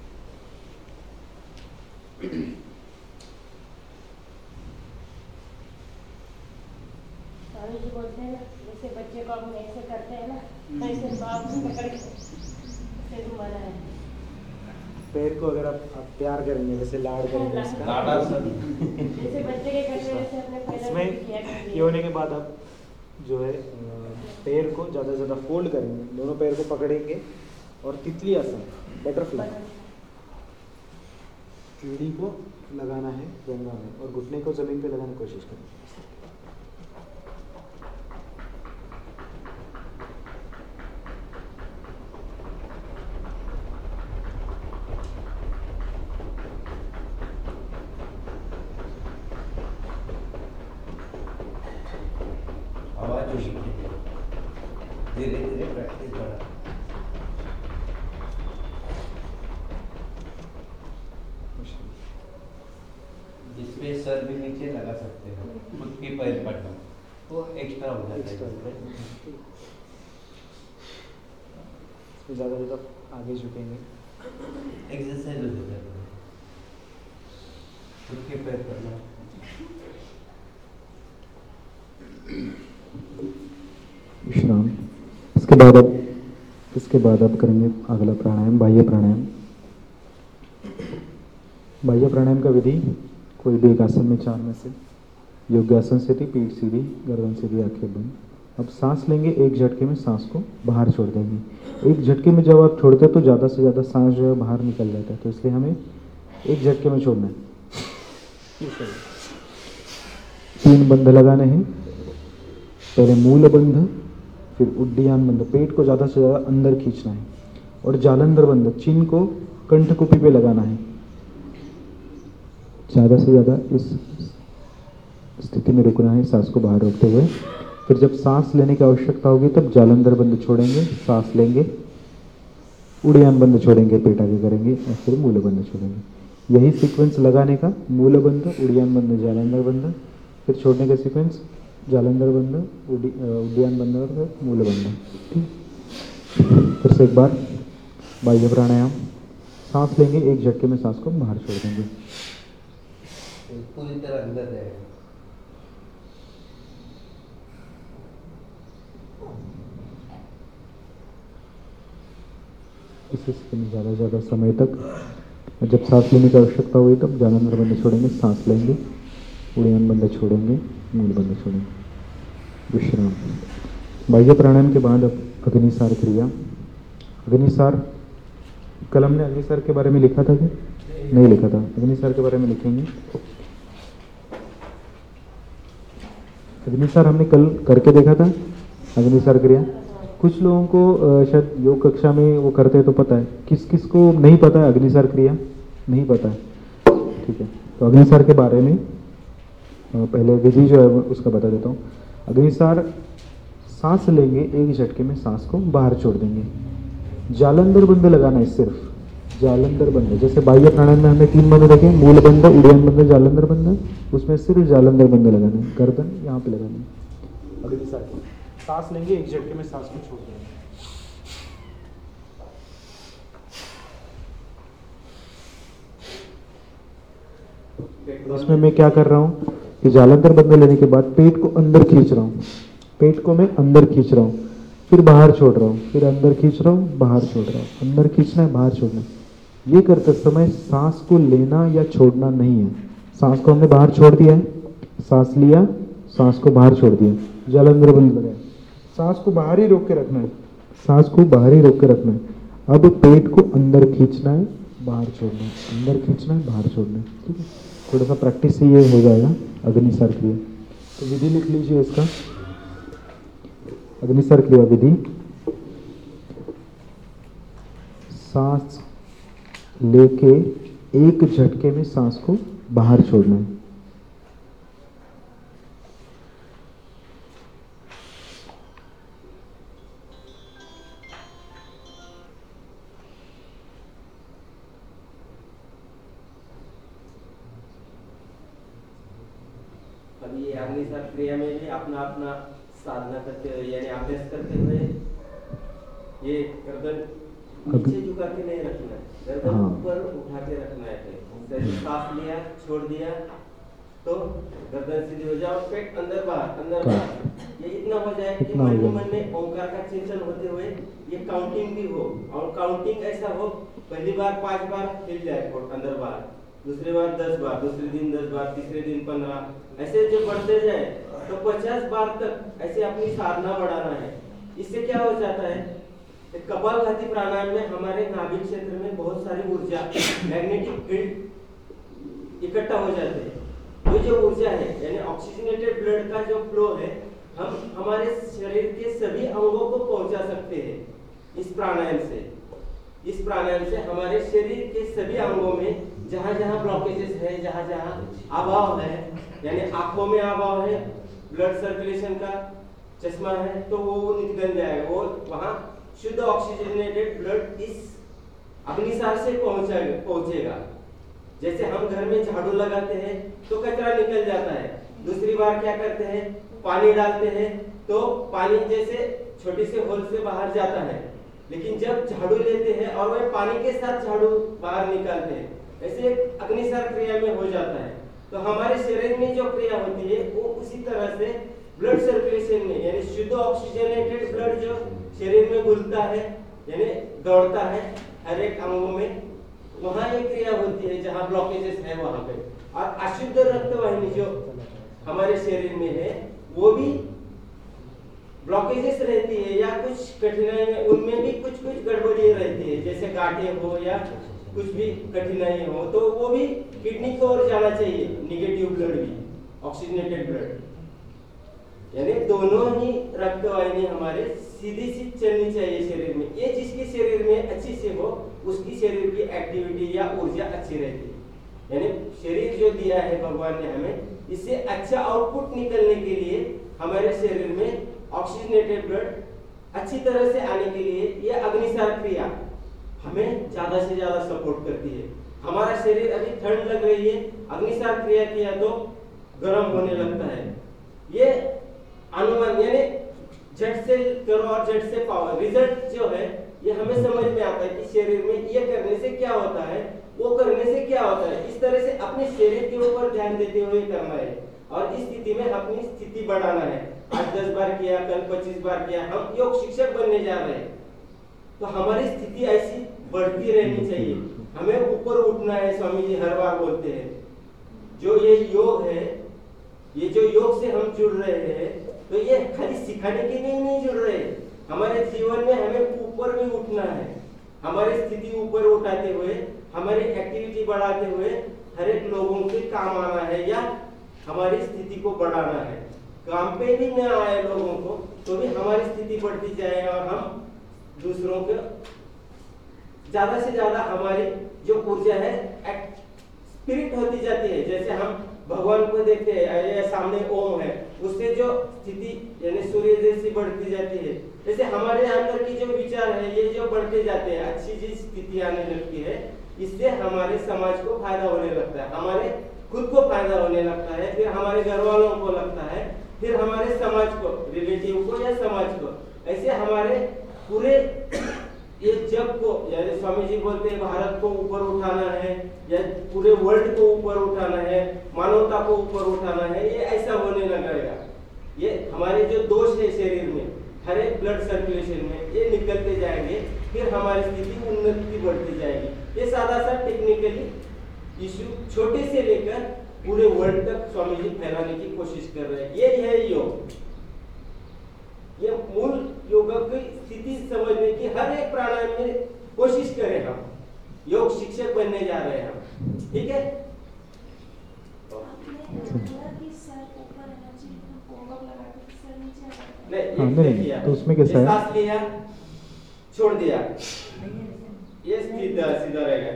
Speaker 7: स्वामी जी बोलते हैं ना, जैसे बच्चे को हम ऐसे करते हैं ना, ऐसे बाप को पकड़ के ऐसे घुमाना है।
Speaker 6: पैर को अगर आप, आप प्यार करेंगे, वैसे लाड़ करेंगे इसका,
Speaker 8: लाड़ासन।
Speaker 7: जैसे बच्चे के करते हैं वैसे अपने पैरों
Speaker 6: इसमें
Speaker 7: को किया करिए।
Speaker 6: ये होने के बाद आप जो है अ, पैर को ज़्यादा से ज़्यादा फोल्ड करेंगे, दोनों पैर को पकड़ेंगे और तितली आसन, बटरफ्लाई, कीड़ी को लगाना है गंगा में और घुटने को ज़मीन पे लगाने की कोशिश करें।
Speaker 8: आवाज हो सकती है, धीरे धीरे प्रैक्टिस बढ़ा। जिसपे सर भी नीचे लगा सकते हैं, खुद की पैर पड़ना वो एक्स्ट्रा हो जाता है।
Speaker 6: इसमें ज़्यादा ज़्यादा आगे झुकेंगे,
Speaker 8: एक्सरसाइज हो जाता है, खुद के पैर पड़ना।
Speaker 1: विश्राम। इसके बाद अब इसके बाद आप करेंगे अगला प्राणायाम, बाह्य प्राणायाम। बाह्य प्राणायाम का विधि कोई भी एक आसन में, चार में से योगासन स्थिति, पीठ सीधी, गर्दन सीधी, आंखें बंद। अब सांस लेंगे, एक झटके में सांस को बाहर छोड़ देंगे। एक झटके में जब आप छोड़ते हैं तो ज़्यादा से ज़्यादा सांस जो है बाहर निकल जाता है, तो इसलिए हमें एक झटके में छोड़ना है। तीन बंध लगाने हैं, पहले मूल बंध, फिर उड्डयन बंध, पेट को ज़्यादा से ज़्यादा अंदर खींचना है, और जालंधर बंध, चिन्ह को कंठकुपी पे लगाना है, ज़्यादा से ज़्यादा इस स्थिति में रुकना है, सांस को बाहर रोकते हुए। फिर जब सांस लेने की आवश्यकता होगी तब जालंधर बंध छोड़ेंगे, सांस लेंगे, उड्डयन बंध छोड़ेंगे, पेट आगे करेंगे, और फिर मूल बंध छोड़ेंगे। यही सीक्वेंस लगाने का, मूल बंध, उड्डयन बंध, जालंधर बंध, फिर छोड़ने का सीक्वेंस जालंधर बंध, उड्डयन बंध और मूल बंध। ठीक, फिर से एक बार बाह्य प्राणायाम। सांस लेंगे, एक झटके में सांस को बाहर छोड़ देंगे।
Speaker 8: पूरी तरह अंदर जाएगा।
Speaker 1: इस स्थिति में ज़्यादा से ज़्यादा समय तक, जब सांस लेने की आवश्यकता हुई तब जालंधर बंध छोड़ेंगे, सांस लेंगे, उड्डयन बंध छोड़ेंगे, मूल बंध छोड़ेंगे। विश्राम। बाह्य प्राणायाम के बाद अब अग्निसार क्रिया। अग्निसार, कलम ने अग्निसार के बारे में लिखा था क्या? नहीं लिखा था। अग्निसार के बारे में लिखेंगे। अग्निसार हमने कल करके देखा था, अग्निसार क्रिया। कुछ लोगों को अ, शायद योग कक्षा में वो करते हैं तो पता है, किस किस को नहीं पता है अग्निसार क्रिया? नहीं पता है, ठीक है। तो अग्निसार के बारे में अ, पहले विधि जो है उसका बता देता हूँ। अग्निसार, सांस लेंगे, एक झटके में सांस को बाहर छोड़ देंगे। जालंधर बंध लगाना है, सिर्फ जालंधर बंध। जैसे बाह्य प्राणायाम में हमने तीन बंध देखे, मूल बंध, उड्डयन बंध, जालंधर बंध, उसमें सिर्फ जालंधर बंध लगाना है, गर्दन यहाँ पे लगाना है। अग्निसार की सांस लेंगे, एक झटके में सांस को छोड़ देंगे। इसमें मैं क्या कर रहा हूँ कि जालंधर बंध लेने के बाद पेट को अंदर खींच रहा हूँ, पेट को मैं अंदर खींच रहा हूँ, फिर बाहर छोड़ रहा हूँ, फिर अंदर खींच रहा हूँ, बाहर छोड़ रहा हूँ, अंदर खींचना है, बाहर छोड़ना है। ये करते समय सांस को लेना या छोड़ना नहीं है। सांस को हमने बाहर छोड़ दिया है, सांस लिया, सांस को बाहर छोड़ दिया, जालंधर बंध लगाया। सांस को बाहर ही रोक के रखना है, सांस को बाहर ही रोक के रखना है। अब पेट को अंदर खींचना है, बाहर छोड़ना है, अंदर खींचना है, बाहर छोड़ना है। ठीक है, थोड़ा सा प्रैक्टिस से ये हो जाएगा अग्निसार क्रिया। तो विधि लिख लीजिए इसका, अग्निसार क्रिया विधि। सांस लेके एक झटके में सांस को बाहर छोड़ना है।
Speaker 2: अभी ये अग्निसार क्रिया में भी अपना अपना साधना करते हुए यानी अभ्यास करते हुए ये गर्दन नीचे झुका के नहीं रखना है, गर्दन
Speaker 1: हाँ।
Speaker 2: ऊपर उठा के रखना है। जैसे सांस लिया छोड़ दिया तो गर्दन सीधी हो जाओ, पेट अंदर बाहर अंदर बाहर, ये इतना हो जाए कि
Speaker 1: इतना हो
Speaker 2: मन ही
Speaker 1: जाए।
Speaker 2: मन में ओंकार का चिंतन होते हुए ये काउंटिंग भी हो, और काउंटिंग ऐसा हो पहली बार पांच बार हिल जाए कोट अंदर बाहर, दूसरी बार दस बार, दूसरे दिन दस बार, तीसरे दिन पंद्रह, ऐसे जो बढ़ते जाए तो पचास बार तक ऐसे अपनी साधना बढ़ाना है। इससे क्या हो जाता है, कपालभाति प्राणायाम में हमारे नाभि क्षेत्र में बहुत सारी ऊर्जा मैग्नेटिक फील्ड इकट्ठा हो जाते हैं। वो जो ऊर्जा है यानी ऑक्सीजनेटेड ब्लड का जो फ्लो है, हम हमारे शरीर के सभी अंगों को पहुंचा सकते हैं इस प्राणायाम से। इस प्राणायाम से हमारे शरीर के सभी अंगों में जहां जहां ब्लॉकेजेस है, जहां जहां अभाव है, यानी आंखों में अभाव है, ब्लड सर्कुलेशन का चश्मा है तो वो निकल जाएगा, वो वहां शुद्ध ऑक्सीजनेटेड ब्लड इस अग्निसार से पहुंचेगा पहुंचेगा जैसे हम घर में झाड़ू लगाते हैं तो कचरा निकल जाता है, दूसरी बार क्या करते हैं, पानी डालते हैं तो पानी जैसे छोटी से होल से बाहर जाता है, लेकिन जब झाड़ू लेते हैं और वह पानी के साथ झाड़ू बाहर निकालते हैं, ऐसे अग्निसार क्रिया में हो जाता है। तो हमारे शरीर में जो क्रिया होती है वो उसी तरह से ब्लड सर्कुलेशन में यानी शुद्ध ऑक्सीजनेटेड ब्लड जो शरीर में घुलता है यानी दौड़ता है हर एक अंगों में, वहां ये क्रिया होती है जहां ब्लॉकेजेस है वहां पे। और अशुद्ध रक्त वाहिनी जो हमारे शरीर में है वो भी ब्लॉकेजेस रहती है या कुछ कठिनाई में उनमें भी कुछ कुछ गड़बड़ी रहती है, जैसे गांठें हो या कुछ भी कठिनाई हो तो वो भी किडनी को ओर जाना चाहिए, निगेटिव ब्लड भी ऑक्सीजनेटेड ब्लड, यानी दोनों ही रक्त वाहिनी हमारे सीधी सी चलनी चाहिए शरीर में। ये जिसके शरीर में अच्छी से हो उसकी शरीर की एक्टिविटी या ऊर्जा अच्छी रहती है। यानी शरीर जो दिया है भगवान ने हमें, इससे अच्छा आउटपुट निकलने के लिए हमारे शरीर में ऑक्सीजनेटेड ब्लड अच्छी तरह से आने के लिए ये अग्निसार क्रिया हमें ज्यादा से ज्यादा सपोर्ट करती है। हमारा शरीर अभी ठंड लग रही है, अग्निसार क्रिया किया तो गर्म होने लगता है। ये अनुमान यानी झट से करो और झट से पाओ, रिजल्ट जो है ये हमें समझ में आता है कि शरीर में ये करने से क्या होता है, वो करने से क्या होता है। इस तरह से अपने शरीर के ऊपर ध्यान देते हुए करना है और इस स्थिति में अपनी स्थिति बढ़ाना है। आज दस बार किया, कल पच्चीस बार किया, हम योग शिक्षक बनने जा रहे हैं तो हमारी स्थिति ऐसी बढ़ती रहनी चाहिए। हमें ऊपर उठना है, स्वामी जी हर बार बोलते हैं। जो ये योग है, ये जो योग से हम जुड़ रहे हैं तो ये खाली सिखाने के लिए नहीं जुड़ रहे, हमारे जीवन में हमें ऊपर भी उठना है। हमारी स्थिति ऊपर उठाते हुए, हमारी एक्टिविटी बढ़ाते हुए हर एक लोगों के काम आना है या हमारी स्थिति को बढ़ाना है। काम पे भी न आए लोगों को तो भी हमारी स्थिति बढ़ती जाए और हम दूसरों को ज्यादा से ज्यादा हमारी जो ऊर्जा है स्पिरिट होती जाती है। जैसे हम भगवान को देखते हैं, ये सामने ओम है, उससे जो स्थिति यानी सूर्य जैसी बढ़ती जाती है, जैसे हमारे अंदर की जो विचार है ये जो बढ़ते जाते हैं, अच्छी जी स्थिति आने लगती है, इससे हमारे समाज को फायदा होने लगता है, हमारे खुद को फायदा होने लगता है, फिर हमारे घर वालों को लगता है, फिर हमारे समाज को, रिलेटिव को या समाज को, ऐसे हमारे पूरे ये जग को, यानी स्वामी जी बोलते हैं भारत को ऊपर उठाना है या पूरे वर्ल्ड को ऊपर उठाना है, मानवता को ऊपर उठाना है, ये ऐसा होने लगेगा। ये हमारे जो दोष है शरीर में, हर एक ब्लड सर्कुलेशन में, ये निकलते जाएंगे, फिर हमारी स्थिति उन्नति बढ़ती जाएगी। ये सादा सा टेक्निकली इश्यू छोटे से लेकर पूरे वर्ल्ड तक स्वामी जी फैलाने की कोशिश कर रहे हैं। ये है योग। ये मूल योग की स्थिति समझने की हर एक प्राणायाम में कोशिश करें। हम योग शिक्षक बनने जा रहे हैं हम, ठीक है।
Speaker 1: हाँ, नहीं, तो उसमें कैसा है?
Speaker 2: सांस लिया, छोड़ दिया, ये सीधा सीधा रहेगा।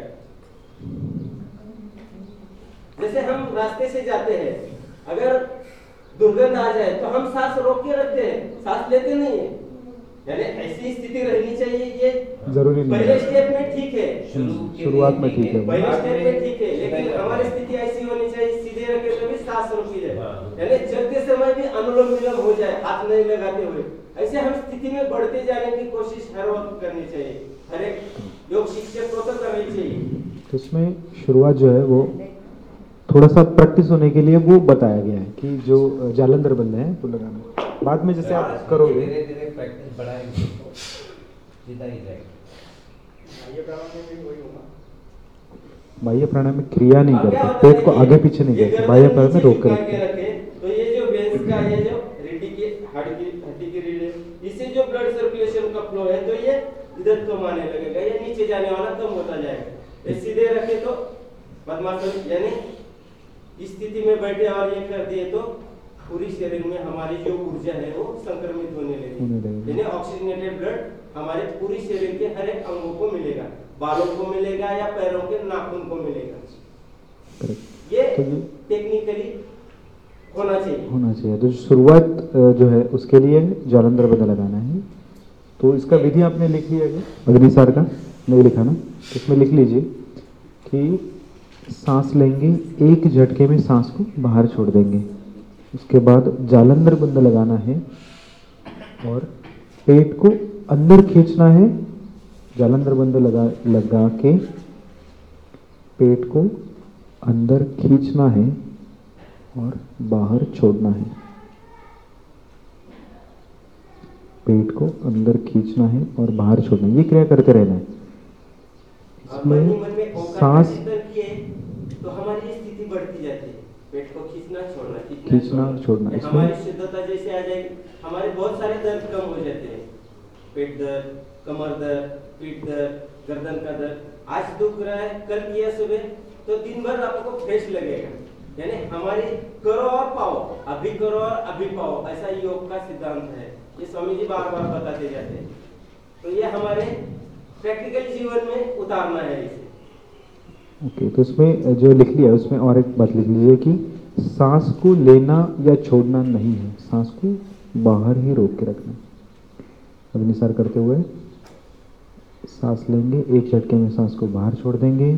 Speaker 2: जैसे हम रास्ते से जाते हैं, अगर दुर्गंध आ जाए तो हम सांस रोक के रखते हैं, सांस लेते नहीं है, यानी ऐसी स्थिति रहनी चाहिए। ये
Speaker 1: जरूरी नहीं
Speaker 2: पहले
Speaker 1: है,
Speaker 2: स्टेप में ठीक है,
Speaker 1: शुरुआत में ठीक है,
Speaker 2: पहले स्टेप में ठीक है, लेकिन हमारी स्थिति ऐसी होनी चाहिए सीधे रखे तो भी सांस रोकी जाए, यानी चलते समय भी अनुलोम विलोम हो जाए हाथ नहीं लगाते हुए, ऐसे हम स्थिति में बढ़ते जाने की कोशिश हर वक्त करनी चाहिए, हर एक योग शिक्षक को तो करनी चाहिए।
Speaker 1: तो इसमें शुरुआत जो है वो थोड़ा सा प्रैक्टिस होने के लिए वो बताया गया है कि जो जालंधर बंद है तो लगाना, बाद में जैसे आप करोगे
Speaker 8: धीरे धीरे प्रैक्टिस बढ़ाएंगे तो सीधा ही जाएगा।
Speaker 1: बाह्य प्राणायाम में क्रिया नहीं करते, पेट को आगे पीछे नहीं करते, बाह्य प्राणायाम में रोक कर रखते।
Speaker 2: तो ये जो वेंस का ये जो रीढ़ की हड्डी की हड्डी की रीढ़ है, इससे जो ब्लड सर्कुलेशन का फ्लो है तो ये इधर कम आने लगेगा, ये नीचे जाने वाला कम होता जाएगा। ये सीधे रखे तो पद्मासन यानी इस स्थिति में बैठे और ये कर दिए तो पूरी शरीर में हमारी जो ऊर्जा है वो संक्रमित होने लगेगी, यानी ऑक्सीजनेटेड ब्लड हमारे पूरी शरीर के हर एक अंगों को मिलेगा, बालों को मिलेगा या पैरों के नाखून को मिलेगा। ये टेक्निकली होना चाहिए
Speaker 1: होना चाहिए। तो शुरुआत जो है उसके लिए जालंधर बंद लगाना है। तो इसका विधि आपने लिख लिया है अग्निसार का, नहीं लिखा ना, इसमें लिख लीजिए कि सांस लेंगे, एक झटके में सांस को बाहर छोड़ देंगे, उसके बाद जालंधर बंद लगाना है और पेट को अंदर खींचना है, जालंधर बंद लगा लगा के पेट को अंदर खींचना है और बाहर छोड़ना है, पेट को अंदर खींचना है और बाहर छोड़ना है, ये क्रिया करते रहना है। इसमें सांस
Speaker 2: तो हमारी स्थिति बढ़ती जाती है, पेट को खींचना छोड़ना
Speaker 1: खींचना छोड़ना,
Speaker 2: इसमें हमारी शुद्धता जैसे आ जाएगी, हमारे बहुत सारे दर्द कम हो जाते हैं, पेट दर्द, कमर दर्द, पीठ दर्द, गर्दन का दर्द। आज दुख रहा है, कल किया सुबह तो दिन भर आपको फ्रेश लगेगा, यानी हमारी करो और पाओ, अभी करो और अभी पाओ, ऐसा योग का सिद्धांत है, ये स्वामी जी बार बार बताते जाते हैं। तो ये हमारे प्रैक्टिकल जीवन में उतारना है इसे।
Speaker 1: ओके okay, तो इसमें जो लिख लिया उसमें और एक बात लिख लीजिए कि सांस को लेना या छोड़ना नहीं है, सांस को बाहर ही रोक के रखना। अग्निसार करते हुए सांस लेंगे, एक झटके में सांस को बाहर छोड़ देंगे,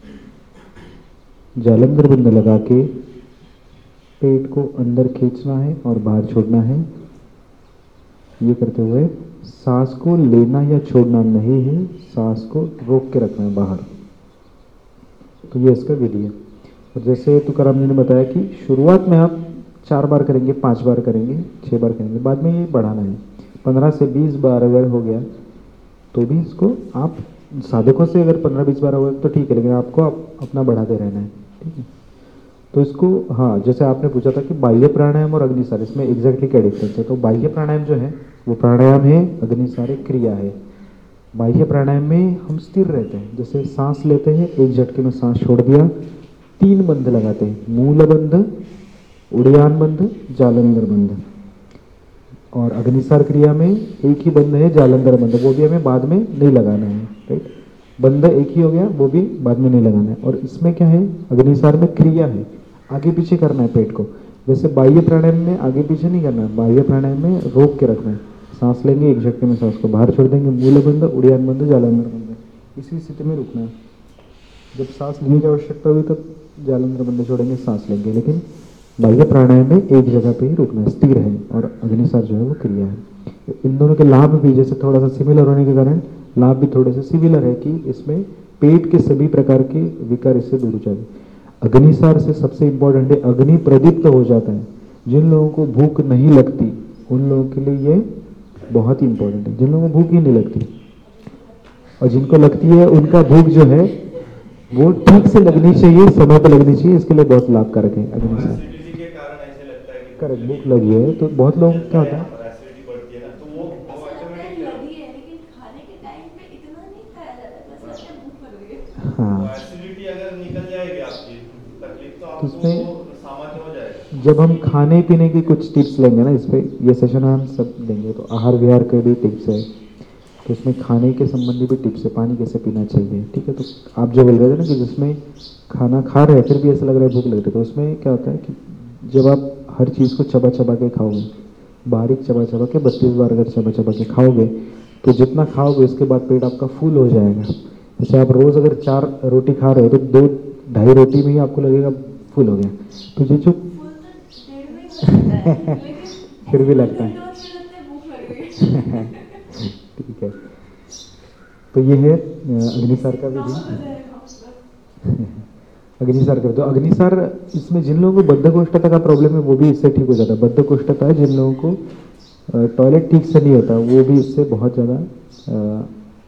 Speaker 1: जालंधर बंद लगा के पेट को अंदर खींचना है और बाहर छोड़ना है। ये करते हुए सांस को लेना या छोड़ना नहीं है, सांस को रोक के रखना है बाहर। तो ये इसका विधि है। और जैसे तुकाराम जी ने बताया कि शुरुआत में आप चार बार करेंगे, पांच बार करेंगे, छह बार करेंगे, बाद में ये बढ़ाना है। पंद्रह से बीस बार अगर हो गया तो भी इसको आप साधकों से अगर पंद्रह बीस बार हो गया तो ठीक है, लेकिन आपको आप अपना बढ़ाते रहना है, ठीक है। तो इसको हाँ, जैसे आपने पूछा था कि बाह्य प्राणायाम और अग्निसार, इसमें एग्जैक्टली क्या डिफरेंस है। तो बाह्य प्राणायाम जो है वो प्राणायाम है, अग्निसार एक क्रिया है। बाह्य प्राणायाम में हम स्थिर रहते हैं, जैसे सांस लेते हैं, एक झटके में सांस छोड़ दिया, तीन बंद लगाते हैं, मूल बंद, उड़ियान बंद, जालंधर बंद। और अग्निसार क्रिया में एक ही बंद है, जालंधर बंद, वो भी हमें बाद में नहीं लगाना है, राइट। बंद एक ही हो गया, वो भी बाद में नहीं लगाना है। और इसमें क्या है, अग्निसार में क्रिया है, आगे पीछे करना है पेट को। वैसे बाह्य प्राणायाम में आगे पीछे नहीं करना है, बाह्य प्राणायाम में रोक के रखना है। सांस लेंगे, एक झटके में सांस को बाहर छोड़ देंगे, मूल बंद, उड़ियान बंद, जालंधर बंद, इसी स्थिति में रुकना है। जब सांस लेने की आवश्यकता हुई तब जालंधर बंद छोड़ेंगे, सांस लेंगे, लेकिन बाह्य प्राणायाम में एक जगह पे ही रुकना है, स्थिर है। और अग्निसार जो है वो क्रिया है। इन दोनों के लाभ भी जैसे थोड़ा सा सिमिलर होने के कारण लाभ भी थोड़े से सिमिलर है कि इसमें पेट के सभी प्रकार के विकार इससे दूर हो जाए। अग्निसार से सबसे इंपॉर्टेंट है, अग्नि प्रदीप्त हो जाता है। जिन लोगों को भूख नहीं लगती उन लोगों के लिए ये बहुत ही इंपॉर्टेंट है, जिन लोगों को भूख ही नहीं लगती, और जिनको लगती है उनका भूख जो है वो ठीक से लगनी चाहिए, समय पर लगनी चाहिए, इसके लिए बहुत लाभकारक है अग्निसार। करेक्ट, भूख लगी है तो बहुत लोग क्या होता है, हाँ, तो उसमें जब हम खाने पीने की कुछ टिप्स लेंगे ना, इस पे ये सेशन हम सब देंगे, तो आहार विहार के भी टिप्स है, तो उसमें खाने के संबंधी भी टिप्स है, पानी कैसे पीना चाहिए, ठीक है। तो आप जो बोल रहे थे ना कि जिसमें खाना खा रहे हैं फिर भी ऐसा लग रहा है भूख लग रही है, तो उसमें क्या होता है कि जब आप हर चीज़ को चबा चबा के खाओगे, बारीक चबा चबा के बत्तीस बार अगर चबा चबा के खाओगे तो जितना खाओगे उसके बाद पेट आपका फुल हो जाएगा। जैसे आप रोज़ अगर चार रोटी खा रहे हो तो दो ढाई रोटी में ही आपको लगेगा फुल हो गया। तो ये जो फिर भी लगता है।
Speaker 3: भूख लग रही है।
Speaker 1: ठीक है, तो ये है अग्निसार का विधि। अग्निसार कर दो। अग्निसार इसमें जिन लोगों को बद्धकोष्ठता का प्रॉब्लम है वो भी इससे ठीक हो जाता है। बद्धकोष्ठता है जिन लोगों को टॉयलेट ठीक से नहीं होता वो भी इससे बहुत ज़्यादा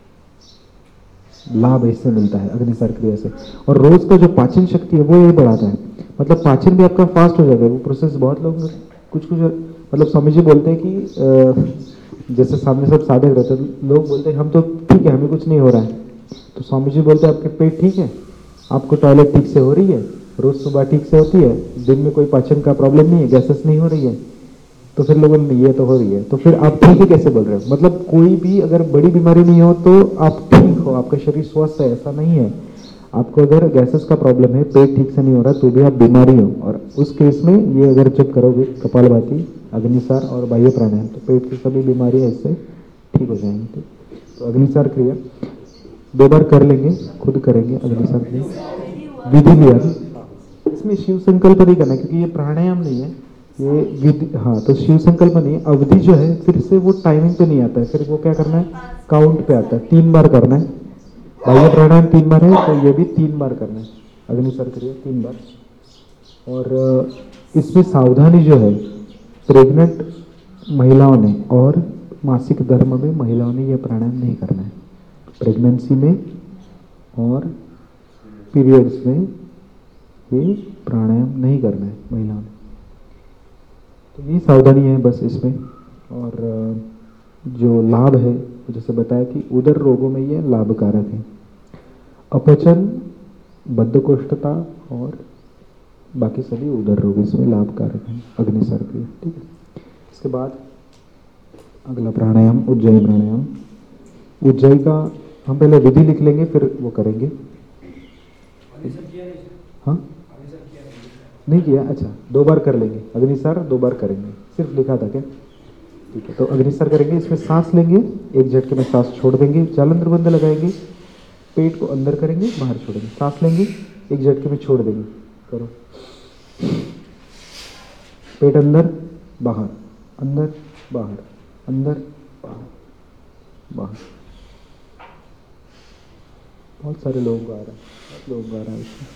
Speaker 1: लाभ इससे मिलता है अग्निसार क्रिया से। और रोज का जो पाचन शक्ति है वो ये बढ़ाता है, मतलब पाचन भी आपका फास्ट हो जाता है। वो प्रोसेस बहुत लोग कुछ कुछ मतलब स्वामी जी बोलते हैं कि जैसे सामने सब साधक रहते हैं, लोग बोलते हैं हम तो ठीक है हमें कुछ नहीं हो रहा है, तो स्वामी जी बोलते हैं आपके पेट ठीक है, आपको टॉयलेट ठीक से हो रही है, रोज सुबह ठीक से होती है, दिन में कोई पाचन का प्रॉब्लम नहीं है, गैसेस नहीं हो रही है, तो फिर लोगों ने ये तो हो रही है, तो फिर आप ठीक ही कैसे बोल रहे हो? मतलब कोई भी अगर बड़ी बीमारी नहीं हो तो आप ठीक हो, आपका शरीर स्वस्थ है, ऐसा नहीं है। आपको अगर गैसेस का प्रॉब्लम है, पेट ठीक से नहीं हो रहा तो भी आप बीमारी हो, और उस केस में ये अगर जब करोगे कपालभाति, अग्निसार और बाह्य प्राणायाम तो पेट की सभी बीमारियां इससे ठीक हो जाएंगी। तो अग्निसार क्रिया दो बार कर लेंगे, खुद करेंगे अग्निसार क्रिया। विधि लिया इसमें शिव संकल्प नहीं करना क्योंकि ये प्राणायाम नहीं है, ये विधि। हाँ, तो शिव संकल्प नहीं, अवधि जो है फिर से वो टाइमिंग पे नहीं आता है, फिर वो क्या करना है काउंट पे आता है, तीन बार करना है। बाह्य प्राणायाम तीन बार है तो ये भी तीन बार करना है, अग्निसार क्रिया तीन बार। और इसमें सावधानी जो है, प्रेग्नेंट महिलाओं ने और मासिक धर्म में महिलाओं ने ये प्राणायाम नहीं करना है। प्रेगनेंसी में और पीरियड्स में ये प्राणायाम नहीं करना है महिलाओं ने, तो ये सावधानी है बस इसमें। और जो लाभ है जैसे बताया कि उदर रोगों में ये लाभकारक है, अपचन, बद्धकोष्ठता और बाकी सभी उदर रोग इसमें लाभकारक हैं अग्निसार क्रिया। ठीक है, इसके बाद अगला प्राणायाम उज्जयी प्राणायाम। उज्जयी का हम पहले विधि लिख लेंगे फिर वो करेंगे। हाँ नहीं किया, अच्छा दो बार कर लेंगे अग्निसार, दो बार करेंगे, सिर्फ लिखा था क्या? ठीक है, तो अग्निसार करेंगे। इसमें सांस लेंगे, एक झटके में सांस छोड़ देंगे, जालंधर बंद लगाएंगे, पेट को अंदर करेंगे, बाहर छोड़ेंगे, सांस लेंगे, एक झटके में छोड़ देंगे। करो, पेट अंदर बाहर, अंदर बाहर, अंदर बाहर, बाहर। बहुत सारे लोगों को आ रहा है, बहुत लोगों को आ रहा है इसमें।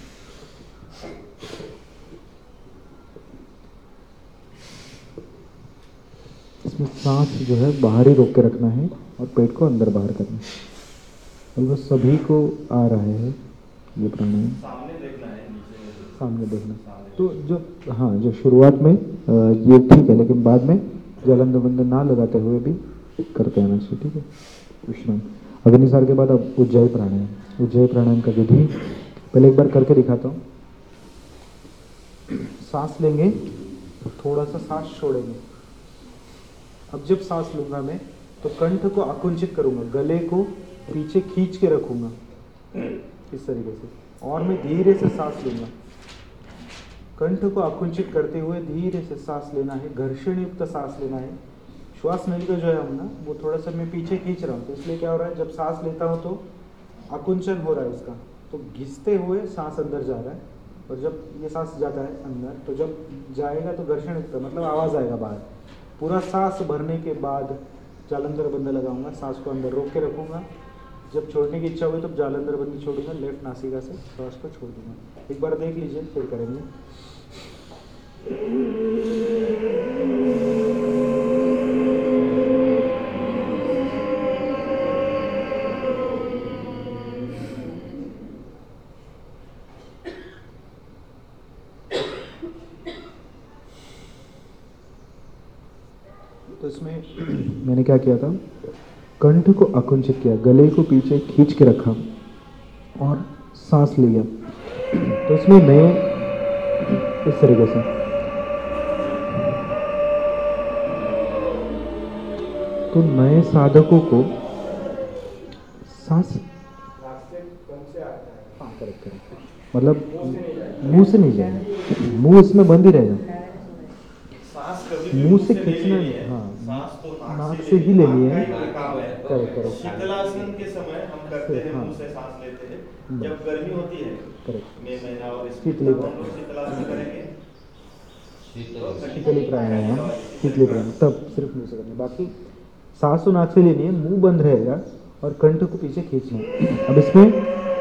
Speaker 1: इसमें सांस जो है बाहर ही रोक के रखना है और पेट को अंदर बाहर करना है। लगभग सभी को आ रहा है ये प्राणायाम।
Speaker 4: सामने देखना है, नीचे
Speaker 1: सामने देखना। तो जो हाँ जो शुरुआत में ये ठीक है, लेकिन बाद में जालंधर बंद ना लगाते हुए भी करते आना चाहिए। ठीक है, विश्राम। अग्निसार के बाद अब उज्जयी प्राणायाम। उज्जयी प्राणायाम का विधि पहले एक बार करके दिखाता हूँ। सांस लेंगे, थोड़ा सा सांस छोड़ेंगे। अब जब सांस लूंगा मैं तो कंठ को आकुंचित करूंगा, गले को पीछे खींच के रखूंगा इस तरीके से, और मैं धीरे से सांस लूंगा। कंठ को आकुंचित करते हुए धीरे से सांस लेना है, घर्षण युक्त सांस लेना है। श्वास नलिका जो है हम ना वो थोड़ा सा मैं पीछे खींच रहा हूँ, तो इसलिए क्या हो रहा है, जब सांस लेता हूँ तो आकुंचन हो रहा है उसका, तो घिसते हुए सांस अंदर जा रहा है, और जब ये सांस जाता है अंदर तो जब जाएगा तो घर्षण युक्त मतलब आवाज़ आएगा बाहर। पूरा सांस भरने के बाद जालंधर बंद लगाऊंगा, सांस को अंदर रोक के रखूंगा। जब छोड़ने की इच्छा हुई तो जालंधर बंद छोड़ूंगा, लेफ्ट नासिका से सांस को छोड़ दूंगा। एक बार देख लीजिए, फिर करेंगे। तो इसमें मैंने क्या किया था, कंठ को आकुंचित किया, गले को पीछे खींच के रखा और सांस लिया। तो इसमें मैं इस तरीके से तो नए साधकों को सांस हाँ करेक्ट करेक्ट मतलब मुंह से नहीं जाएगा, मुंह इसमें बंद ही रहेगा, मुंह से खींचना नहीं है। हाँ, नाक से ही लेनी है। Correct correct.
Speaker 4: शीतलासन के समय हम करते हैं, मुंह से सांस लेते हैं। जब गर्मी होती है
Speaker 1: करेक्ट,
Speaker 4: मई महीना और
Speaker 1: शीतली
Speaker 4: हम लोग शीतलासन करेंगे।
Speaker 6: शीतली प्राणायाम, शीतली प्राणायाम, तब सिर्फ मुंह से करना है। बाकी सांस तो नाक से लेनी है, मुंह बंद रहेगा और कंठ को पीछे खींचना है। अब इसमें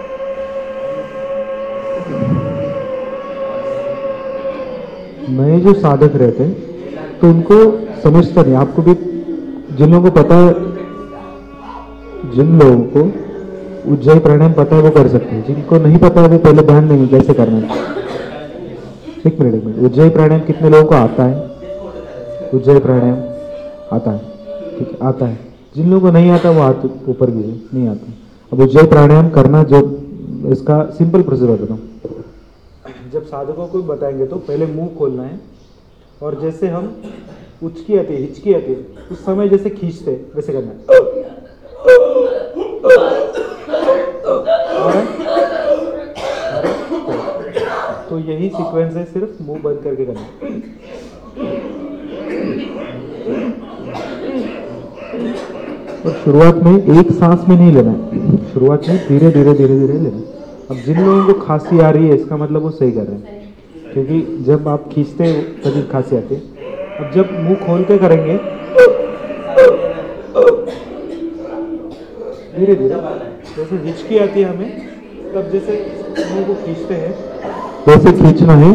Speaker 6: नए जो साधक रहते हैं तो उनको समझता नहीं, आपको भी जिन लोगों को पता है, जिन लोगों को उज्जयी प्राणायाम पता है वो कर सकते हैं, जिनको नहीं पता है वो पहले ध्यान देंगे कैसे करना है। एक मिनट एक मिनट उज्जयी प्राणायाम कितने लोगों को आता है? उज्जयी प्राणायाम आता है, ठीक है, आता है। जिन लोगों को नहीं आता वो हाथ ऊपर कीजिए, नहीं आता। अब उज्जयी प्राणायाम करना, जो इसका सिंपल प्रोसीजर बताता हूँ। जब साधकों को बताएंगे तो पहले मुंह खोलना है और जैसे हम उचकी आती है, हिचकी आती है, उस समय जैसे खींचते हैं वैसे करना है। और तो यही सीक्वेंस है, सिर्फ मुंह बंद करके करना है। और शुरुआत में एक सांस में नहीं लेना है, शुरुआत में धीरे धीरे धीरे धीरे लेना है। अब जिन लोगों को खांसी आ रही है इसका मतलब वो सही कर रहे हैं, क्योंकि जब आप खींचते हैं तभी खांसी आती है। अब जब मुंह खोल के करेंगे धीरे धीरे, जैसे हिचकी आती है हमें, तब जैसे मुंह को खींचते हैं वैसे खींचना है।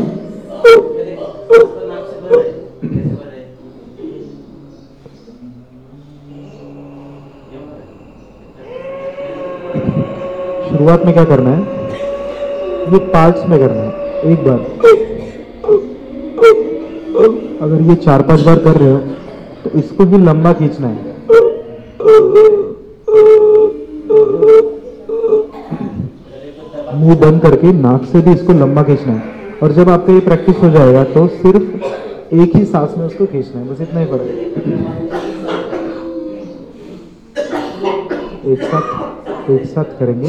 Speaker 6: शुरुआत में क्या करना है, ये पार्ट्स में करना है। एक बार अगर ये चार पांच बार कर रहे हो तो इसको भी लंबा खींचना है। मुंह बंद करके नाक से भी इसको लंबा खींचना है। और जब आपका ये प्रैक्टिस हो जाएगा तो सिर्फ एक ही सांस में उसको खींचना है, बस इतना ही फर्क है। एक साथ एक साथ करेंगे।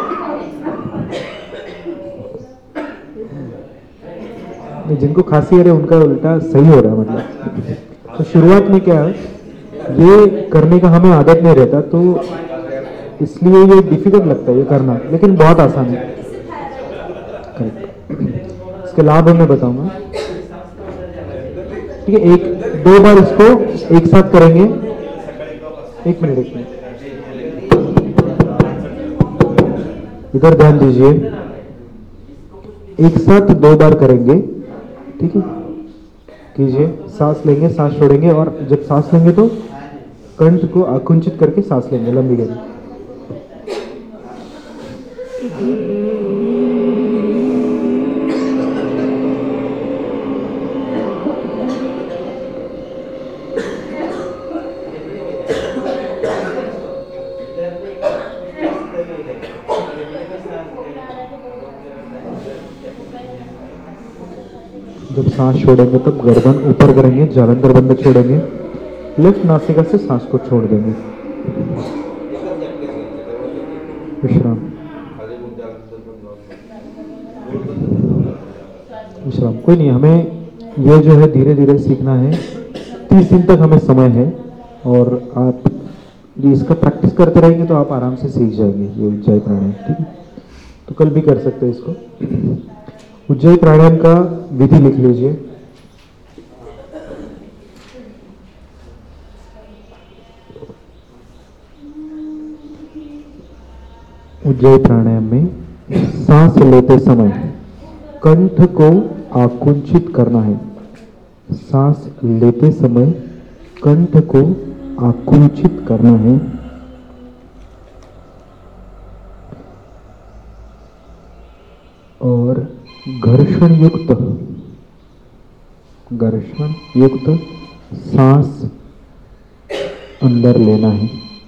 Speaker 6: जिनको खांसी आ रही है उनका उल्टा सही हो रहा है, मतलब। तो शुरुआत में क्या है, ये करने का हमें आदत नहीं रहता तो इसलिए ये डिफिकल्ट लगता है ये करना, लेकिन बहुत आसान है। करेक्ट। इसके लाभ मैं बताऊंगा, ठीक है। एक दो बार इसको एक साथ करेंगे। एक मिनट एक मिनट इधर ध्यान दीजिए। एक साथ दो बार करेंगे, ठीक है। कीजिए, सांस लेंगे, सांस छोड़ेंगे, और जब सांस लेंगे तो कंठ को आकुंचित करके सांस लेंगे लंबी गति। जब सांस छोड़ेंगे तब गर्दन ऊपर करेंगे, जालंधर बंद छोड़ेंगे, लेफ्ट नासिका से सांस को छोड़ देंगे। विश्राम विश्राम। कोई नहीं, हमें ये जो है धीरे धीरे सीखना है। तीस दिन तक हमें समय है और आप इसका प्रैक्टिस करते रहेंगे तो आप आराम से सीख जाएंगे ये उज्जयी प्राणायाम, ठीक है। तो कल भी कर सकते हैं इसको। उज्जयी प्राणायाम का विधि लिख लीजिए। उज्जयी प्राणायाम में सांस लेते समय कंठ को आकुंचित करना है। सांस लेते समय कंठ को आकुंचित करना है। और घर्षण युक्त घर्षण युक्त सांस अंदर लेना है।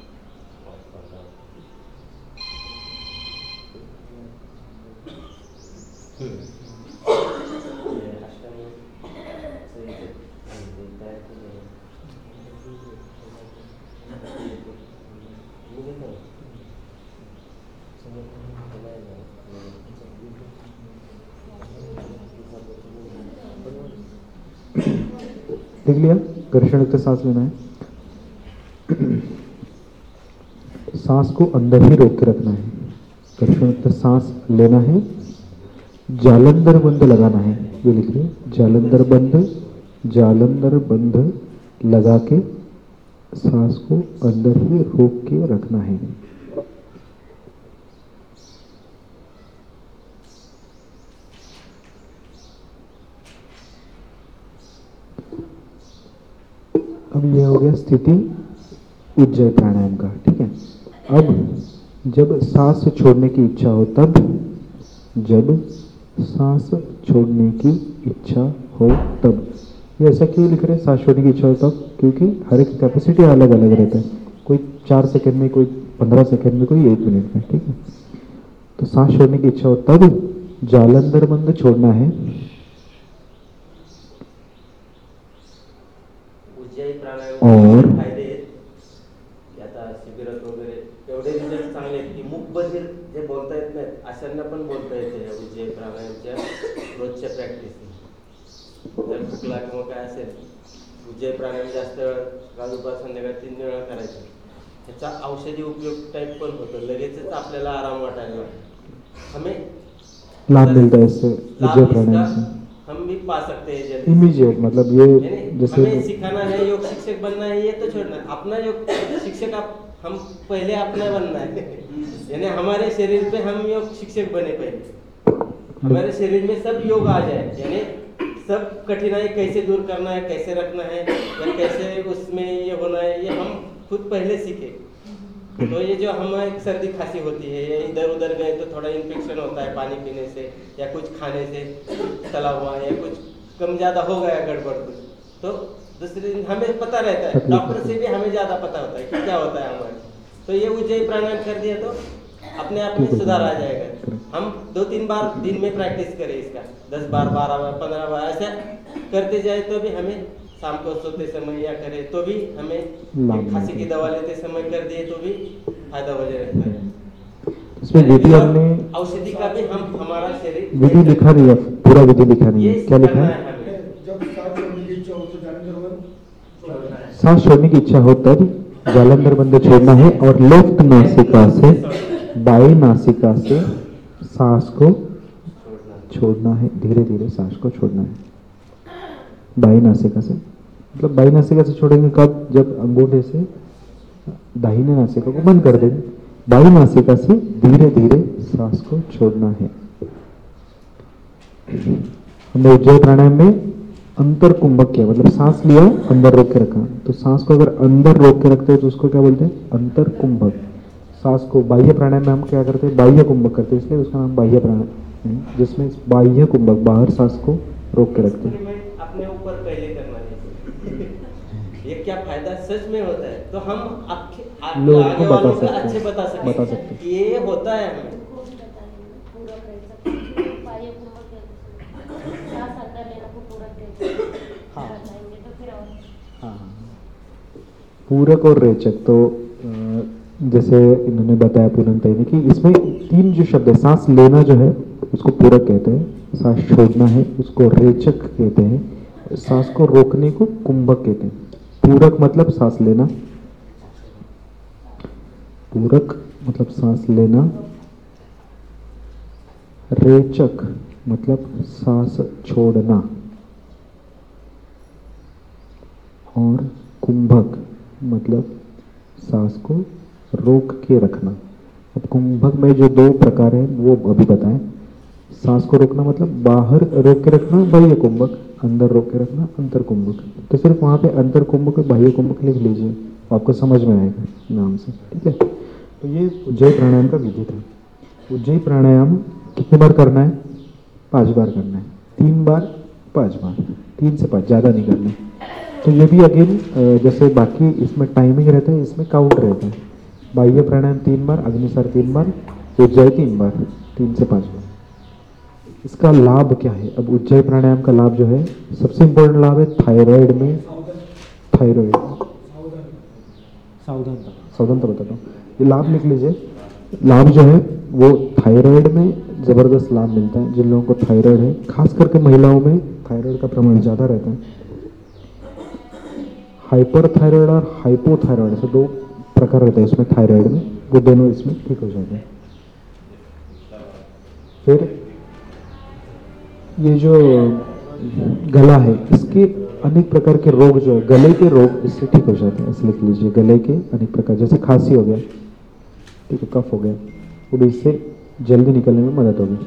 Speaker 6: देख लिया, घर्षण युक्त सांस लेना है। सांस को अंदर ही रोक के रखना है। घर्षण युक्त सांस लेना है, जालंधर बंद लगाना है। ये लिखिए, जालंधर बंद
Speaker 1: जालंधर बंद लगा के सांस को अंदर ही रोक के रखना है। अब ये हो गया स्थिति उज्जय प्राणायाम का, ठीक है। अब जब सांस छोड़ने की इच्छा हो तब, जब सांस छोड़ने की इच्छा हो तब, ये ऐसा क्यों लिख रहे हैं सांस छोड़ने की इच्छा हो तब? क्योंकि हर एक कैपेसिटी अलग अलग रहता है, कोई चार सेकंड में, कोई पंद्रह सेकंड में, कोई एक मिनट में, ठीक है। तो सांस छोड़ने की इच्छा हो तब जालंधर बंद छोड़ना है।
Speaker 2: उज्जयी प्राणायाम
Speaker 1: और
Speaker 2: फायदे आहेत आता शिबिरात वगैरे एवढे रिझल्ट चांगले आहेत की मूक बधिर जे बोलता येत नाहीत अशांना पण बोलता येते या उज्जयी प्राणायामच्या रोजच्या प्रॅक्टिसने। जर खोकला किंवा काय असेल, उज्जयी प्राणायाम जास्त वेळ काल दुपार संध्याकाळ तीन वेळा करायचा, ह्याचा औषधी उपयोग टाईप पण होतो, लगेचच आपल्याला आराम वाटायला लागतो। हमें
Speaker 1: लाभ मिलता है इससे
Speaker 2: लाभ
Speaker 1: उज्जय प्राणायाम
Speaker 2: इसका
Speaker 1: से
Speaker 2: हम भी पा सकते हैं जल्दी।
Speaker 1: इमीडिएट, मतलब ये
Speaker 2: यानी
Speaker 1: जैसे
Speaker 2: हमें सिखाना है, योग शिक्षक बनना है, ये तो छोड़ना है। अपना योग शिक्षक आप हम पहले अपना बनना है यानी हमारे शरीर पे हम योग शिक्षक बने पहले, हमारे शरीर में सब योग आ जाए, यानी सब कठिनाई कैसे दूर करना है, कैसे रखना है, या कैसे उसमें ये होना है, ये हम खुद पहले सीखे। तो ये जो हमें सर्दी खांसी होती है, या इधर उधर गए तो थोड़ा इन्फेक्शन होता है पानी पीने से या कुछ खाने से तला हुआ, या कुछ कम ज़्यादा हो गया गड़बड़ कुछ, तो दूसरे दिन हमें पता रहता है, डॉक्टर से भी हमें ज़्यादा पता होता है कि क्या होता है हमारे। तो ये उज्जयी प्राणायाम कर दिया तो अपने आप में सुधार आ जाएगा। हम दो तीन बार दिन में प्रैक्टिस करें इसका, दस बार, बारह बार, पंद्रह बार ऐसा करते जाए तो भी हमें, शाम को सोते समय या करें तो भी हमें, एक खांसी की दवा लेते समय कर दिए तो भी फायदा हो रहता है।
Speaker 1: इसमें विधि हमने
Speaker 2: औषधि का भी हम हमारा शरीर
Speaker 1: विधि लिखा नहीं है, पूरा विधि लिखा नहीं है, क्या लिखा है? सांस छोड़ने की इच्छा हो तब जालंधर बंद छोड़ना है और लेफ्ट नासिका से बाई नासिका से सांस को छोड़ना है, धीरे धीरे सांस को छोड़ना है बाई नासिका से। मतलब बाई नासिका से छोड़ेंगे कब? जब अंगूठे से दाहिने नासिका को बंद कर देंगे, बाई नासिका से धीरे धीरे सांस को छोड़ना है। हमने उज्जय प्राणायाम में अंतर कुंभक किया, मतलब सांस लिया अंदर रोक के रखा, तो सांस को अगर अंदर रोक के रखते हैं तो उसको क्या बोलते हैं? अंतर कुंभक। सांस को बाह्य प्राणायाम में हम क्या करते हैं? बाह्य कुंभक करते हैं, इसलिए उसका नाम बाह्य प्राणायाम है, जिसमें बाह्य कुंभक बाहर सांस को रोक के रखते हैं।
Speaker 2: अपने ऊपर पहले करना है ये क्या फायदा सच में होता है, तो हम आपके
Speaker 1: लोगों
Speaker 2: आगे
Speaker 1: को बता
Speaker 2: वालों को
Speaker 1: सकते हैं,
Speaker 2: अच्छे बता सकते
Speaker 1: बता
Speaker 2: हैं
Speaker 1: सकते हैं।
Speaker 2: कि ये होता है हमें।
Speaker 1: पूरक और रेचक, तो अ, जैसे इन्होंने बताया पूनम ताई ने कि इसमें तीन जो शब्द है, सांस लेना जो है उसको पूरक कहते हैं, सांस छोड़ना है उसको रेचक कहते हैं, सांस को रोकने को कुंभक कहते हैं। पूरक मतलब सांस लेना, पूरक मतलब सांस लेना, रेचक मतलब सांस छोड़ना, और कुंभक मतलब सांस को रोक के रखना। अब कुंभक में जो दो प्रकार हैं वो अभी बताएं। सांस को रोकना मतलब बाहर रोक के रखना बाह्य कुंभक, अंदर रोक के रखना अंतर कुंभक। तो सिर्फ वहाँ पे अंतर कुंभक और बाह्य कुंभक लिख लीजिए, आपको समझ में आएगा नाम से, ठीक है। तो ये उज्जयी प्राणायाम का विधि था। उज्जयी प्राणायाम कितनी बार करना है? पाँच बार करना है, तीन बार पाँच बार, तीन से पाँच, ज़्यादा नहीं करना है। तो ये भी अगेन जैसे बाकी इसमें टाइमिंग रहता है, इसमें काउंट रहता है। बाह्य प्राणायाम तीन बार, अग्निसार तीन बार, उज्जयी तीन बार, तीन से पाँच बार। इसका लाभ क्या है? अब उज्जयी प्राणायाम का लाभ जो है, सबसे इम्पोर्टेंट लाभ है थायराइड में, थायराइड सावधानता सावधानता बताता हूँ, ये लाभ लिख लीजिए। लाभ जो है वो थायराइड में ज़बरदस्त लाभ मिलता है। जिन लोगों को थायराइड है, खास करके महिलाओं में थायराइड का प्रमाण ज़्यादा रहता है। हाइपर थायराइड और हाइपोथायराइड ऐसे दो प्रकार रहते हैं इसमें थायराइड में, वो दोनों इसमें ठीक हो जाते हैं। फिर ये जो गला है, इसके अनेक प्रकार के रोग जो है, गले के रोग इससे ठीक हो जाते हैं। ऐसे लिख लीजिए, गले के अनेक प्रकार, जैसे खांसी हो गया, ठीक है, कफ हो गया, वो भी इससे जल्दी निकलने में मदद होगी।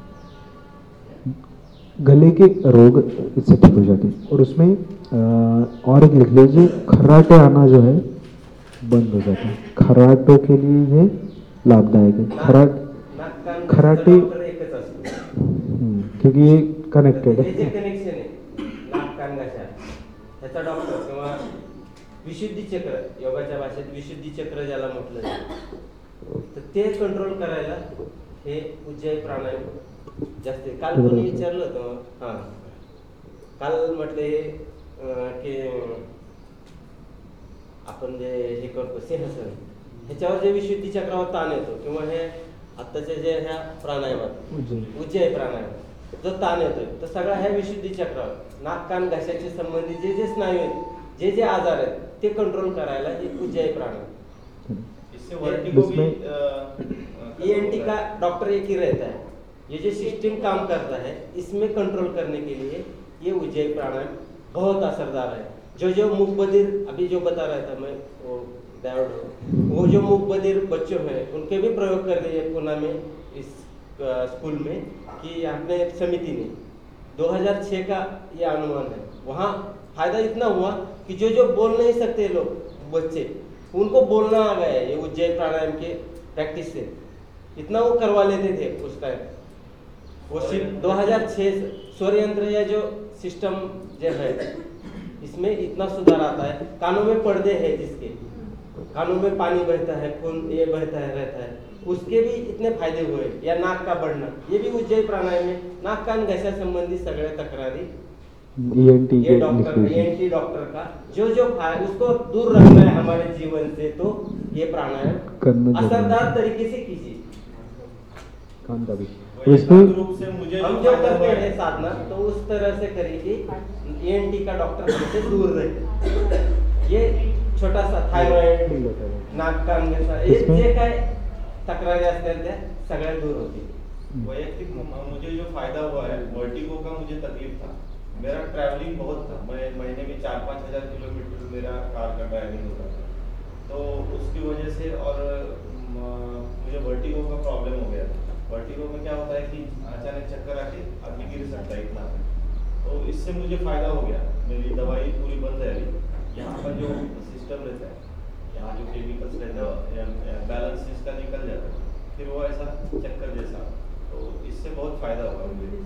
Speaker 1: गले के रोग इससे ठीक हो जाते हैं। और उसमें आ, और एक लिख लीजिए, खर्राटे आना जो है बंद हो जाता है। खर्राटों के लिए ये लाभदायक है। खराट खराटे, हम्म, क्योंकि ये कनेक्टेड
Speaker 2: हे
Speaker 1: है।
Speaker 2: जे कनेक्शन आहे नाक कान घसा ह्याचा डॉक्टर किंवा विशुद्धी चक्र, योगाच्या भाषेत विशुद्धी चक्र ज्याला म्हटलं जातं, तर ते कंट्रोल करायला हे उज्जयी प्राणायाम जास्त आहे. काल कोणी विचारलं होतं, हां काल म्हटलं हे अं, की आपण जे हे करतो सिंहासन, ह्याच्यावर जे विशुद्धी चक्रावर ताण येतो किंवा हे आत्ताच्या जे ह्या प्राणायामात उज्जयी प्राणायाम जो ताण येतोय, तर सगळा ह्या विशुद्धी चक्रावर, नाक कान घशाचे संबंधित जे जे स्नायू आहेत, जे जे आजार आहेत, ते कंट्रोल करायला हे उज्जयी प्राणायाम।
Speaker 4: इससे वर्टिगो भी
Speaker 2: ईएनटी का डॉक्टर एक ही रहता है, ये जो सिस्टम काम करता है इसमें कंट्रोल करने के लिए ये उज्जयी प्राणायाम बहुत असरदार है। जो जो मुख बधिर, अभी जो बता रहा था मैं, वो वो जो मुख बधिर बच्चों हैं उनके भी प्रयोग कर दिए पुणे में इस स्कूल में, कि हमने एक समिति ने दो हज़ार छह का ये अनुमान है। वहाँ फायदा इतना हुआ कि जो जो बोल नहीं सकते लोग बच्चे, उनको बोलना आ गया है ये उज्जयी प्राणायाम के प्रैक्टिस से। इतना वो करवा लेते थे उस टाइम। वो सिर्फ दो हज़ार छह सौर यंत्र या जो सिस्टम जो है इसमें इतना सुधार आता है। कानों में पर्दे हैं जिसके, कानों में पानी बहता है, खून ये बहता है रहता है, उसके भी इतने फायदे हुए। या नाक का बढ़ना, ये भी उज्जयी प्राणायाम में नाक कान घसा संबंधी सगळे तक्रारी
Speaker 1: ईएनटी
Speaker 2: ये डॉक्टर ईएनटी डॉक्टर का जो जो उसको दूर रखना है हमारे जीवन से, तो ये प्राणायाम असरदार तरीके से कीजिए।
Speaker 1: कान का भी
Speaker 4: इसमें रूप से मुझे
Speaker 2: हम जो करते हैं साधना, तो उस तरह से करिए ईएनटी का डॉक्टर हमसे दूर रहे। ये छोटा सा थायरॉइड, नाक कान घसा, ये जे काय तक्रारी असतील त्या सगळ्या दूर होतील।
Speaker 4: वैयक्तिक मुझे जो फायदा हुआ है, वर्टिगो का मुझे तकलीफ था, मेरा ट्रैवलिंग बहुत था, मैं महीने में चार पाँच हज़ार किलोमीटर मेरा कार का ड्राइविंग होता था, तो उसकी वजह से और मुझे वर्टिगो का प्रॉब्लम हो गया था। वर्टिगो में क्या होता है कि अचानक चक्कर आके आदमी गिर सकता है इतना, तो इससे मुझे फ़ायदा हो गया। मेरी दवाई पूरी बंद है अभी। यहाँ पर जो सिस्टम रहता है, यहाँ जो केमिकल्स रहता है, बैलेंस इसका निकल जाता है, फिर वो ऐसा चक्कर जैसा, तो इससे बहुत फ़ायदा हुआ मुझे।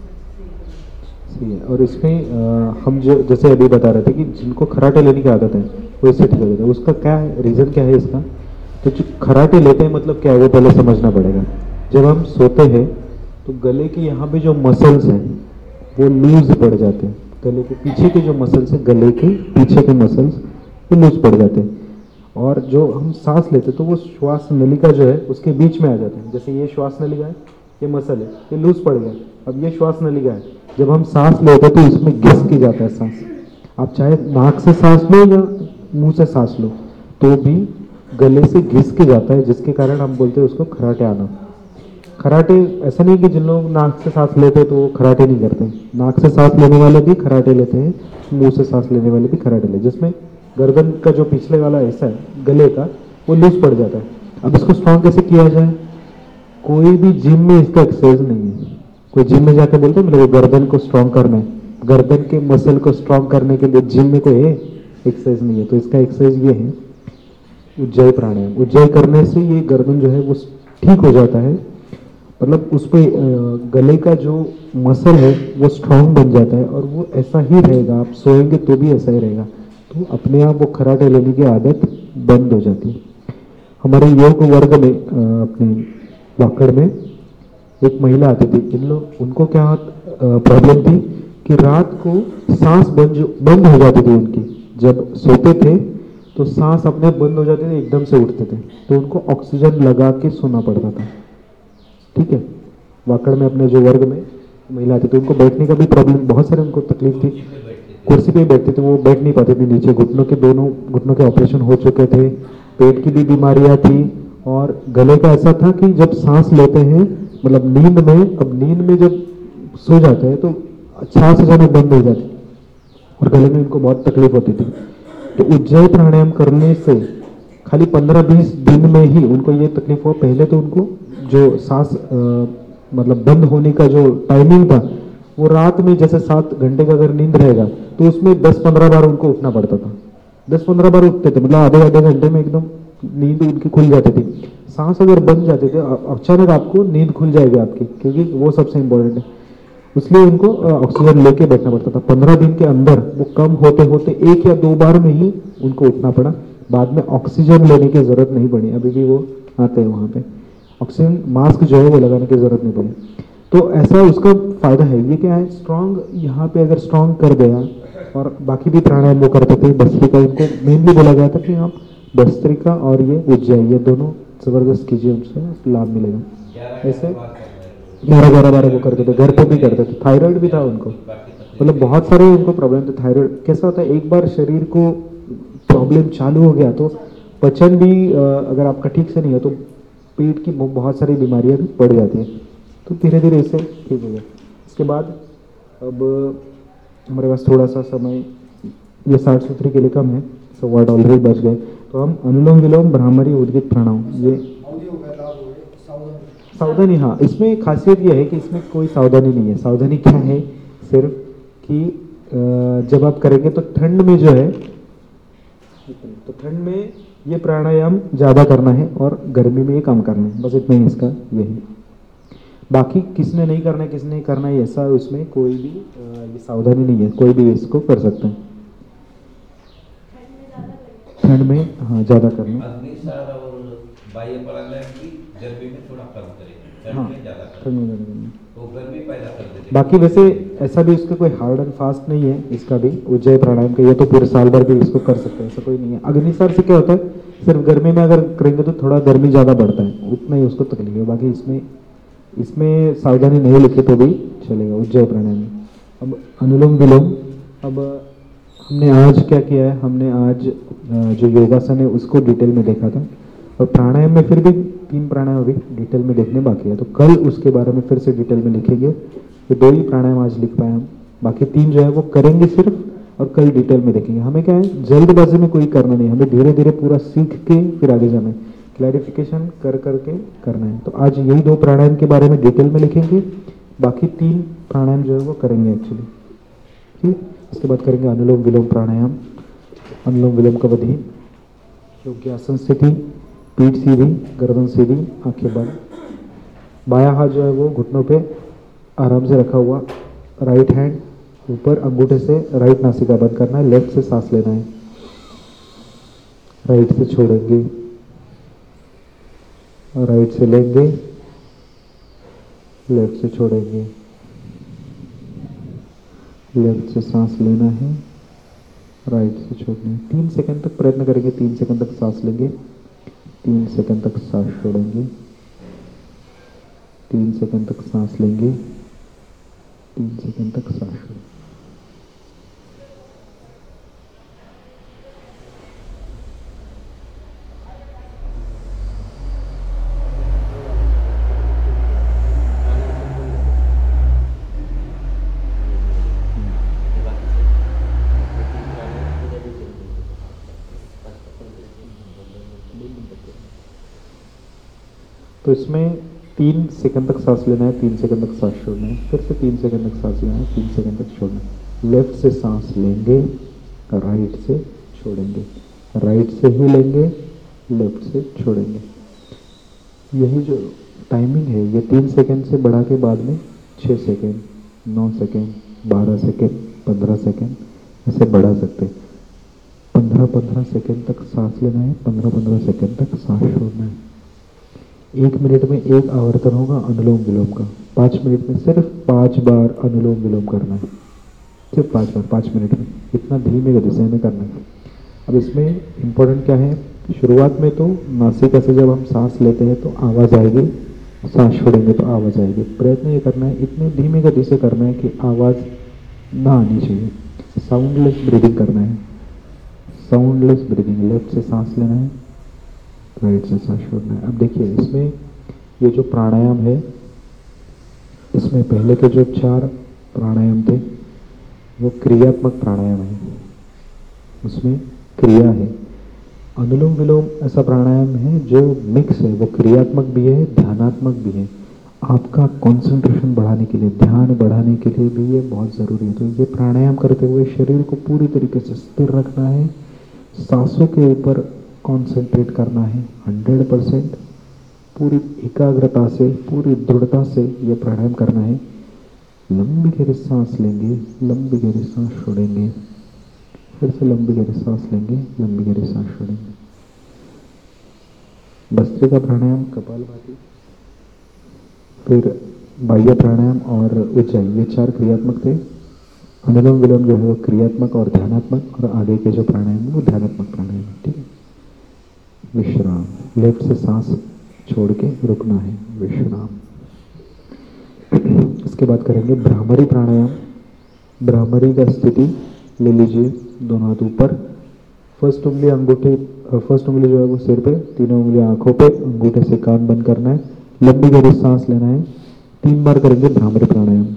Speaker 1: सही है। और इसमें आ, हम जो जैसे अभी बता रहे थे कि जिनको खराटे लेने की आदत है वो इससे ठीक हो जाता है। उसका क्या है, रीज़न क्या है इसका? तो जो खराटे लेते हैं मतलब क्या है वो पहले समझना पड़ेगा। जब हम सोते हैं तो गले के यहाँ पे जो मसल्स हैं वो लूज पड़ जाते हैं। गले के पीछे के जो मसल्स हैं, गले के पीछे के मसल्स वो लूज पड़ जाते हैं। और जो हम सांस लेते हैं तो वो श्वास नलिका जो है उसके बीच में आ जाते हैं। जैसे ये श्वास नलिका है, ये मसल है, ये लूज पड़ गया, अब ये श्वास नलिका है। जब हम सांस लेते हैं तो इसमें घिस की जाता है सांस। आप चाहे नाक से सांस लो या मुंह से सांस लो तो भी गले से घिस के जाता है, जिसके कारण हम बोलते हैं उसको खराटे आना। खराटे ऐसा नहीं कि जिन लोग नाक से सांस लेते हैं तो वो खराटे नहीं करते। नाक से सांस लेने वाले भी खराटे लेते हैं, मुंह से सांस लेने वाले भी खराटे लेते हैं। जिसमें गर्दन का जो पिछले वाला हिस्सा है गले का वो लूज पड़ जाता है। अब इसको स्ट्रॉन्ग कैसे किया जाए? कोई भी जिम में इसका एक्सरसाइज नहीं है। कोई जिम में जाकर बोलते हैं मेरे को गर्दन को स्ट्रॉन्ग करना है, गर्दन के मसल को स्ट्रॉन्ग करने के लिए जिम में कोई एक्सरसाइज नहीं है। तो इसका एक्सरसाइज ये है उज्जयी प्राणायाम। उज्जयी करने से ये गर्दन जो है वो ठीक हो जाता है, मतलब उस पर गले का जो मसल है वो स्ट्रॉन्ग बन जाता है और वो ऐसा ही रहेगा। आप सोएंगे तो भी ऐसा ही रहेगा। तो अपने आप वो खराटे लेने की आदत बंद हो जाती है। हमारे योग वर्ग में अपने वाकड़ में एक महिला आती थी। इन लोग उनको क्या प्रॉब्लम थी कि रात को सांस बंद बंद हो जाती थी उनकी। जब सोते थे तो सांस अपने बंद हो जाते थे, एकदम से उठते थे, तो उनको ऑक्सीजन लगा के सोना पड़ता था। ठीक है, वाकड़ में अपने जो वर्ग में महिला आती थी, उनको बैठने का भी प्रॉब्लम, बहुत सारे उनको तकलीफ थी। कुर्सी पे बैठते थे, वो बैठ नहीं पाते थे नीचे। घुटनों के दोनों घुटनों के ऑपरेशन हो चुके थे, पेट की भी बीमारियां थी और गले का ऐसा था कि जब सांस लेते हैं मतलब नींद में, अब नींद में जब सो जाते हैं तो सांस अचानक बंद हो जाती और गले में इनको बहुत तकलीफ होती थी। तो उज्जैन प्राणायाम करने से खाली पंद्रह बीस दिन में ही उनको ये तकलीफ हुआ। पहले तो उनको जो सांस मतलब बंद होने का जो टाइमिंग था वो रात में जैसे सात घंटे का अगर नींद रहेगा तो उसमें दस पंद्रह बार उनको उठना पड़ता था। दस पंद्रह बार उठते थे, मतलब आधे आधे घंटे में एकदम नींद उनकी खुल जाती थी। सांस अगर बंद जाते थे अचानक आपको नींद खुल जाएगी आपकी, क्योंकि वो सबसे इंपॉर्टेंट है। इसलिए उनको ऑक्सीजन लेके बैठना पड़ता था। पंद्रह दिन के अंदर वो कम होते होते एक या दो बार में ही उनको उठना पड़ा। बाद में ऑक्सीजन लेने की जरूरत नहीं पड़ी। अभी भी वो आते हैं वहाँ पे, ऑक्सीजन मास्क जो है वो लगाने की जरूरत नहीं पड़ी। तो ऐसा उसका फायदा है। ये क्या है, स्ट्रांग यहाँ पे अगर स्ट्रांग कर गया और बाकी भी प्राणायाम वो करते थे। भस्त्रिका उनको मेनली बोला गया था कि आप भस्त्रिका और ये उज्जैन ये दोनों जबरदस्त कीजिए, उनसे लाभ मिलेगा। ऐसे ग्यारह ग्यारह बार वो करते थे, घर पे भी करते थे। थायराइड भी था उनको, मतलब बहुत सारे उनको प्रॉब्लम थे। थायराइड कैसा होता है, एक बार शरीर को प्रॉब्लम चालू हो गया तो पचन भी अगर आपका ठीक से नहीं है तो पेट की बहुत सारी बीमारियां भी बढ़ जाती है। तो धीरे धीरे इसे ठीक हो गया। इसके बाद अब हमारे पास थोड़ा सा समय ये साठ सूत्री के लिए कम है, सो वर्ड ऑलरेडी बच गए। तो हम अनुलोम विलोम भ्रामरी उद्गित प्राणायाम ये सावधानी, हाँ इसमें खासियत यह है कि इसमें कोई सावधानी नहीं है। सावधानी क्या है, सिर्फ कि जब आप करेंगे तो ठंड में जो है, तो ठंड में ये प्राणायाम ज़्यादा करना है और गर्मी में ये कम करना है, बस इतना ही इसका ये है। बाकी किसने नहीं करना है किसने करना है ऐसा उसमें कोई भी ये सावधानी नहीं है, कोई भी इसको कर सकते हैं। ठंड में हाँ ज़्यादा करना।
Speaker 8: अग्निसार और बाह्य प्राणायाम की गर्मी में थोड़ा कम करें, ठंड
Speaker 1: हाँ
Speaker 8: में ज़्यादा
Speaker 1: ठंड में ज़्यादा करना।
Speaker 8: तो गर्मी पैदा कर देते।
Speaker 1: बाकी वैसे ऐसा भी उसका कोई हार्ड एंड फास्ट नहीं है इसका भी, उज्जैन प्राणायाम का ये तो पूरे साल भर भी इसको कर सकते हैं, ऐसा कोई नहीं है। अग्निसार से क्या होता है, सिर्फ गर्मी में अगर करेंगे तो थोड़ा गर्मी ज़्यादा बढ़ता है, उतना ही उसको तकलीफ है। बाकी इसमें इसमें सावधानी नहीं लिखे तो भी चलेगा उज्जैन प्राणायाम में। अब अनुलोम विलोम, अब हमने आज क्या किया है, हमने आज जो योगासन है उसको डिटेल में देखा था और प्राणायाम में फिर भी तीन प्राणायाम अभी डिटेल में देखने बाकी है। तो कल उसके बारे में फिर से डिटेल में लिखेंगे। तो दो ही प्राणायाम आज लिख पाए हम, बाकी तीन जो है वो करेंगे सिर्फ और कल डिटेल में देखेंगे। हमें क्या है, जल्दबाजी में कोई करना नहीं, हमें धीरे धीरे पूरा सीख के फिर आगे जाना है, क्लैरिफिकेशन कर करके करना है। तो आज यही दो प्राणायाम के बारे में डिटेल में लिखेंगे, बाकी तीन प्राणायाम जो है वो करेंगे एक्चुअली, ठीक। इसके बाद करेंगे अनुलोम विलोम प्राणायाम। अनुलोम विलोम का विधि, योग्य आसन स्थिति, पीठ सीधी, गर्दन सीधी, आंखें बंद। बायां हाथ जो है वो घुटनों पे आराम से रखा हुआ, राइट हैंड ऊपर, अंगूठे से राइट नासिका बंद करना है, लेफ्ट से सांस लेना है, राइट से छोड़ेंगे, राइट से लेंगे, लेफ्ट से छोड़ेंगे, लेफ्ट से सांस लेना है, राइट से छोड़ना है। तीन सेकंड तक प्रयत्न करेंगे, तीन सेकंड तक सांस लेंगे, तीन सेकंड तक सांस छोड़ेंगे, तीन सेकंड तक सांस लेंगे, तीन सेकंड तक सांस छोड़ेंगे। तो इसमें तीन सेकंड तक सांस लेना है, तीन सेकंड तक सांस छोड़ना है, फिर से तीन सेकंड तक सांस लेना है, तीन सेकंड तक छोड़ना है। लेफ्ट से सांस लेंगे, राइट से छोड़ेंगे, राइट से ही लेंगे, लेफ्ट से छोड़ेंगे। यही जो टाइमिंग है ये तीन सेकंड से बढ़ा के बाद में छः सेकंड, नौ सेकंड, बारह सेकंड, पंद्रह सेकंड ऐसे बढ़ा सकते हैं। पंद्रह पंद्रह सेकंड तक सांस लेना है, पंद्रह पंद्रह सेकंड तक सांस छोड़ना है। एक मिनट में एक आवर्तन होगा अनुलोम विलोम का। पाँच मिनट में सिर्फ पाँच बार अनुलोम विलोम करना है, सिर्फ पाँच बार, पाँच मिनट में। इतना धीमे गति से हमें करना है। अब इसमें इम्पोर्टेंट क्या है, शुरुआत में तो नासिका से जब हम सांस लेते हैं तो आवाज़ आएगी, सांस छोड़ेंगे तो आवाज़ आएगी। प्रयत्न ये करना है, इतने धीमे गति से करना है कि आवाज़ ना आनी चाहिए। साउंडलेस ब्रीदिंग करना है, साउंडलेस ब्रीदिंग। लेफ्ट से सांस लेना है, राइट से सांस छोड़ना है। अब देखिए इसमें ये जो प्राणायाम है, इसमें पहले के जो चार प्राणायाम थे वो क्रियात्मक प्राणायाम है, उसमें क्रिया है। अनुलोम विलोम ऐसा प्राणायाम है जो मिक्स है, वो क्रियात्मक भी है ध्यानात्मक भी है। आपका कंसंट्रेशन बढ़ाने के लिए, ध्यान बढ़ाने के लिए भी ये बहुत ज़रूरी है। तो ये प्राणायाम करते हुए शरीर को पूरी तरीके से स्थिर रखना है, सांसों के ऊपर कंसंट्रेट करना है हंड्रेड परसेंट, पूरी एकाग्रता से, पूरी दृढ़ता से ये प्राणायाम करना है। लंबी गहरी सांस लेंगे, लंबी गहरी सांस छोड़ेंगे, फिर से लंबी गहरी सांस लेंगे, लंबी गहरी सांस छोड़ेंगे। भस्त्रिका प्राणायाम, कपालभाति, फिर बाह्य प्राणायाम और उज्जाई, ये चार क्रियात्मक थे। अनुलोम विलोम जो है वो क्रियात्मक और ध्यानात्मक, और आगे के जो प्राणायाम है वो ध्यानात्मक प्राणायाम है। ठीक है, विश्राम, लेफ्ट से सांस छोड़ के रुकना है, विश्राम। इसके बाद करेंगे भ्रामरी प्राणायाम। भ्रामरी का स्थिति ले लीजिए, दोनों हाथ ऊपर, फर्स्ट उंगली अंगूठे, फर्स्ट उंगली जो है वो सिर पे, तीनों उंगलियां आंखों पे, अंगूठे से कान बंद करना है, लंबी गहरी सांस लेना है। तीन बार करेंगे भ्रामरी प्राणायाम।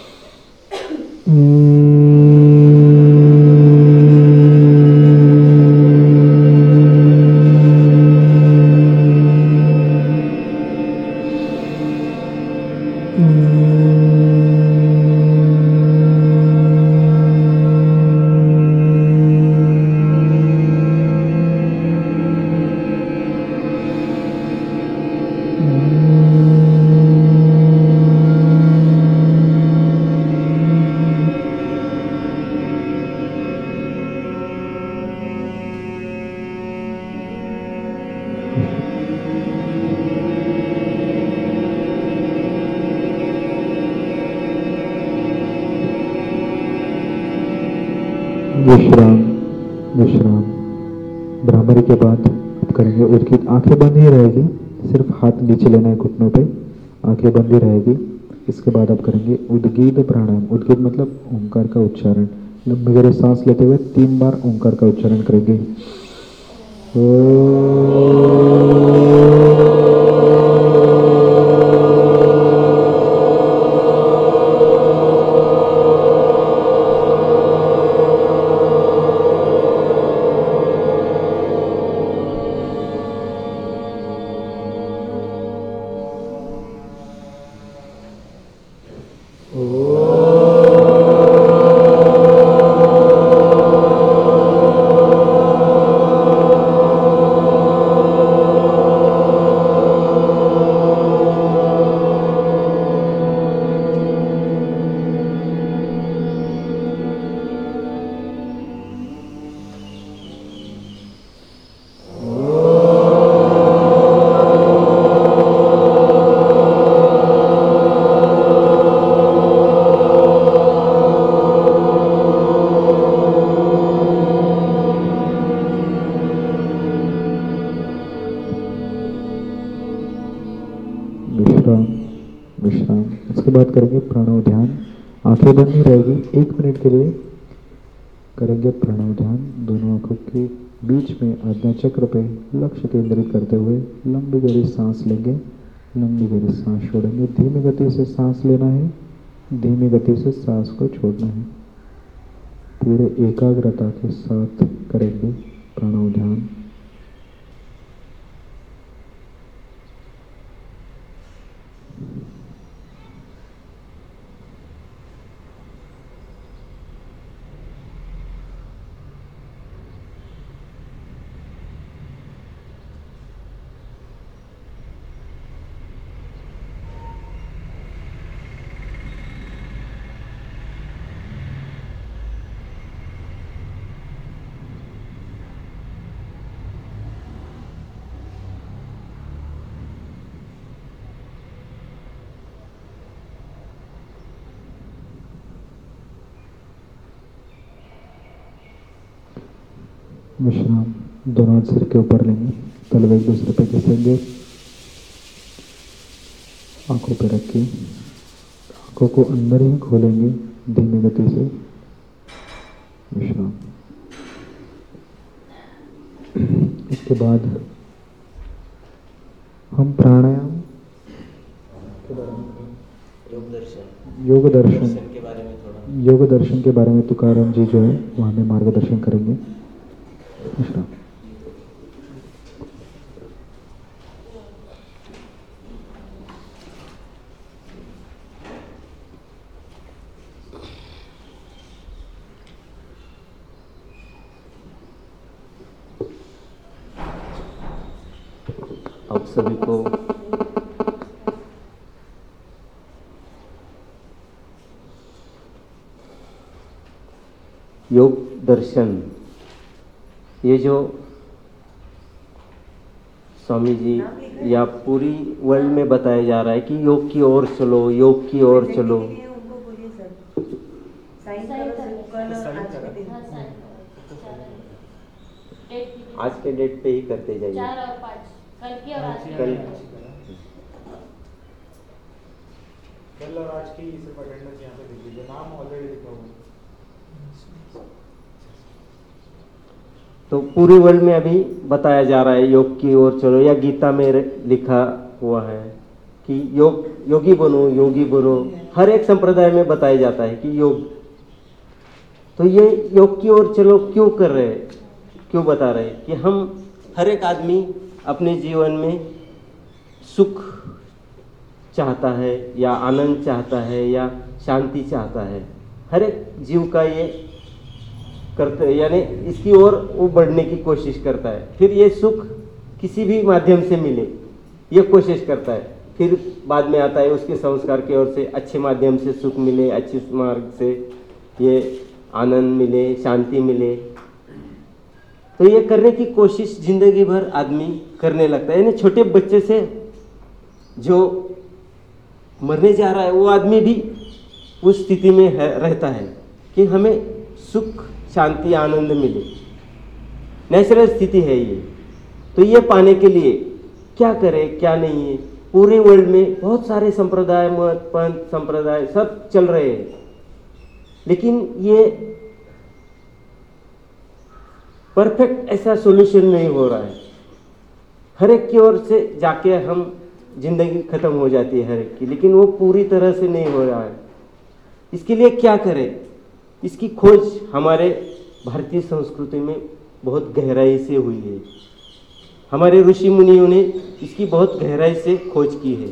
Speaker 1: विश्राम, विश्राम। भ्रामरी के बाद अब करेंगे उद्गीत। आंखें बंद ही रहेगी, सिर्फ हाथ नीचे लेना है घुटनों पे, आंखें बंद ही रहेगी। इसके बाद अब करेंगे उद्गीत प्राणायाम। उद्गीत मतलब ओंकार का उच्चारण। लंबी गहरी सांस लेते हुए तीन बार ओंकार का उच्चारण करेंगे। विश्राम, विश्राम। इसके बाद करेंगे प्रणव ध्यान। आंखें बंद ही रहेगी, एक मिनट के लिए करेंगे प्रणव ध्यान। दोनों आंखों के बीच में आज्ञा चक्र पे लक्ष्य केंद्रित करते हुए लंबी गहरी सांस लेंगे, लंबी गहरी सांस छोड़ेंगे। धीमी गति से सांस लेना है, धीमी गति से सांस को छोड़ना है। पूरे एकाग्रता के साथ करेंगे प्रणव ध्यान। विश्राम। दोनों हाथ सिर के ऊपर लेंगे, तलवे एक दूसरे पे घिसेंगे, आंखों पे रख के आंखों को अंदर ही खोलेंगे धीमी गति से। विश्राम। इसके बाद हम प्राणायाम
Speaker 2: योग दर्शन
Speaker 1: योग दर्शन
Speaker 2: के बारे में
Speaker 1: योग दर्शन के बारे में तुकाराम जी जो है वो हमें मार्गदर्शन करेंगे। विश्राम।
Speaker 2: आप सभी को योग दर्शन, ये जो स्वामी जी या पूरी वर्ल्ड में बताया जा रहा है कि योग की ओर चलो, योग की ओर चलो।
Speaker 3: उनको बोलिए सर, साइन करो सर, कल और आज के दिन।
Speaker 7: हाँ, साइन डेट भी
Speaker 2: आज के डेट पे ही करते जाइए।
Speaker 7: चार और पाँच, कल की और आज की।
Speaker 2: कल
Speaker 6: कल और आज की सिर्फ अटेंडेंस यहाँ पे लिख लीजिए, नाम ऑलरेडी लिखा हुआ है।
Speaker 2: तो पूरे वर्ल्ड में अभी बताया जा रहा है योग की ओर चलो, या गीता में लिखा हुआ है कि योग योगी बनो, योगी बनो। हर एक संप्रदाय में बताया जाता है कि योग, तो ये योग की ओर चलो क्यों कर रहे हैं, क्यों बता रहे हैं कि हम हर एक आदमी अपने जीवन में सुख चाहता है या आनंद चाहता है या शांति चाहता है। हर एक जीव का ये करते, यानी इसकी ओर वो बढ़ने की कोशिश करता है। फिर ये सुख किसी भी माध्यम से मिले ये कोशिश करता है। फिर बाद में आता है उसके संस्कार की ओर से अच्छे माध्यम से सुख मिले, अच्छे मार्ग से ये आनंद मिले, शांति मिले। तो ये करने की कोशिश जिंदगी भर आदमी करने लगता है। यानी छोटे बच्चे से जो मरने जा रहा है वो आदमी भी उस स्थिति में है, रहता है कि हमें सुख, शांति, आनंद मिले। नेचुरल स्थिति है ये। तो ये पाने के लिए क्या करें क्या नहीं है। पूरे वर्ल्ड में बहुत सारे संप्रदाय, मत, पंथ, संप्रदाय सब चल रहे हैं, लेकिन ये परफेक्ट ऐसा सॉल्यूशन नहीं हो रहा है। हर एक की ओर से जाके हम जिंदगी खत्म हो जाती है हर एक की, लेकिन वो पूरी तरह से नहीं हो रहा है। इसके लिए क्या करें, इसकी खोज हमारे भारतीय संस्कृति में बहुत गहराई से हुई है। हमारे ऋषि मुनियों ने इसकी बहुत गहराई से खोज की है।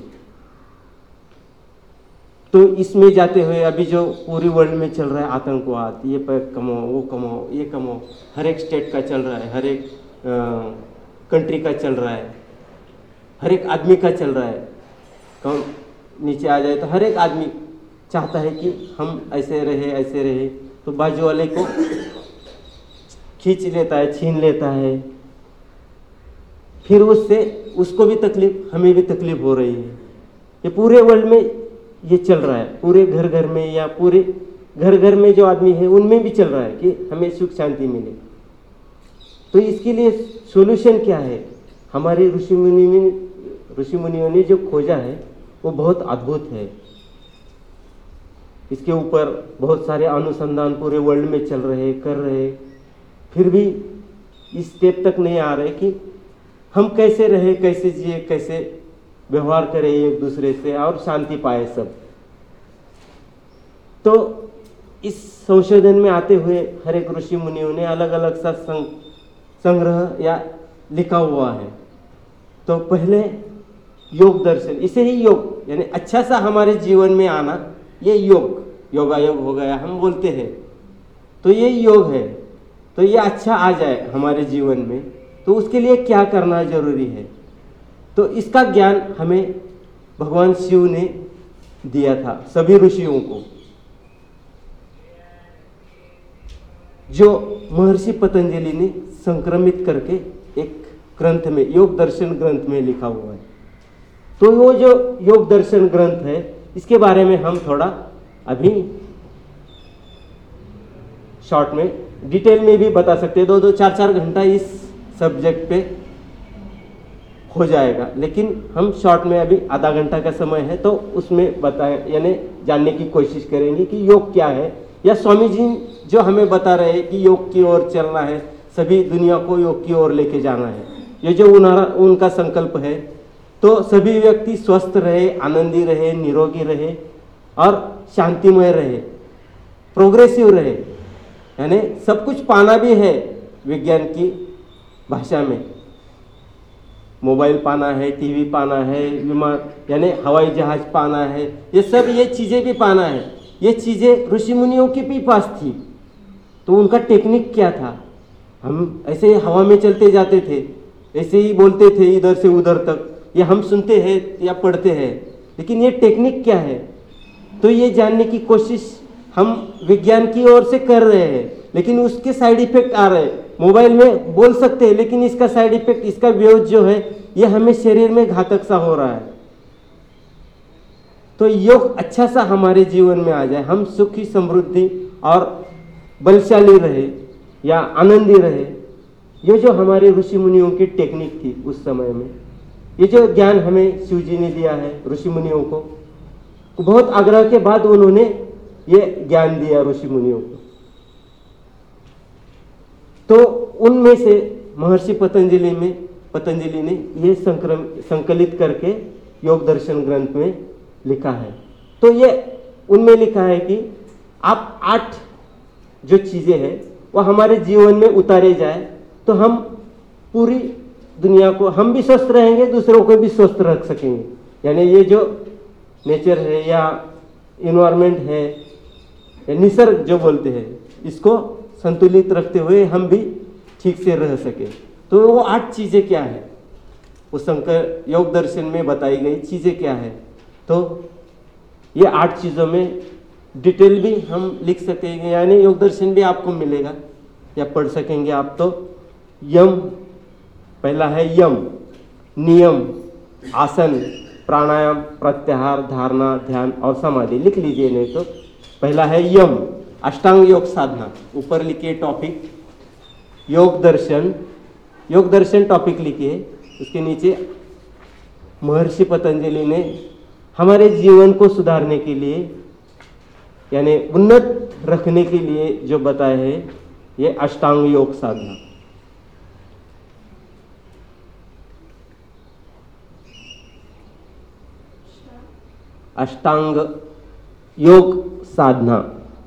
Speaker 2: तो इसमें जाते हुए अभी जो पूरी वर्ल्ड में चल रहा है आतंकवाद, ये पैक कमाओ, वो कमाओ, ये कमाओ, हर एक स्टेट का चल रहा है, हर एक कंट्री का चल रहा है, हर एक आदमी का चल रहा है। कौन नीचे आ जाए तो हर एक आदमी चाहता है कि हम ऐसे रहे ऐसे रहे, तो बाजू वाले को खींच लेता है, छीन लेता है। फिर उससे उसको भी तकलीफ, हमें भी तकलीफ हो रही है। ये पूरे वर्ल्ड में ये चल रहा है, पूरे घर घर में या पूरे घर घर में जो आदमी है उनमें भी चल रहा है कि हमें सुख शांति मिले। तो इसके लिए सॉल्यूशन क्या है? हमारे ऋषि मुनि ऋषि मुनियों ने जो खोजा है वो बहुत अद्भुत है। इसके ऊपर बहुत सारे अनुसंधान पूरे वर्ल्ड में चल रहे कर रहे, फिर भी इस स्टेप तक नहीं आ रहे कि हम कैसे रहे, कैसे जिए, कैसे व्यवहार करें एक दूसरे से और शांति पाए सब। तो इस संशोधन में आते हुए हर एक ऋषि मुनियों ने अलग अलग सा संग्रह या लिखा हुआ है। तो पहले योग दर्शन, इसे ही योग यानी अच्छा सा हमारे जीवन में आना, ये योग योगा योग हो गया हम बोलते हैं। तो ये योग है, तो ये अच्छा आ जाए हमारे जीवन में, तो उसके लिए क्या करना जरूरी है? तो इसका ज्ञान हमें भगवान शिव ने दिया था सभी ऋषियों को, जो महर्षि पतंजलि ने संक्रमित करके एक ग्रंथ में, योग दर्शन ग्रंथ में लिखा हुआ है। तो वो जो योग दर्शन ग्रंथ है इसके बारे में हम थोड़ा अभी शॉर्ट में डिटेल में भी बता सकते हैं। दो दो चार चार घंटा इस सब्जेक्ट पे हो जाएगा, लेकिन हम शॉर्ट में अभी आधा घंटा का समय है तो उसमें बताए यानी जानने की कोशिश करेंगे कि योग क्या है, या स्वामी जी जो हमें बता रहे हैं कि योग की ओर चलना है, सभी दुनिया को योग की ओर लेके जाना है। ये जो उन्हारा उनका संकल्प है, तो सभी व्यक्ति स्वस्थ रहे, आनंदी रहे, निरोगी रहे और शांतिमय रहे। प्रोग्रेसिव रहे, यानी सब कुछ पाना भी है विज्ञान की भाषा में। मोबाइल पाना है, टीवी पाना है, विमान यानी हवाई जहाज पाना है, ये सब ये चीज़ें भी पाना है। ये चीज़ें ऋषि मुनियों के भी पास थी, तो उनका टेक्निक क्या था? हम ऐसे ही हवा में चलते जाते थे, ऐसे ही बोलते थे इधर से उधर तक, ये हम सुनते हैं या पढ़ते हैं, लेकिन ये टेक्निक क्या है? तो ये जानने की कोशिश हम विज्ञान की ओर से कर रहे हैं, लेकिन उसके साइड इफेक्ट आ रहे हैं। मोबाइल में बोल सकते हैं, लेकिन इसका साइड इफेक्ट, इसका वेव जो है ये हमें शरीर में घातक सा हो रहा है। तो योग अच्छा सा हमारे जीवन में आ जाए, हम सुखी समृद्धि और बलशाली रहे या आनंदी रहे। ये जो हमारे ऋषि मुनियों की टेक्निक थी उस समय में, ये जो ज्ञान हमें शिव जी ने दिया है ऋषि मुनियों को, बहुत आग्रह के बाद उन्होंने ये ज्ञान दिया ऋषि मुनियों को। तो उनमें से महर्षि पतंजलि में पतंजलि ने ये संक्रम संकलित करके योग दर्शन ग्रंथ में लिखा है। तो ये उनमें लिखा है कि आप आठ जो चीज़ें हैं वो हमारे जीवन में उतारे जाए तो हम पूरी दुनिया को, हम भी स्वस्थ रहेंगे, दूसरों को भी स्वस्थ रख सकेंगे। यानी ये जो नेचर है या इन्वायरमेंट है या निसर्ग जो बोलते हैं, इसको संतुलित रखते हुए हम भी ठीक से रह सके। तो वो आठ चीज़ें क्या है, वो शंकर योग दर्शन में बताई गई चीज़ें क्या है? तो ये आठ चीज़ों में डिटेल भी हम लिख सकेंगे, यानी योग दर्शन भी आपको मिलेगा या पढ़ सकेंगे आप। तो यम, पहला है यम, नियम, आसन, प्राणायाम, प्रत्याहार, धारणा, ध्यान और समाधि। लिख लीजिए नहीं तो। पहला है यम, अष्टांग योग साधना, ऊपर लिखिए टॉपिक योग दर्शन, योग दर्शन टॉपिक लिखिए, उसके नीचे महर्षि पतंजलि ने हमारे जीवन को सुधारने के लिए यानी उन्नत रखने के लिए जो बताए हैं, ये अष्टांग योग साधना। अष्टांग योग साधना,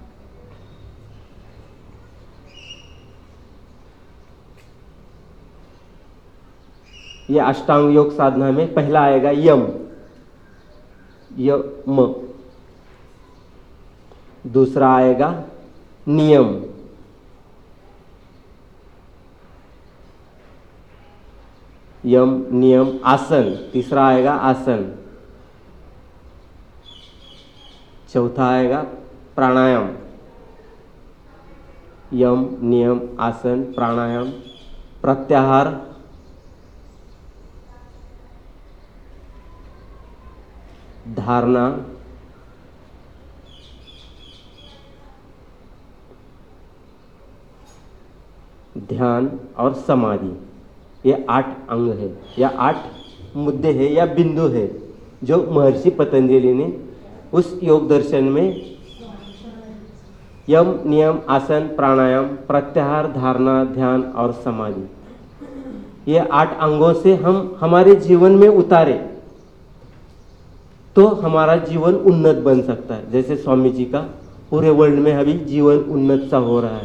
Speaker 2: ये अष्टांग योग साधना में पहला आएगा यम, यम। दूसरा आएगा नियम, यम नियम आसन। तीसरा आएगा आसन। चौथा आएगा प्राणायाम, यम नियम आसन प्राणायाम, प्रत्याहार, धारणा, ध्यान और समाधि। ये आठ अंग है या आठ मुद्दे हैं या बिंदु है जो महर्षि पतंजलि ने उस योग दर्शन में यम नियम आसन प्राणायाम प्रत्याहार धारणा ध्यान और समाधि, ये आठ अंगों से हम हमारे जीवन में उतारे तो हमारा जीवन उन्नत बन सकता है। जैसे स्वामी जी का पूरे वर्ल्ड में अभी जीवन उन्नत सा हो रहा है,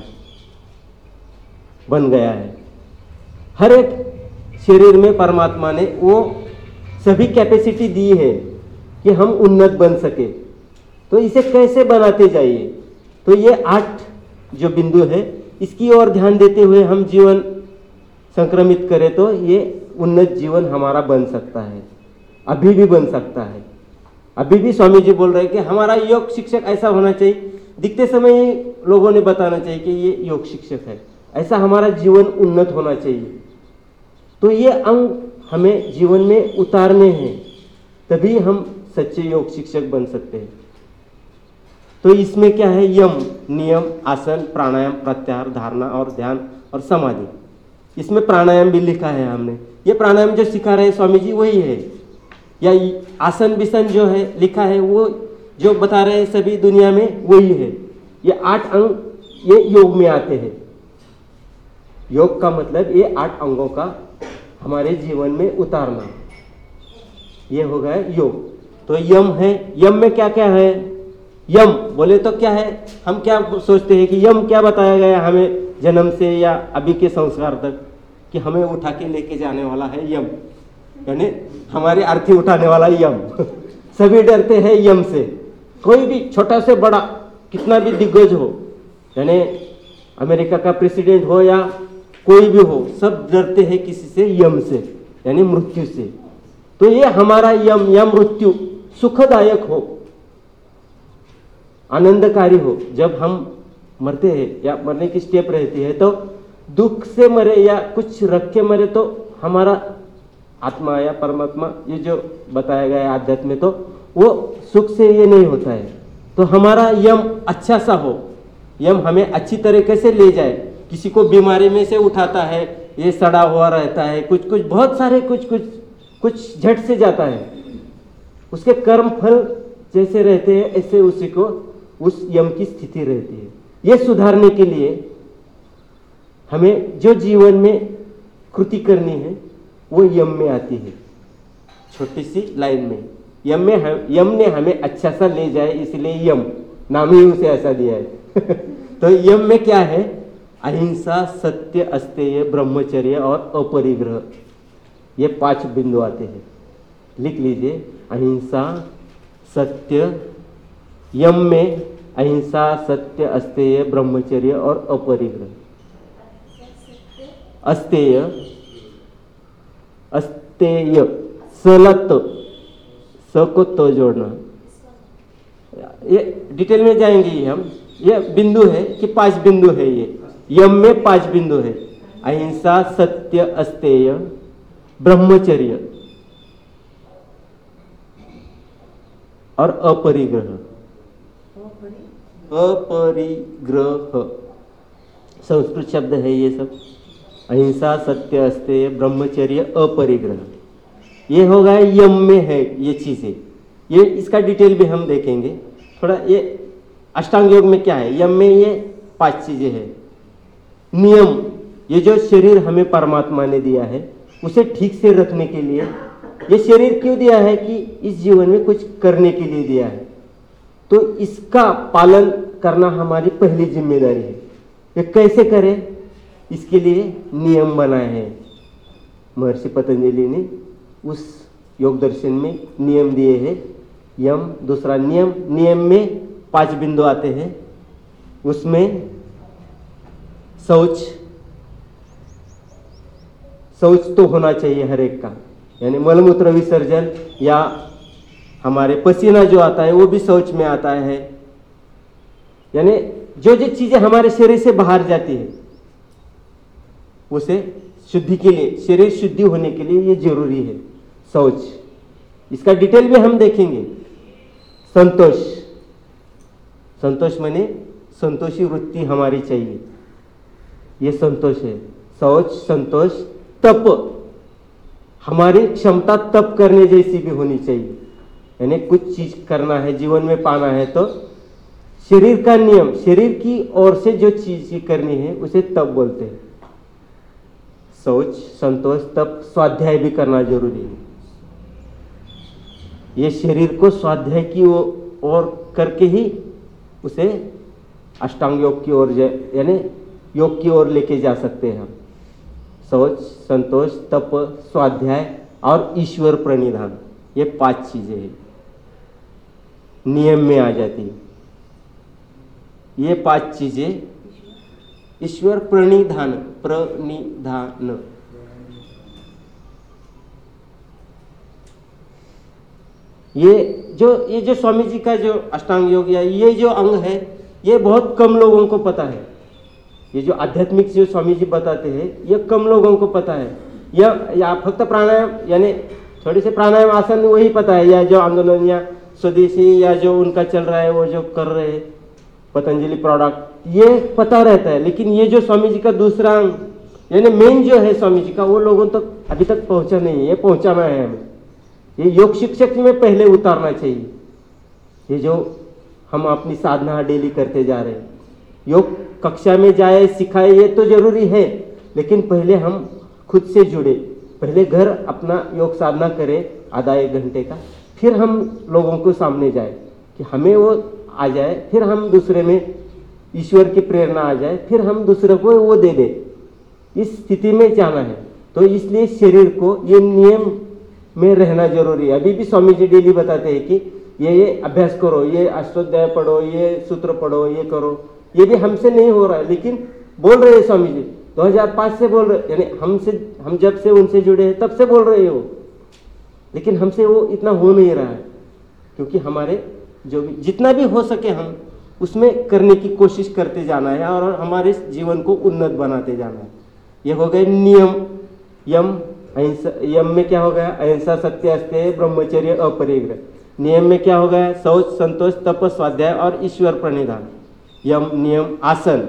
Speaker 2: बन गया है। हर एक शरीर में परमात्मा ने वो सभी कैपेसिटी दी है कि हम उन्नत बन सके। तो इसे कैसे बनाते जाइए, तो ये आठ जो बिंदु है इसकी ओर ध्यान देते हुए हम जीवन संक्रमित करें तो ये उन्नत जीवन हमारा बन सकता है, अभी भी बन सकता है। अभी भी स्वामी जी बोल रहे हैं कि हमारा योग शिक्षक ऐसा होना चाहिए, दिखते समय ही लोगों ने बताना चाहिए कि ये योग शिक्षक है, ऐसा हमारा जीवन उन्नत होना चाहिए। तो ये अंग हमें जीवन में उतारने हैं, तभी हम सच्चे योग शिक्षक बन सकते हैं। तो इसमें क्या है, यम नियम आसन प्राणायाम प्रत्याहार धारणा और ध्यान और समाधि। इसमें प्राणायाम भी लिखा है हमने, ये प्राणायाम जो सिखा रहे हैं स्वामी जी वही है, या आसन विसन जो है लिखा है वो जो बता रहे हैं सभी दुनिया में वही है। ये आठ अंग ये योग में आते हैं। योग का मतलब ये आठ अंगों का हमारे जीवन में उतारना, ये हो गया योग। तो यम है, यम में क्या क्या है, यम बोले तो क्या है, हम क्या सोचते हैं कि यम क्या बताया गया है हमें जन्म से या अभी के संस्कार तक, कि हमें उठा के लेके जाने वाला है यम, यानी हमारी अर्थी उठाने वाला यम। सभी डरते हैं यम से, कोई भी छोटा से बड़ा कितना भी दिग्गज हो, यानी अमेरिका का प्रेसिडेंट हो या कोई भी हो, सब डरते हैं किसी से, यम से, यानी मृत्यु से। तो ये हमारा यम या मृत्यु सुखदायक हो, आनंदकारी हो। जब हम मरते हैं या मरने की स्टेप रहती है तो दुख से मरे या कुछ रख के मरे तो हमारा आत्मा या परमात्मा, ये जो बताया गया है आध्यात्म में, तो वो सुख से ये नहीं होता है। तो हमारा यम अच्छा सा हो, यम हमें अच्छी तरीके से ले जाए। किसी को बीमारी में से उठाता है, ये सड़ा हुआ रहता है, कुछ कुछ बहुत सारे कुछ कुछ कुछ झट से जाता है, उसके कर्म फल जैसे रहते हैं ऐसे उसी को उस यम की स्थिति रहती है। ये सुधारने के लिए हमें जो जीवन में कृति करनी है वो यम में आती है, छोटी सी लाइन में। यम में हम, यम ने हमें अच्छा सा ले जाए, इसलिए यम नाम ही उसे ऐसा दिया है। तो यम में क्या है, अहिंसा, सत्य, अस्तेय, ब्रह्मचर्य और अपरिग्रह, ये पांच बिंदु आते हैं। लिख लीजिए, अहिंसा, सत्य, यम में अहिंसा, सत्य, अस्तेय, ब्रह्मचर्य और अपरिग्रह। अस्तेय, अस्तेय, सलत, स को तो जोड़ना, ये डिटेल में जाएंगे हम। ये बिंदु है कि पांच बिंदु है, ये यम में पांच बिंदु है, अहिंसा, सत्य, अस्तेय, ब्रह्मचर्य और अपरिग्रह। अपरिग्रह संस्कृत शब्द है ये सब, अहिंसा, सत्य, अस्तेय, ब्रह्मचर्य, अपरिग्रह, ये हो गया यम में है ये चीजें। ये इसका डिटेल भी हम देखेंगे थोड़ा। ये अष्टांग योग में क्या है, यम में ये पांच चीजें हैं। नियम, ये जो शरीर हमें परमात्मा ने दिया है उसे ठीक से रखने के लिए, ये शरीर क्यों दिया है कि इस जीवन में कुछ करने के लिए दिया है, तो इसका पालन करना हमारी पहली जिम्मेदारी है। ये कैसे करें, इसके लिए नियम बनाए हैं महर्षि पतंजलि ने, उस योग दर्शन में नियम दिए हैं। यम, दूसरा नियम, नियम में पांच बिंदु आते हैं, उसमें शौच, शौच तो होना चाहिए हर एक का, यानी मलमूत्र विसर्जन या हमारे पसीना जो आता है वो भी शौच में आता है। यानी जो जो चीजें हमारे शरीर से बाहर जाती है उसे शुद्धि के लिए, शरीर शुद्धि होने के लिए ये जरूरी है शौच। इसका डिटेल में हम देखेंगे। संतोष, संतोष माने संतोषी वृत्ति हमारी चाहिए, ये संतोष है। शौच, संतोष, तप, हमारी क्षमता तप करने जैसी भी होनी चाहिए, यानी कुछ चीज करना है जीवन में पाना है तो शरीर का नियम, शरीर की ओर से जो चीज करनी है उसे तप बोलते हैं। शौच, संतोष, तप, स्वाध्याय भी करना जरूरी है। ये शरीर को स्वाध्याय की ओर करके ही उसे अष्टांग योग की ओर, यानी योग की ओर लेके जा सकते हैं हम। शौच, संतोष, तप, स्वाध्याय और ईश्वर प्रणिधान, ये पांच चीजें हैं नियम में आ जाती है। ये पांच चीजें ईश्वर प्रणिधान, प्रणिधान, ये जो ये जो स्वामी जी का जो अष्टांग योग या ये जो अंग है ये बहुत कम लोगों को पता है। ये जो आध्यात्मिक जो स्वामी जी बताते हैं ये कम लोगों को पता है। या, या फक्त प्राणायाम, यानी थोड़े से प्राणायाम आसन वही पता है, या जो आंदोलन या स्वदेशी या जो उनका चल रहा है वो जो कर रहे हैं पतंजलि प्रोडक्ट, ये पता रहता है। लेकिन ये जो स्वामी जी का दूसरा अंग यानी मेन जो है स्वामी जी का, वो लोगों तक तो अभी तक पहुंचा नहीं है, ये पहुंचाना है हमें। ये योग शिक्षक में पहले उतारना चाहिए। ये जो हम अपनी साधना डेली करते जा रहे हैं, योग कक्षा में जाए सिखाए ये तो जरूरी है, लेकिन पहले हम खुद से जुड़े, पहले घर अपना योग साधना करें आधा एक घंटे का, फिर हम लोगों को सामने जाए कि हमें वो आ जाए, फिर हम दूसरे में ईश्वर की प्रेरणा आ जाए, फिर हम दूसरे को वो दे दे, इस स्थिति में जाना है। तो इसलिए शरीर को ये नियम में रहना जरूरी है। अभी भी स्वामी जी डेली बताते हैं कि ये ये अभ्यास करो, ये अष्टोध्याय पढ़ो, ये सूत्र पढ़ो, ये करो। ये भी हमसे नहीं हो रहा है, लेकिन बोल रहे हैं स्वामी जी दो हज़ार पाँच से बोल रहे, यानी हमसे हम जब से उनसे जुड़े हैं तब से बोल रहे हैं वो, लेकिन हमसे वो इतना हो नहीं रहा है, क्योंकि हमारे जो भी जितना भी हो सके हम उसमें करने की कोशिश करते जाना है और हमारे जीवन को उन्नत बनाते जाना है। ये हो गए नियम। यम अहिंसा, यम में क्या हो गया? अहिंसा, सत्य, अस्तेय, ब्रह्मचर्य, अपरिग्रह। नियम में क्या हो गया? शौच, संतोष, तप, स्वाध्याय और ईश्वर प्रणिधान। यम, नियम, आसन।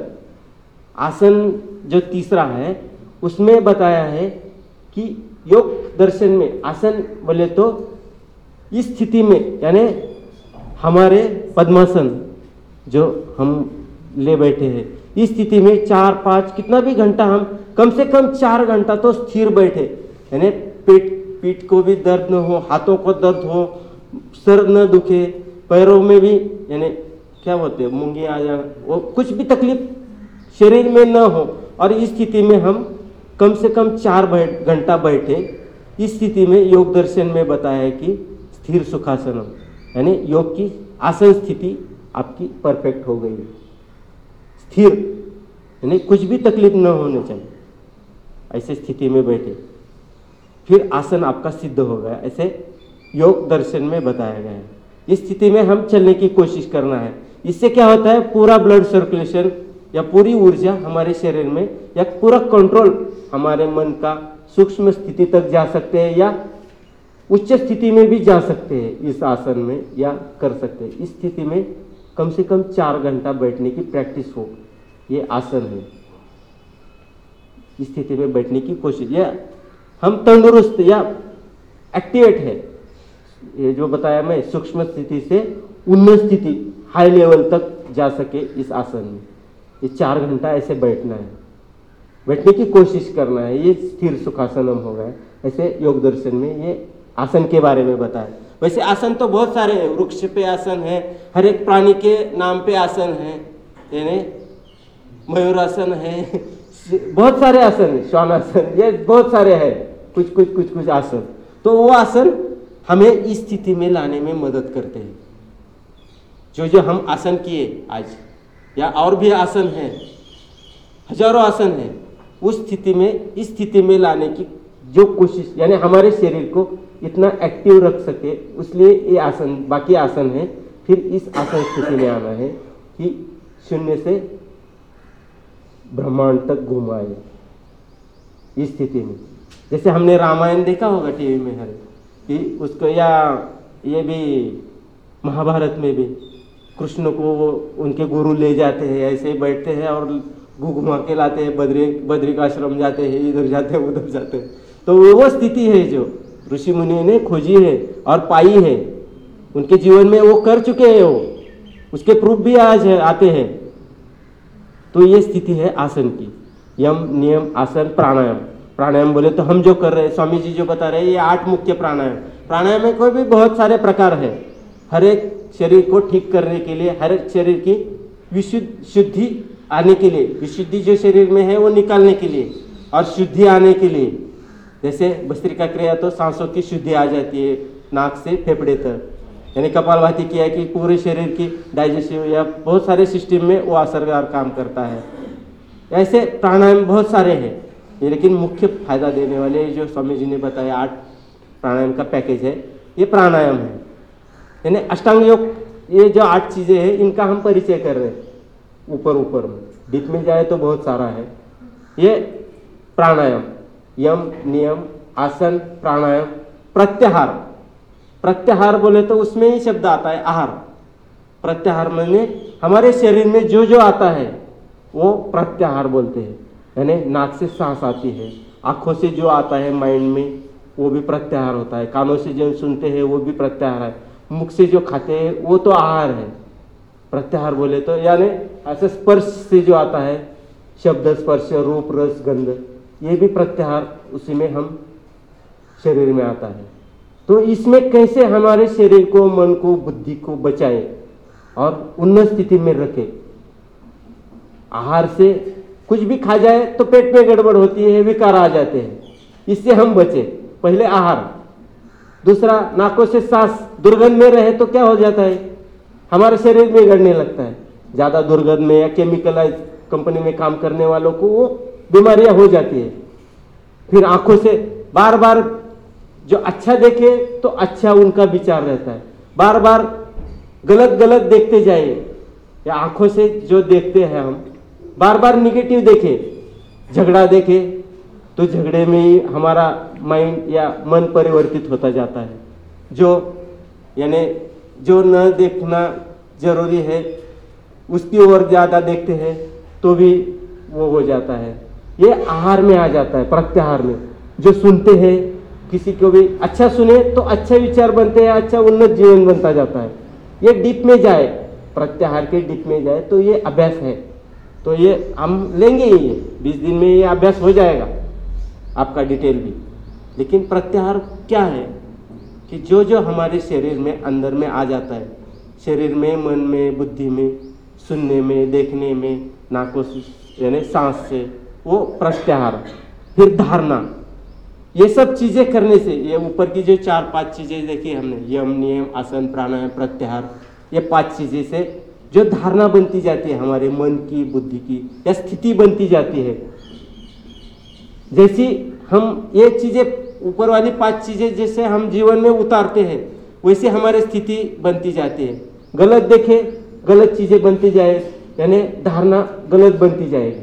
Speaker 2: आसन जो तीसरा है उसमें बताया है कि योग दर्शन में आसन बोले तो इस स्थिति में, यानी हमारे पद्मासन जो हम ले बैठे हैं, इस स्थिति में चार पाँच कितना भी घंटा हम कम से कम चार घंटा तो स्थिर बैठे, यानी पेट पीठ को भी दर्द न हो, हाथों को दर्द हो, सर न दुखे, पैरों में भी यानी क्या बोलते हैं मूंगी आ जाना, वो कुछ भी तकलीफ शरीर में न हो, और इस स्थिति में हम कम से कम चार घंटा बैठे। इस स्थिति में योग दर्शन में बताया है कि स्थिर सुखासनम, यानी योग की आसन स्थिति आपकी परफेक्ट हो गई है, स्थिर, यानी कुछ भी तकलीफ न होने चाहिए, ऐसे स्थिति में बैठे, फिर आसन आपका सिद्ध हो गया, ऐसे योग दर्शन में बताया गया है। इस स्थिति में हम चलने की कोशिश करना है। इससे क्या होता है? पूरा ब्लड सर्कुलेशन या पूरी ऊर्जा हमारे शरीर में, या पूरा कंट्रोल हमारे मन का सूक्ष्म स्थिति तक जा सकते हैं, या उच्च स्थिति में भी जा सकते हैं इस आसन में, या कर सकते हैं। इस स्थिति में कम से कम चार घंटा बैठने की प्रैक्टिस हो, ये आसन है। इस स्थिति में बैठने की कोशिश, या हम तंदुरुस्त या एक्टिवेट है, ये जो बताया मैं, सूक्ष्म स्थिति से उन्नत स्थिति हाई लेवल तक जा सके इस आसन में। ये चार घंटा ऐसे बैठना है, बैठने की कोशिश करना है, ये स्थिर सुखासनम हो गया। ऐसे योग दर्शन में ये आसन के बारे में बताया। वैसे आसन तो बहुत सारे हैं, वृक्ष पे आसन है, हर एक प्राणी के नाम पे आसन है, यानी मयूरासन है, बहुत सारे आसन है, श्वानासन, ये बहुत सारे हैं, कुछ कुछ कुछ कुछ आसन। तो वो आसन हमें इस स्थिति में लाने में मदद करते हैं। जो जो हम आसन किए आज, या और भी आसन हैं, हजारों आसन हैं, उस स्थिति में इस स्थिति में लाने की जो कोशिश, यानी हमारे शरीर को इतना एक्टिव रख सके, इसलिए ये आसन, बाकी आसन है। फिर इस आसन स्थिति में आना है कि शून्य से ब्रह्मांड तक घुमाए, इस स्थिति में। जैसे हमने रामायण देखा होगा टीवी में हर कि उसको, या ये भी महाभारत में भी कृष्ण को वो उनके गुरु ले जाते हैं, ऐसे ही बैठते हैं और घुमा के लाते हैं, बद्री बद्रिकाश्रम जाते हैं, इधर जाते हैं उधर जाते हैं। तो वो स्थिति है जो ऋषि मुनि ने खोजी है और पाई है, उनके जीवन में वो कर चुके हैं, वो उसके प्रूफ भी आज है, आते हैं। तो ये स्थिति है आसन की। यम, नियम, आसन, प्राणायाम। प्राणायाम बोले तो हम जो कर रहे हैं, स्वामी जी जो बता रहे हैं, ये आठ मुख्य प्राणायाम। प्राणायाम में कोई भी बहुत सारे प्रकार है, हर एक शरीर को ठीक करने के लिए, हर एक शरीर की विशुद्ध शुद्धि आने के लिए, विशुद्धि जो शरीर में है वो निकालने के लिए और शुद्धि आने के लिए। जैसे भस्त्रिका क्रिया तो सांसों की शुद्धि आ जाती है, नाक से फेफड़े तक, यानी कपालभाति किया कि पूरे शरीर की डाइजेस्टिव या बहुत सारे सिस्टम में वो असरदार काम करता है। ऐसे प्राणायाम बहुत सारे हैं, लेकिन मुख्य फायदा देने वाले जो स्वामी जी ने बताया आठ प्राणायाम का पैकेज है, ये प्राणायाम है। यानी अष्टांग योग, ये जो आठ चीज़ें हैं इनका हम परिचय कर रहे हैं ऊपर ऊपर में, डीप में जाए तो बहुत सारा है। ये प्राणायाम, यम, नियम, आसन, प्राणायाम, प्रत्याहार। प्रत्याहार बोले तो उसमें ही शब्द आता है आहार। प्रत्याहार माने हमारे शरीर में जो जो आता है वो प्रत्याहार बोलते हैं, यानी नाक से सांस आती है, आँखों से जो आता है माइंड में वो भी प्रत्याहार होता है, कानों से जो सुनते हैं वो भी प्रत्याहार है, मुख से जो खाते हैं वो तो आहार है। प्रत्याहार बोले तो यानी ऐसे स्पर्श से जो आता है, शब्द, स्पर्श, रूप, रस, गंध, ये भी प्रत्याहार उसी में हम शरीर में आता है। तो इसमें कैसे हमारे शरीर को, मन को, बुद्धि को बचाए, और उन्नत स्थिति में रखे। आहार से कुछ भी खा जाए तो पेट में गड़बड़ होती है, विकार आ जाते हैं, इससे हम बचे। पहले आहार, दूसरा नाकों से सांस दुर्गंध में रहे तो क्या हो जाता है, हमारे शरीर में गड़ने लगता है। ज़्यादा दुर्गंध में या केमिकलाइज कंपनी में काम करने वालों को वो बीमारियां हो जाती है। फिर आंखों से बार बार जो अच्छा देखे तो अच्छा उनका विचार रहता है, बार बार गलत गलत देखते जाए, या आंखों से जो देखते हैं हम बार बार निगेटिव देखे, झगड़ा देखे तो झगड़े में ही हमारा माइंड या मन परिवर्तित होता जाता है। जो यानी जो न देखना जरूरी है उसकी ओर ज़्यादा देखते हैं तो भी वो हो जाता है। ये आहार में आ जाता है, प्रत्याहार में। जो सुनते हैं किसी को भी अच्छा सुने तो अच्छे विचार बनते हैं, अच्छा उन्नत जीवन बनता जाता है। ये डीप में जाए, प्रत्याहार के डीप में जाए तो ये अभ्यास है। तो ये हम लेंगे ही, ये बीस दिन में ये अभ्यास हो जाएगा आपका डिटेल भी। लेकिन प्रत्याहार क्या है कि जो जो हमारे शरीर में अंदर में आ जाता है, शरीर में, मन में, बुद्धि में, सुनने में, देखने में, नाकों से यानी सांस से, वो प्रत्याहार। फिर धारणा, ये सब चीज़ें करने से, ये ऊपर की जो चार पांच चीज़ें देखी हमने, यम, नियम, आसन, प्राणायाम, प्रत्याहार, ये पांच चीज़ें से जो धारणा बनती जाती है हमारे मन की, बुद्धि की, या स्थिति बनती जाती है। जैसी हम ये चीज़ें ऊपर वाली पांच चीज़ें जैसे हम जीवन में उतारते हैं वैसे हमारी स्थिति बनती जाती है। गलत देखे गलत चीज़ें बनती जाए, यानी धारणा गलत बनती जाएगी।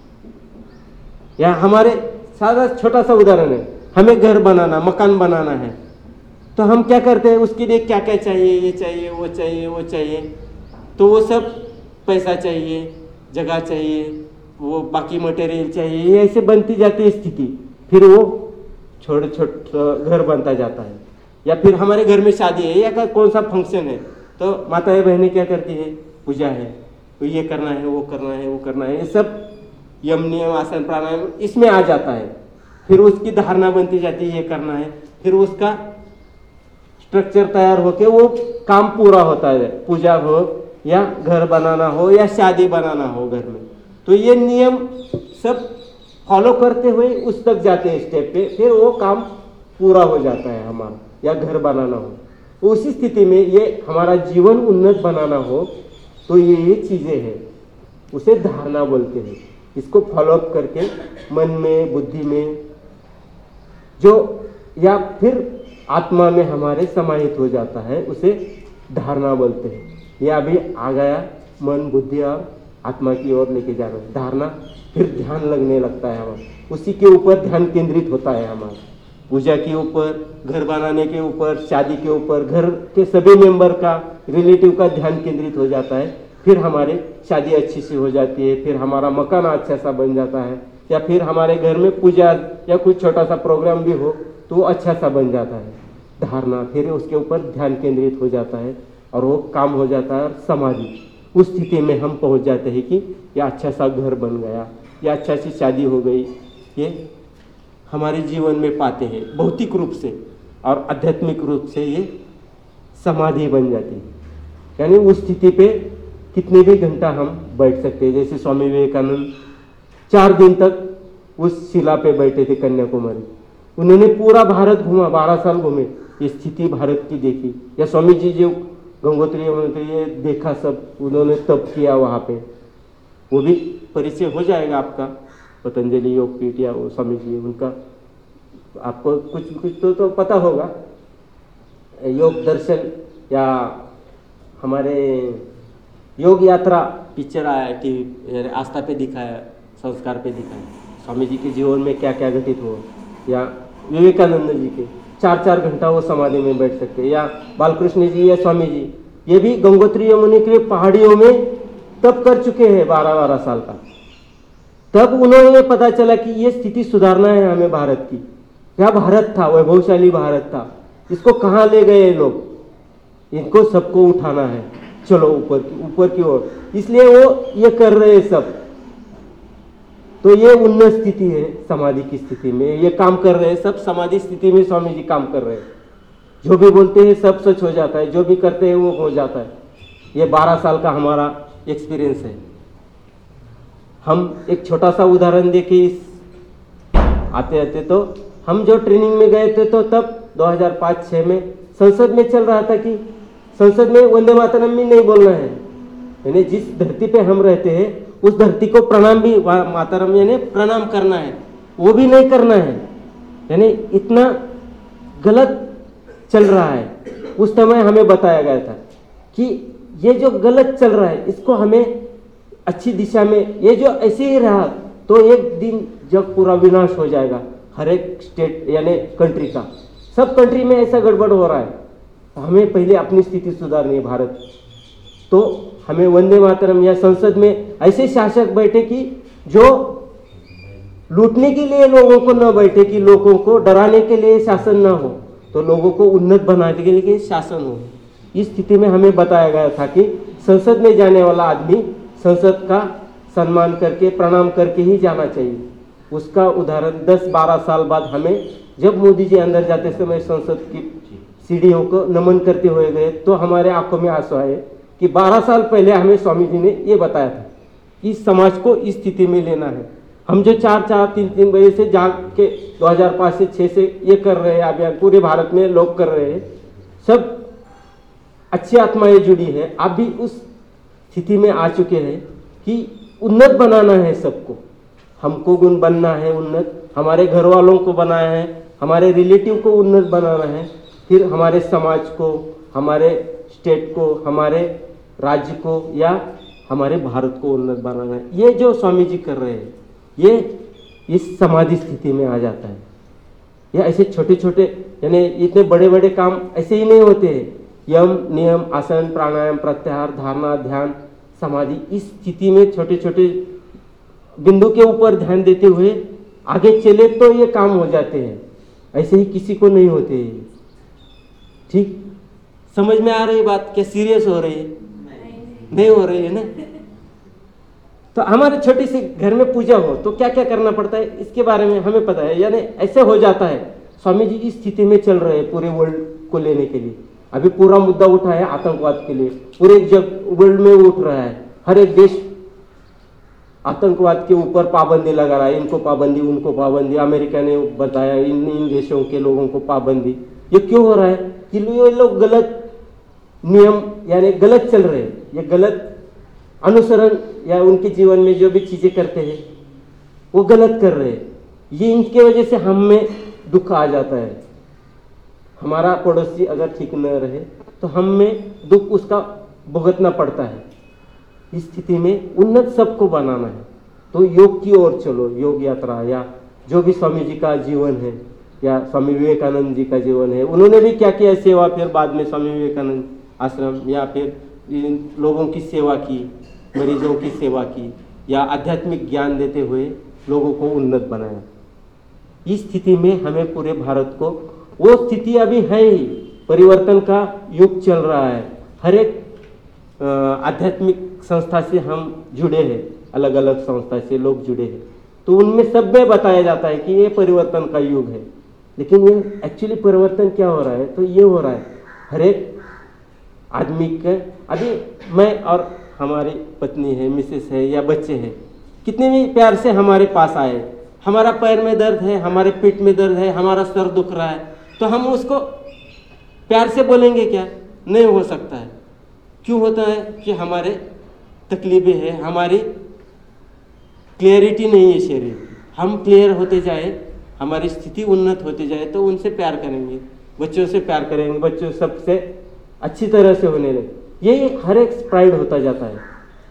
Speaker 2: या हमारे सादा छोटा सा उदाहरण है, हमें घर बनाना, मकान बनाना है, तो हम क्या करते हैं, उसके लिए क्या क्या चाहिए, ये चाहिए, वो चाहिए, वो चाहिए, तो वो सब पैसा चाहिए, जगह चाहिए, वो बाकी मटेरियल चाहिए, ये ऐसे बनती जाती है स्थिति। फिर वो छोटे छोटे घर बनता जाता है। या फिर हमारे घर में शादी है या कौन सा फंक्शन है तो माताएं बहनें क्या करती है, पूजा है, तो ये करना है, वो करना है, वो करना है, ये सब यम, नियम, आसन, प्राणायाम इसमें आ जाता है। फिर उसकी धारणा बनती जाती है, ये करना है, फिर उसका स्ट्रक्चर तैयार होके वो काम पूरा होता है, पूजा हो या घर बनाना हो या शादी बनाना हो घर में। तो ये नियम सब फॉलो करते हुए उस तक जाते हैं स्टेप पे, फिर वो काम पूरा हो जाता है हमारा, या घर बनाना हो। तो उसी स्थिति में ये हमारा जीवन उन्नत बनाना हो तो ये ये चीज़ें हैं, उसे धारणा बोलते हैं। इसको फॉलो अप करके मन में, बुद्धि में जो या फिर आत्मा में हमारे समाहित हो जाता है उसे धारणा बोलते हैं। ये अभी आ गया मन, बुद्धि और आत्मा की ओर लेके जाना, धारणा। फिर ध्यान लगने लगता है हमारा, उसी के ऊपर ध्यान केंद्रित होता है हमारा, पूजा के ऊपर, घर बनाने के ऊपर, शादी के ऊपर, घर के सभी मेंबर का, रिलेटिव का ध्यान केंद्रित हो जाता है। फिर हमारे शादी अच्छी सी हो जाती है, फिर हमारा मकान अच्छा सा बन जाता है, या फिर हमारे घर में पूजा या कुछ छोटा सा प्रोग्राम भी हो तो वो अच्छा सा बन जाता है। धारणा, फिर उसके ऊपर ध्यान केंद्रित हो जाता है और वो काम हो जाता है। समाधि, उस स्थिति में हम पहुंच जाते हैं कि यह अच्छा सा घर बन गया, या अच्छा सी शादी हो गई, ये हमारे जीवन में पाते हैं भौतिक रूप से, और आध्यात्मिक रूप से ये समाधि बन जाती है। यानी उस स्थिति पे कितने भी घंटा हम बैठ सकते हैं। जैसे स्वामी विवेकानंद चार दिन तक उस शिला पे बैठे थे कन्याकुमारी, उन्होंने पूरा भारत घूमा, बारह साल घूमे, ये स्थिति भारत की देखी। या स्वामी जी जो गंगोत्री यमुनोत्री ये देखा, सब उन्होंने तप किया वहाँ पे, वो भी परिचय हो जाएगा आपका, पतंजलि योगपीठ या वो स्वामी जी, उनका आपको कुछ कुछ तो, तो पता होगा। योग दर्शन या हमारे योग यात्रा पिक्चर आया टीवी, आस्था पे दिखाया, संस्कार पे दिखाया, स्वामी जी के जीवन में क्या क्या घटित हुआ। या विवेकानंद जी के चार चार घंटा वो समाधि में बैठ सकते हैं, या बालकृष्ण जी या स्वामी जी, ये भी गंगोत्री यमुनी के पहाड़ियों में तब कर चुके हैं बारह बारह साल का। तब उन्हें ये पता चला कि ये स्थिति सुधारना है हमें भारत की। क्या भारत था, वैभवशाली भारत था, इसको कहाँ ले गए लोग, इनको सबको उठाना है, चलो ऊपर की ऊपर की ओर, इसलिए वो ये कर रहे हैं सब। तो ये उन्नत स्थिति है, समाधि की स्थिति में ये काम कर रहे हैं सब। समाधि स्थिति में स्वामी जी काम कर रहे हैं, जो भी बोलते हैं सब सच हो जाता है, जो भी करते हैं वो हो जाता है। ये बारह साल का हमारा एक्सपीरियंस है। हम एक छोटा सा उदाहरण देके इस आते आते तो हम जो ट्रेनिंग में गए थे तो तब दो हज़ार पाँच छह में संसद में चल रहा था कि संसद में वंदे मातरम भी नहीं बोलना है, यानी जिस धरती पे हम रहते हैं उस धरती को प्रणाम भी मातरम यानी प्रणाम करना है, वो भी नहीं करना है, यानी इतना गलत चल रहा है। उस समय हमें बताया गया था कि ये जो गलत चल रहा है इसको हमें अच्छी दिशा में, ये जो ऐसे ही रहा तो एक दिन जब पूरा विनाश हो जाएगा हर एक स्टेट यानी कंट्री का, सब कंट्री में ऐसा गड़बड़ हो रहा है। हमें पहले अपनी स्थिति सुधारनी है भारत, तो हमें वंदे मातरम या संसद में ऐसे शासक बैठे कि जो लूटने के लिए लोगों को न बैठे, कि लोगों को डराने के लिए शासन न हो, तो लोगों को उन्नत बनाने के लिए शासन हो। इस स्थिति में हमें बताया गया था कि संसद में जाने वाला आदमी संसद का सम्मान करके प्रणाम करके ही जाना चाहिए। उसका उदाहरण दस बारह साल बाद हमें जब मोदी जी अंदर जाते समय संसद की सीढ़ियों को नमन करते हुए गए तो हमारे आंखों में आंसू आए कि बारह साल पहले हमें स्वामी जी ने ये बताया था कि समाज को इस स्थिति में लेना है। हम जो चार चार तीन तीन बजे से जाग के दो हज़ार पाँच से छह से ये कर रहे हैं अभियान, पूरे भारत में लोग कर रहे हैं, सब अच्छी आत्माएं जुड़ी है। आप भी उस स्थिति में आ चुके हैं कि उन्नत बनाना है सबको, हमको गुण बनना है उन्नत, हमारे घर वालों को बनाना है, हमारे रिलेटिव को उन्नत बनाना है, फिर हमारे समाज को, हमारे स्टेट को, हमारे राज्य को या हमारे भारत को उन्नत बनाना है। ये जो स्वामी जी कर रहे हैं ये इस समाधि स्थिति में आ जाता है। ये ऐसे छोटे छोटे यानी इतने बड़े बड़े काम ऐसे ही नहीं होते हैं। यम नियम आसन प्राणायाम प्रत्याहार धारणा ध्यान समाधि, इस स्थिति में छोटे छोटे बिंदु के ऊपर ध्यान देते हुए आगे चले तो ये काम हो जाते हैं, ऐसे ही किसी को नहीं होते। ठीक समझ में आ रही बात? क्या सीरियस हो रही है? नहीं, नहीं हो रही है ना? तो हमारे छोटी सी घर में पूजा हो तो क्या क्या करना पड़ता है इसके बारे में हमें पता है, यानी ऐसे हो जाता है। स्वामी जी इस स्थिति में चल रहे हैं पूरे वर्ल्ड को लेने के लिए। अभी पूरा मुद्दा उठा है आतंकवाद के लिए, पूरे जग वर्ल्ड में उठ रहा है, हर एक देश आतंकवाद के ऊपर पाबंदी लगा रहा है, इनको पाबंदी उनको पाबंदी, अमेरिका ने बताया इन इन देशों के लोगों को पाबंदी। ये क्यों हो रहा है कि ये लोग गलत नियम यानी गलत चल रहे हैं, ये गलत अनुसरण या उनके जीवन में जो भी चीजें करते हैं वो गलत कर रहे हैं। ये इनके वजह से हम में दुख आ जाता है। हमारा पड़ोसी अगर ठीक न रहे तो हम में दुख उसका भुगतना पड़ता है। इस स्थिति में उन्नत सबको बनाना है तो योग की ओर चलो, योग यात्रा या जो भी स्वामी जी का जीवन है या स्वामी विवेकानंद जी का जीवन है, उन्होंने भी क्या किया सेवा, फिर बाद में स्वामी विवेकानंद आश्रम या फिर इन लोगों की सेवा की, मरीजों की सेवा की या आध्यात्मिक ज्ञान देते हुए लोगों को उन्नत बनाया। इस स्थिति में हमें पूरे भारत को, वो स्थिति अभी है ही, परिवर्तन का युग चल रहा है। हर एक आध्यात्मिक संस्था से हम जुड़े हैं, अलग अलग संस्था से लोग जुड़े हैं, तो उनमें सब में बताया जाता है कि ये परिवर्तन का युग है। लेकिन ये एक्चुअली परिवर्तन क्या हो रहा है? तो ये हो रहा है हर एक आदमी के, अभी मैं और हमारी पत्नी है, मिसेस है या बच्चे हैं, कितने भी प्यार से हमारे पास आए, हमारा पैर में दर्द है, हमारे पीठ में दर्द है, हमारा सर दुख रहा है, तो हम उसको प्यार से बोलेंगे क्या? नहीं हो सकता है। क्यों होता है कि हमारे तकलीफें हैं, हमारी क्लियरिटी नहीं है शरीर। हम क्लियर होते जाए, हमारी स्थिति उन्नत होते जाए तो उनसे प्यार करेंगे, बच्चों से प्यार करेंगे, बच्चों सबसे अच्छी तरह से होने लगे। यही हर एक स्प्राइड होता जाता है।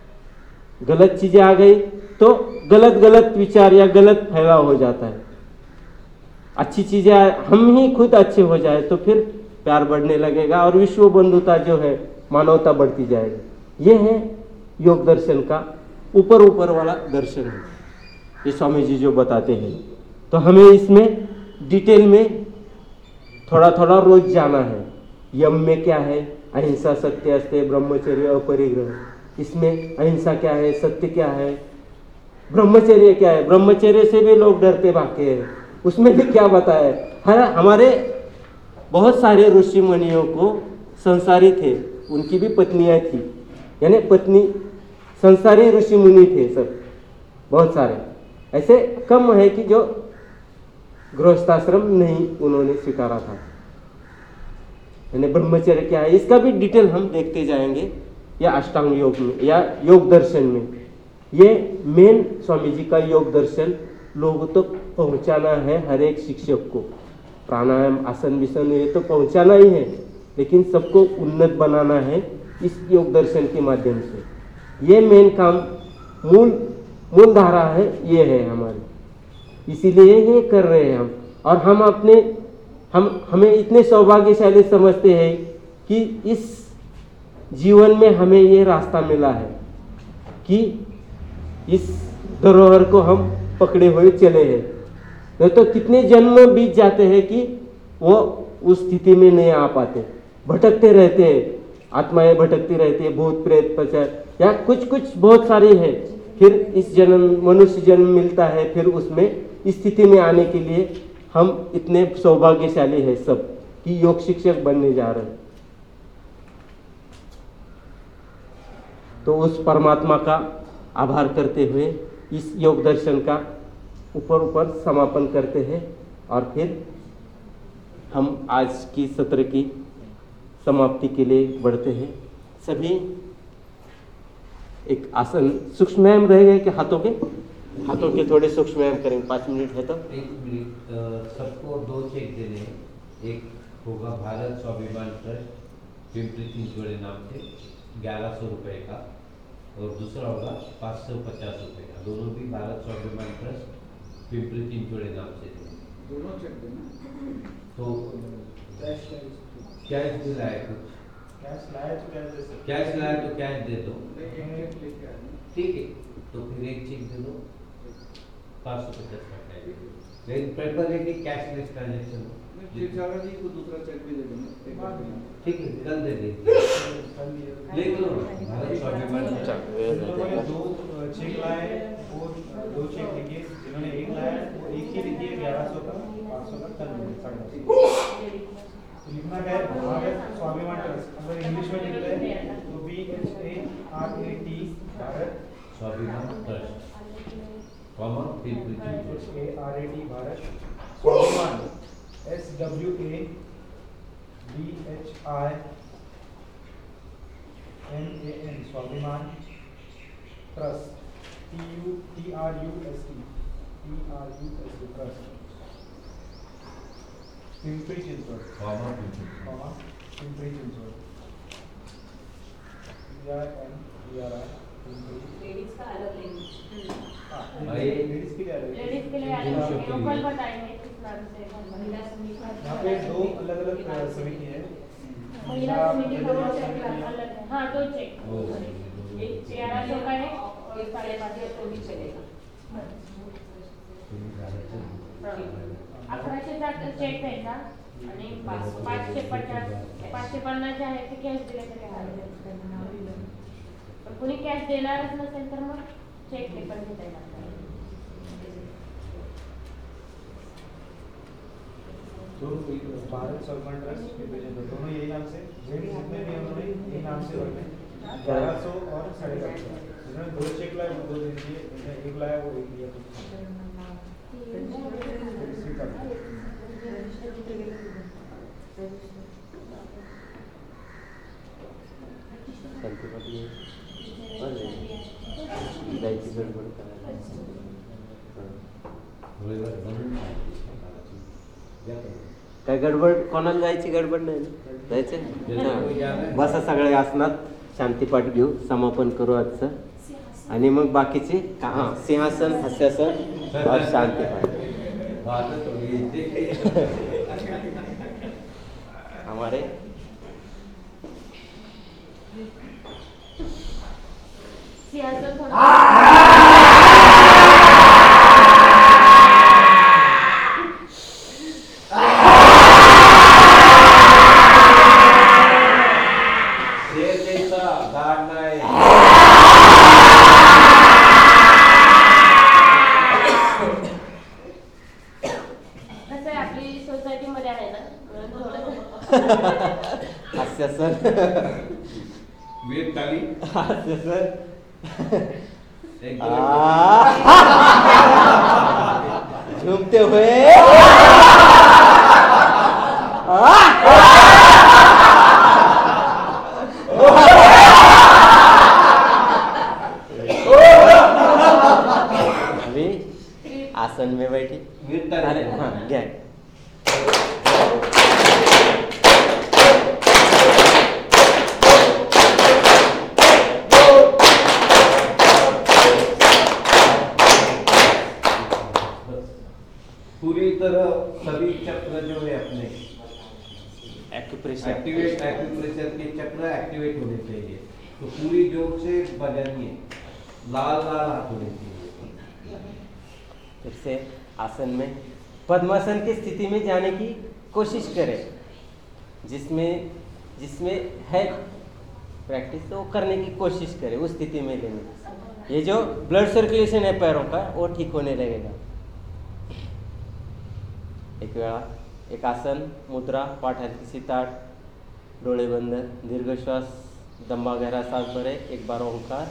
Speaker 2: गलत चीजें आ गई तो गलत गलत विचार या गलत फैलाव हो जाता है। अच्छी चीजें हम ही खुद अच्छे हो जाए तो फिर प्यार बढ़ने लगेगा और विश्व बंधुता जो है, मानवता बढ़ती जाएगी। ये है योग दर्शन का ऊपर ऊपर वाला दर्शन है, ये स्वामी जी जो बताते हैं। तो हमें इसमें डिटेल में थोड़ा थोड़ा रोज जाना है। यम में क्या है? अहिंसा सत्य अस्तेय ब्रह्मचर्य अपरिग्रह। इसमें अहिंसा क्या है, सत्य क्या है, ब्रह्मचर्य क्या है? ब्रह्मचर्य से भी लोग डरते भागते हैं, उसमें भी क्या बताया है? हर हमारे बहुत सारे ऋषि मुनियों को संसारी थे, उनकी भी पत्नियां थी, यानी पत्नी, संसारी ऋषि मुनि थे सब, बहुत सारे। ऐसे कम है कि जो गृहस्थाश्रम नहीं उन्होंने स्वीकारा था। यानी ब्रह्मचर्य क्या है इसका भी डिटेल हम देखते जाएंगे, या अष्टांग योग में या योग दर्शन में। ये मेन स्वामी जी का योग दर्शन लोगों तक तो पहुंचाना है, हर एक शिक्षक को। प्राणायाम, आसन विसन ये तो पहुंचाना ही है, लेकिन सबको उन्नत बनाना है इस योग दर्शन के माध्यम से। ये मेन काम, मूल मूल धारा है, ये है हमारी, इसीलिए ये कर रहे हैं हम। और हम अपने हम हमें इतने सौभाग्यशाली समझते हैं कि इस जीवन में हमें ये रास्ता मिला है कि इस धरोहर को हम पकड़े हुए चले हैं। नहीं तो कितने जन्म बीत जाते हैं कि वो उस स्थिति में नहीं आ पाते, भटकते रहते हैं, आत्माएं भटकती रहती है, भूत प्रेत पचार या कुछ कुछ बहुत सारी है। फिर इस जन्म मनुष्य जन्म मिलता है, फिर उसमें इस स्थिति में आने के लिए हम इतने सौभाग्यशाली है सब कि योग शिक्षक बनने जा रहे हैं। तो उस परमात्मा का आभार करते हुए इस योग दर्शन का ऊपर ऊपर समापन करते हैं और फिर हम आज की सत्र की समाप्ति के लिए बढ़ते हैं। सभी एक आसन सूक्ष्म व्यायाम रहेगा कि हाथों के हाथों के थोड़े सूक्ष्म व्यायाम करेंगे, पाँच मिनट है तो
Speaker 8: एक मिनट, सबको दो चेक देने हैं। एक होगा भारत स्वाभिमान ट्रस्ट पिंपरी चिंचवड़े नाम से ग्यारह सौ रुपये का, और दूसरा होगा पाँच सौ पचास रुपये का। दोनों भी भारत स्वाभिमान ट्रस्ट पिंपरी चिंचवड़े नाम से दोनों चेक देना। तो कैश दिलाए कुछ
Speaker 6: कैश लाया तो कैश दे सकते,
Speaker 8: कैश लाया तो कैश दे दो, ठीक है। तो फिर एक चेक दे दो पाँच सौ पचास का, लेकिन प्रेफर है कि कैशलेस ट्रांजेक्शन हो।
Speaker 9: जी को दूसरा चेक भी दे देना,
Speaker 8: ठीक है, कल दे देंगे, ले लो। भारत स्वाभिमान
Speaker 6: दो चेक लाए और दो चेक लिखिए, जिन्होंने एक लाया वो एक ही लिखिए ग्यारह सौ का, पाँच सौ का कल लिखना है। भारत स्वाभिमान ट्रस्ट अगर इंग्लिश में लिखते हैं तो B H A R A T Bharat
Speaker 8: Swabhiman trust common Pimpri Chinchwad
Speaker 6: A R A T Bharat Swabhiman S W A B H I M A N Swabhiman trust T U T R U S T T R U S T trust Pimpri Chinchwad
Speaker 8: common Pimpri
Speaker 6: comma Pimpri Chinchwad P R M P R I
Speaker 3: ladies का अलग लेंगे।
Speaker 6: हाँ ladies के लिए अलग
Speaker 7: ladies के लिए अलग है, लोकल बताएंगे किस नाम से महिला समिति।
Speaker 6: यहाँ पे दो अलग अलग समिति है।
Speaker 7: महिला समिति का वो चेक अलग है। हाँ दो चेक, एक ग्यारह सौ का है और एक साढ़े पाँच सौ भी चलेगा। अकराशे साठ चेक द्यायचा आणि पाचशे पन्नास पाचशे पन्नासचे आहे ते कॅश दिले तरी चालेल, पण कुणी कॅश देणारच नसेल तर मग चेक ते पण देता येणार नाही।
Speaker 6: भारत स्वाभिमान ट्रस्ट दोनों यही नाम से, जितने भी उन्होंने यही नाम से रखे ग्यारह सौ और साढ़े चार सौ। जिन्होंने दो चेक लाए वो दो दे दिए, जिन्होंने एक लाया वो एक दिया।
Speaker 2: काय गडबड कोणाला जायची गडबड नाही ना, जायचं बसा सगळे आसनात शांतीपाठ घेऊ, समापन करू आजचं आणि मग बाकीचे हां सिंहासन हास्यासन और शांतीपाठ हमारे
Speaker 7: सिंहासन थोड़ा
Speaker 2: हास्यासन
Speaker 8: वीर ताली
Speaker 2: हास्य सर
Speaker 8: एक
Speaker 2: झूमते हुए अभी आसन में बैठी
Speaker 8: वीर ताली
Speaker 2: अरे हाँ घ्या
Speaker 8: पूरी तरह सभी चक्र जो है अपने
Speaker 2: एक्यूप्रेशर
Speaker 8: एक्टिवेट एक्यूप्रेशर के चक्र एक्टिवेट होने चाहिए। तो पूरी जोर से बजानिए, लाल लाल हाथ होने चाहिए।
Speaker 2: फिर से आसन में पद्मासन की स्थिति में जाने की कोशिश करें, जिसमें जिसमें है प्रैक्टिस तो वो करने की कोशिश करें, उस स्थिति में लेंगे। ये जो ब्लड सर्कुलेशन है पैरों का वो ठीक होने लगेगा। एक वेळा एक आसन मुद्रा पाठ हलकी सी ताट डोळे बंद दीर्घ श्वास दंबा गहरा सांस भरे एक बार ओंकार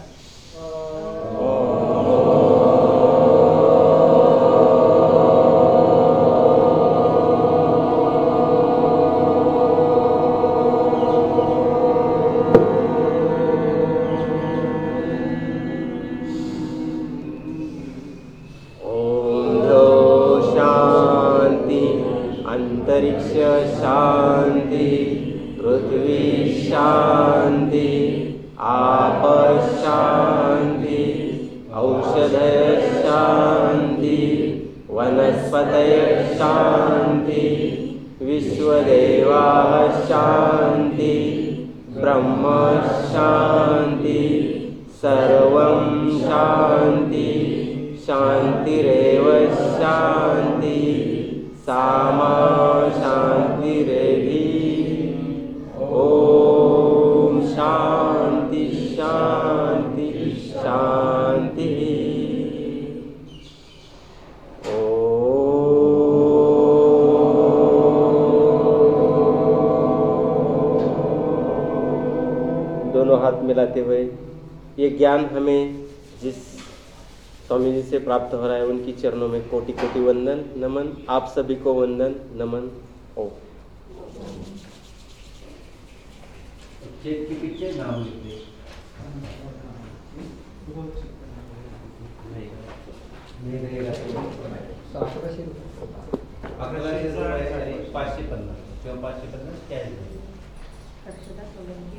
Speaker 2: अंतरिक्ष शांति पृथ्वी शांति आप शांति औषधय शांति वनस्पतय शांति विश्वदेवा शांति ब्रह्म शांति सर्वं शांति शांतिरेव शांति सामा शांतिरेधि ओम शांति शांति शांति दोनों हाथ मिलाते हुए ये ज्ञान हमें जिस स्वामी जी से प्राप्त हो रहा है उनकी चरणों में कोटि कोटि वंदन नमन। आप सभी को वंदन नमन। ओम।
Speaker 8: चेक के पीछे नाम लिख दे। नहीं रहेगा तो अकरा पाचशे पन्नास किंवा पाचशे पन्नास कॅश
Speaker 3: अक्षता सोलंकी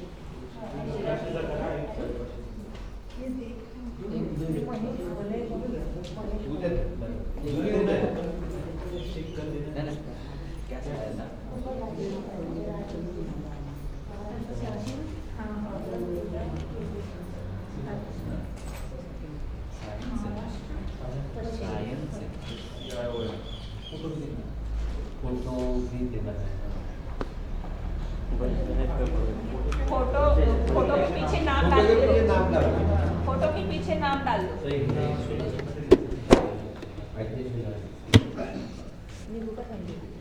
Speaker 8: फोटो भी देना है।
Speaker 10: फोटो फोटो के पीछे नाम डाल दो। फोटो के पीछे नाम डाल दो।
Speaker 8: सही है।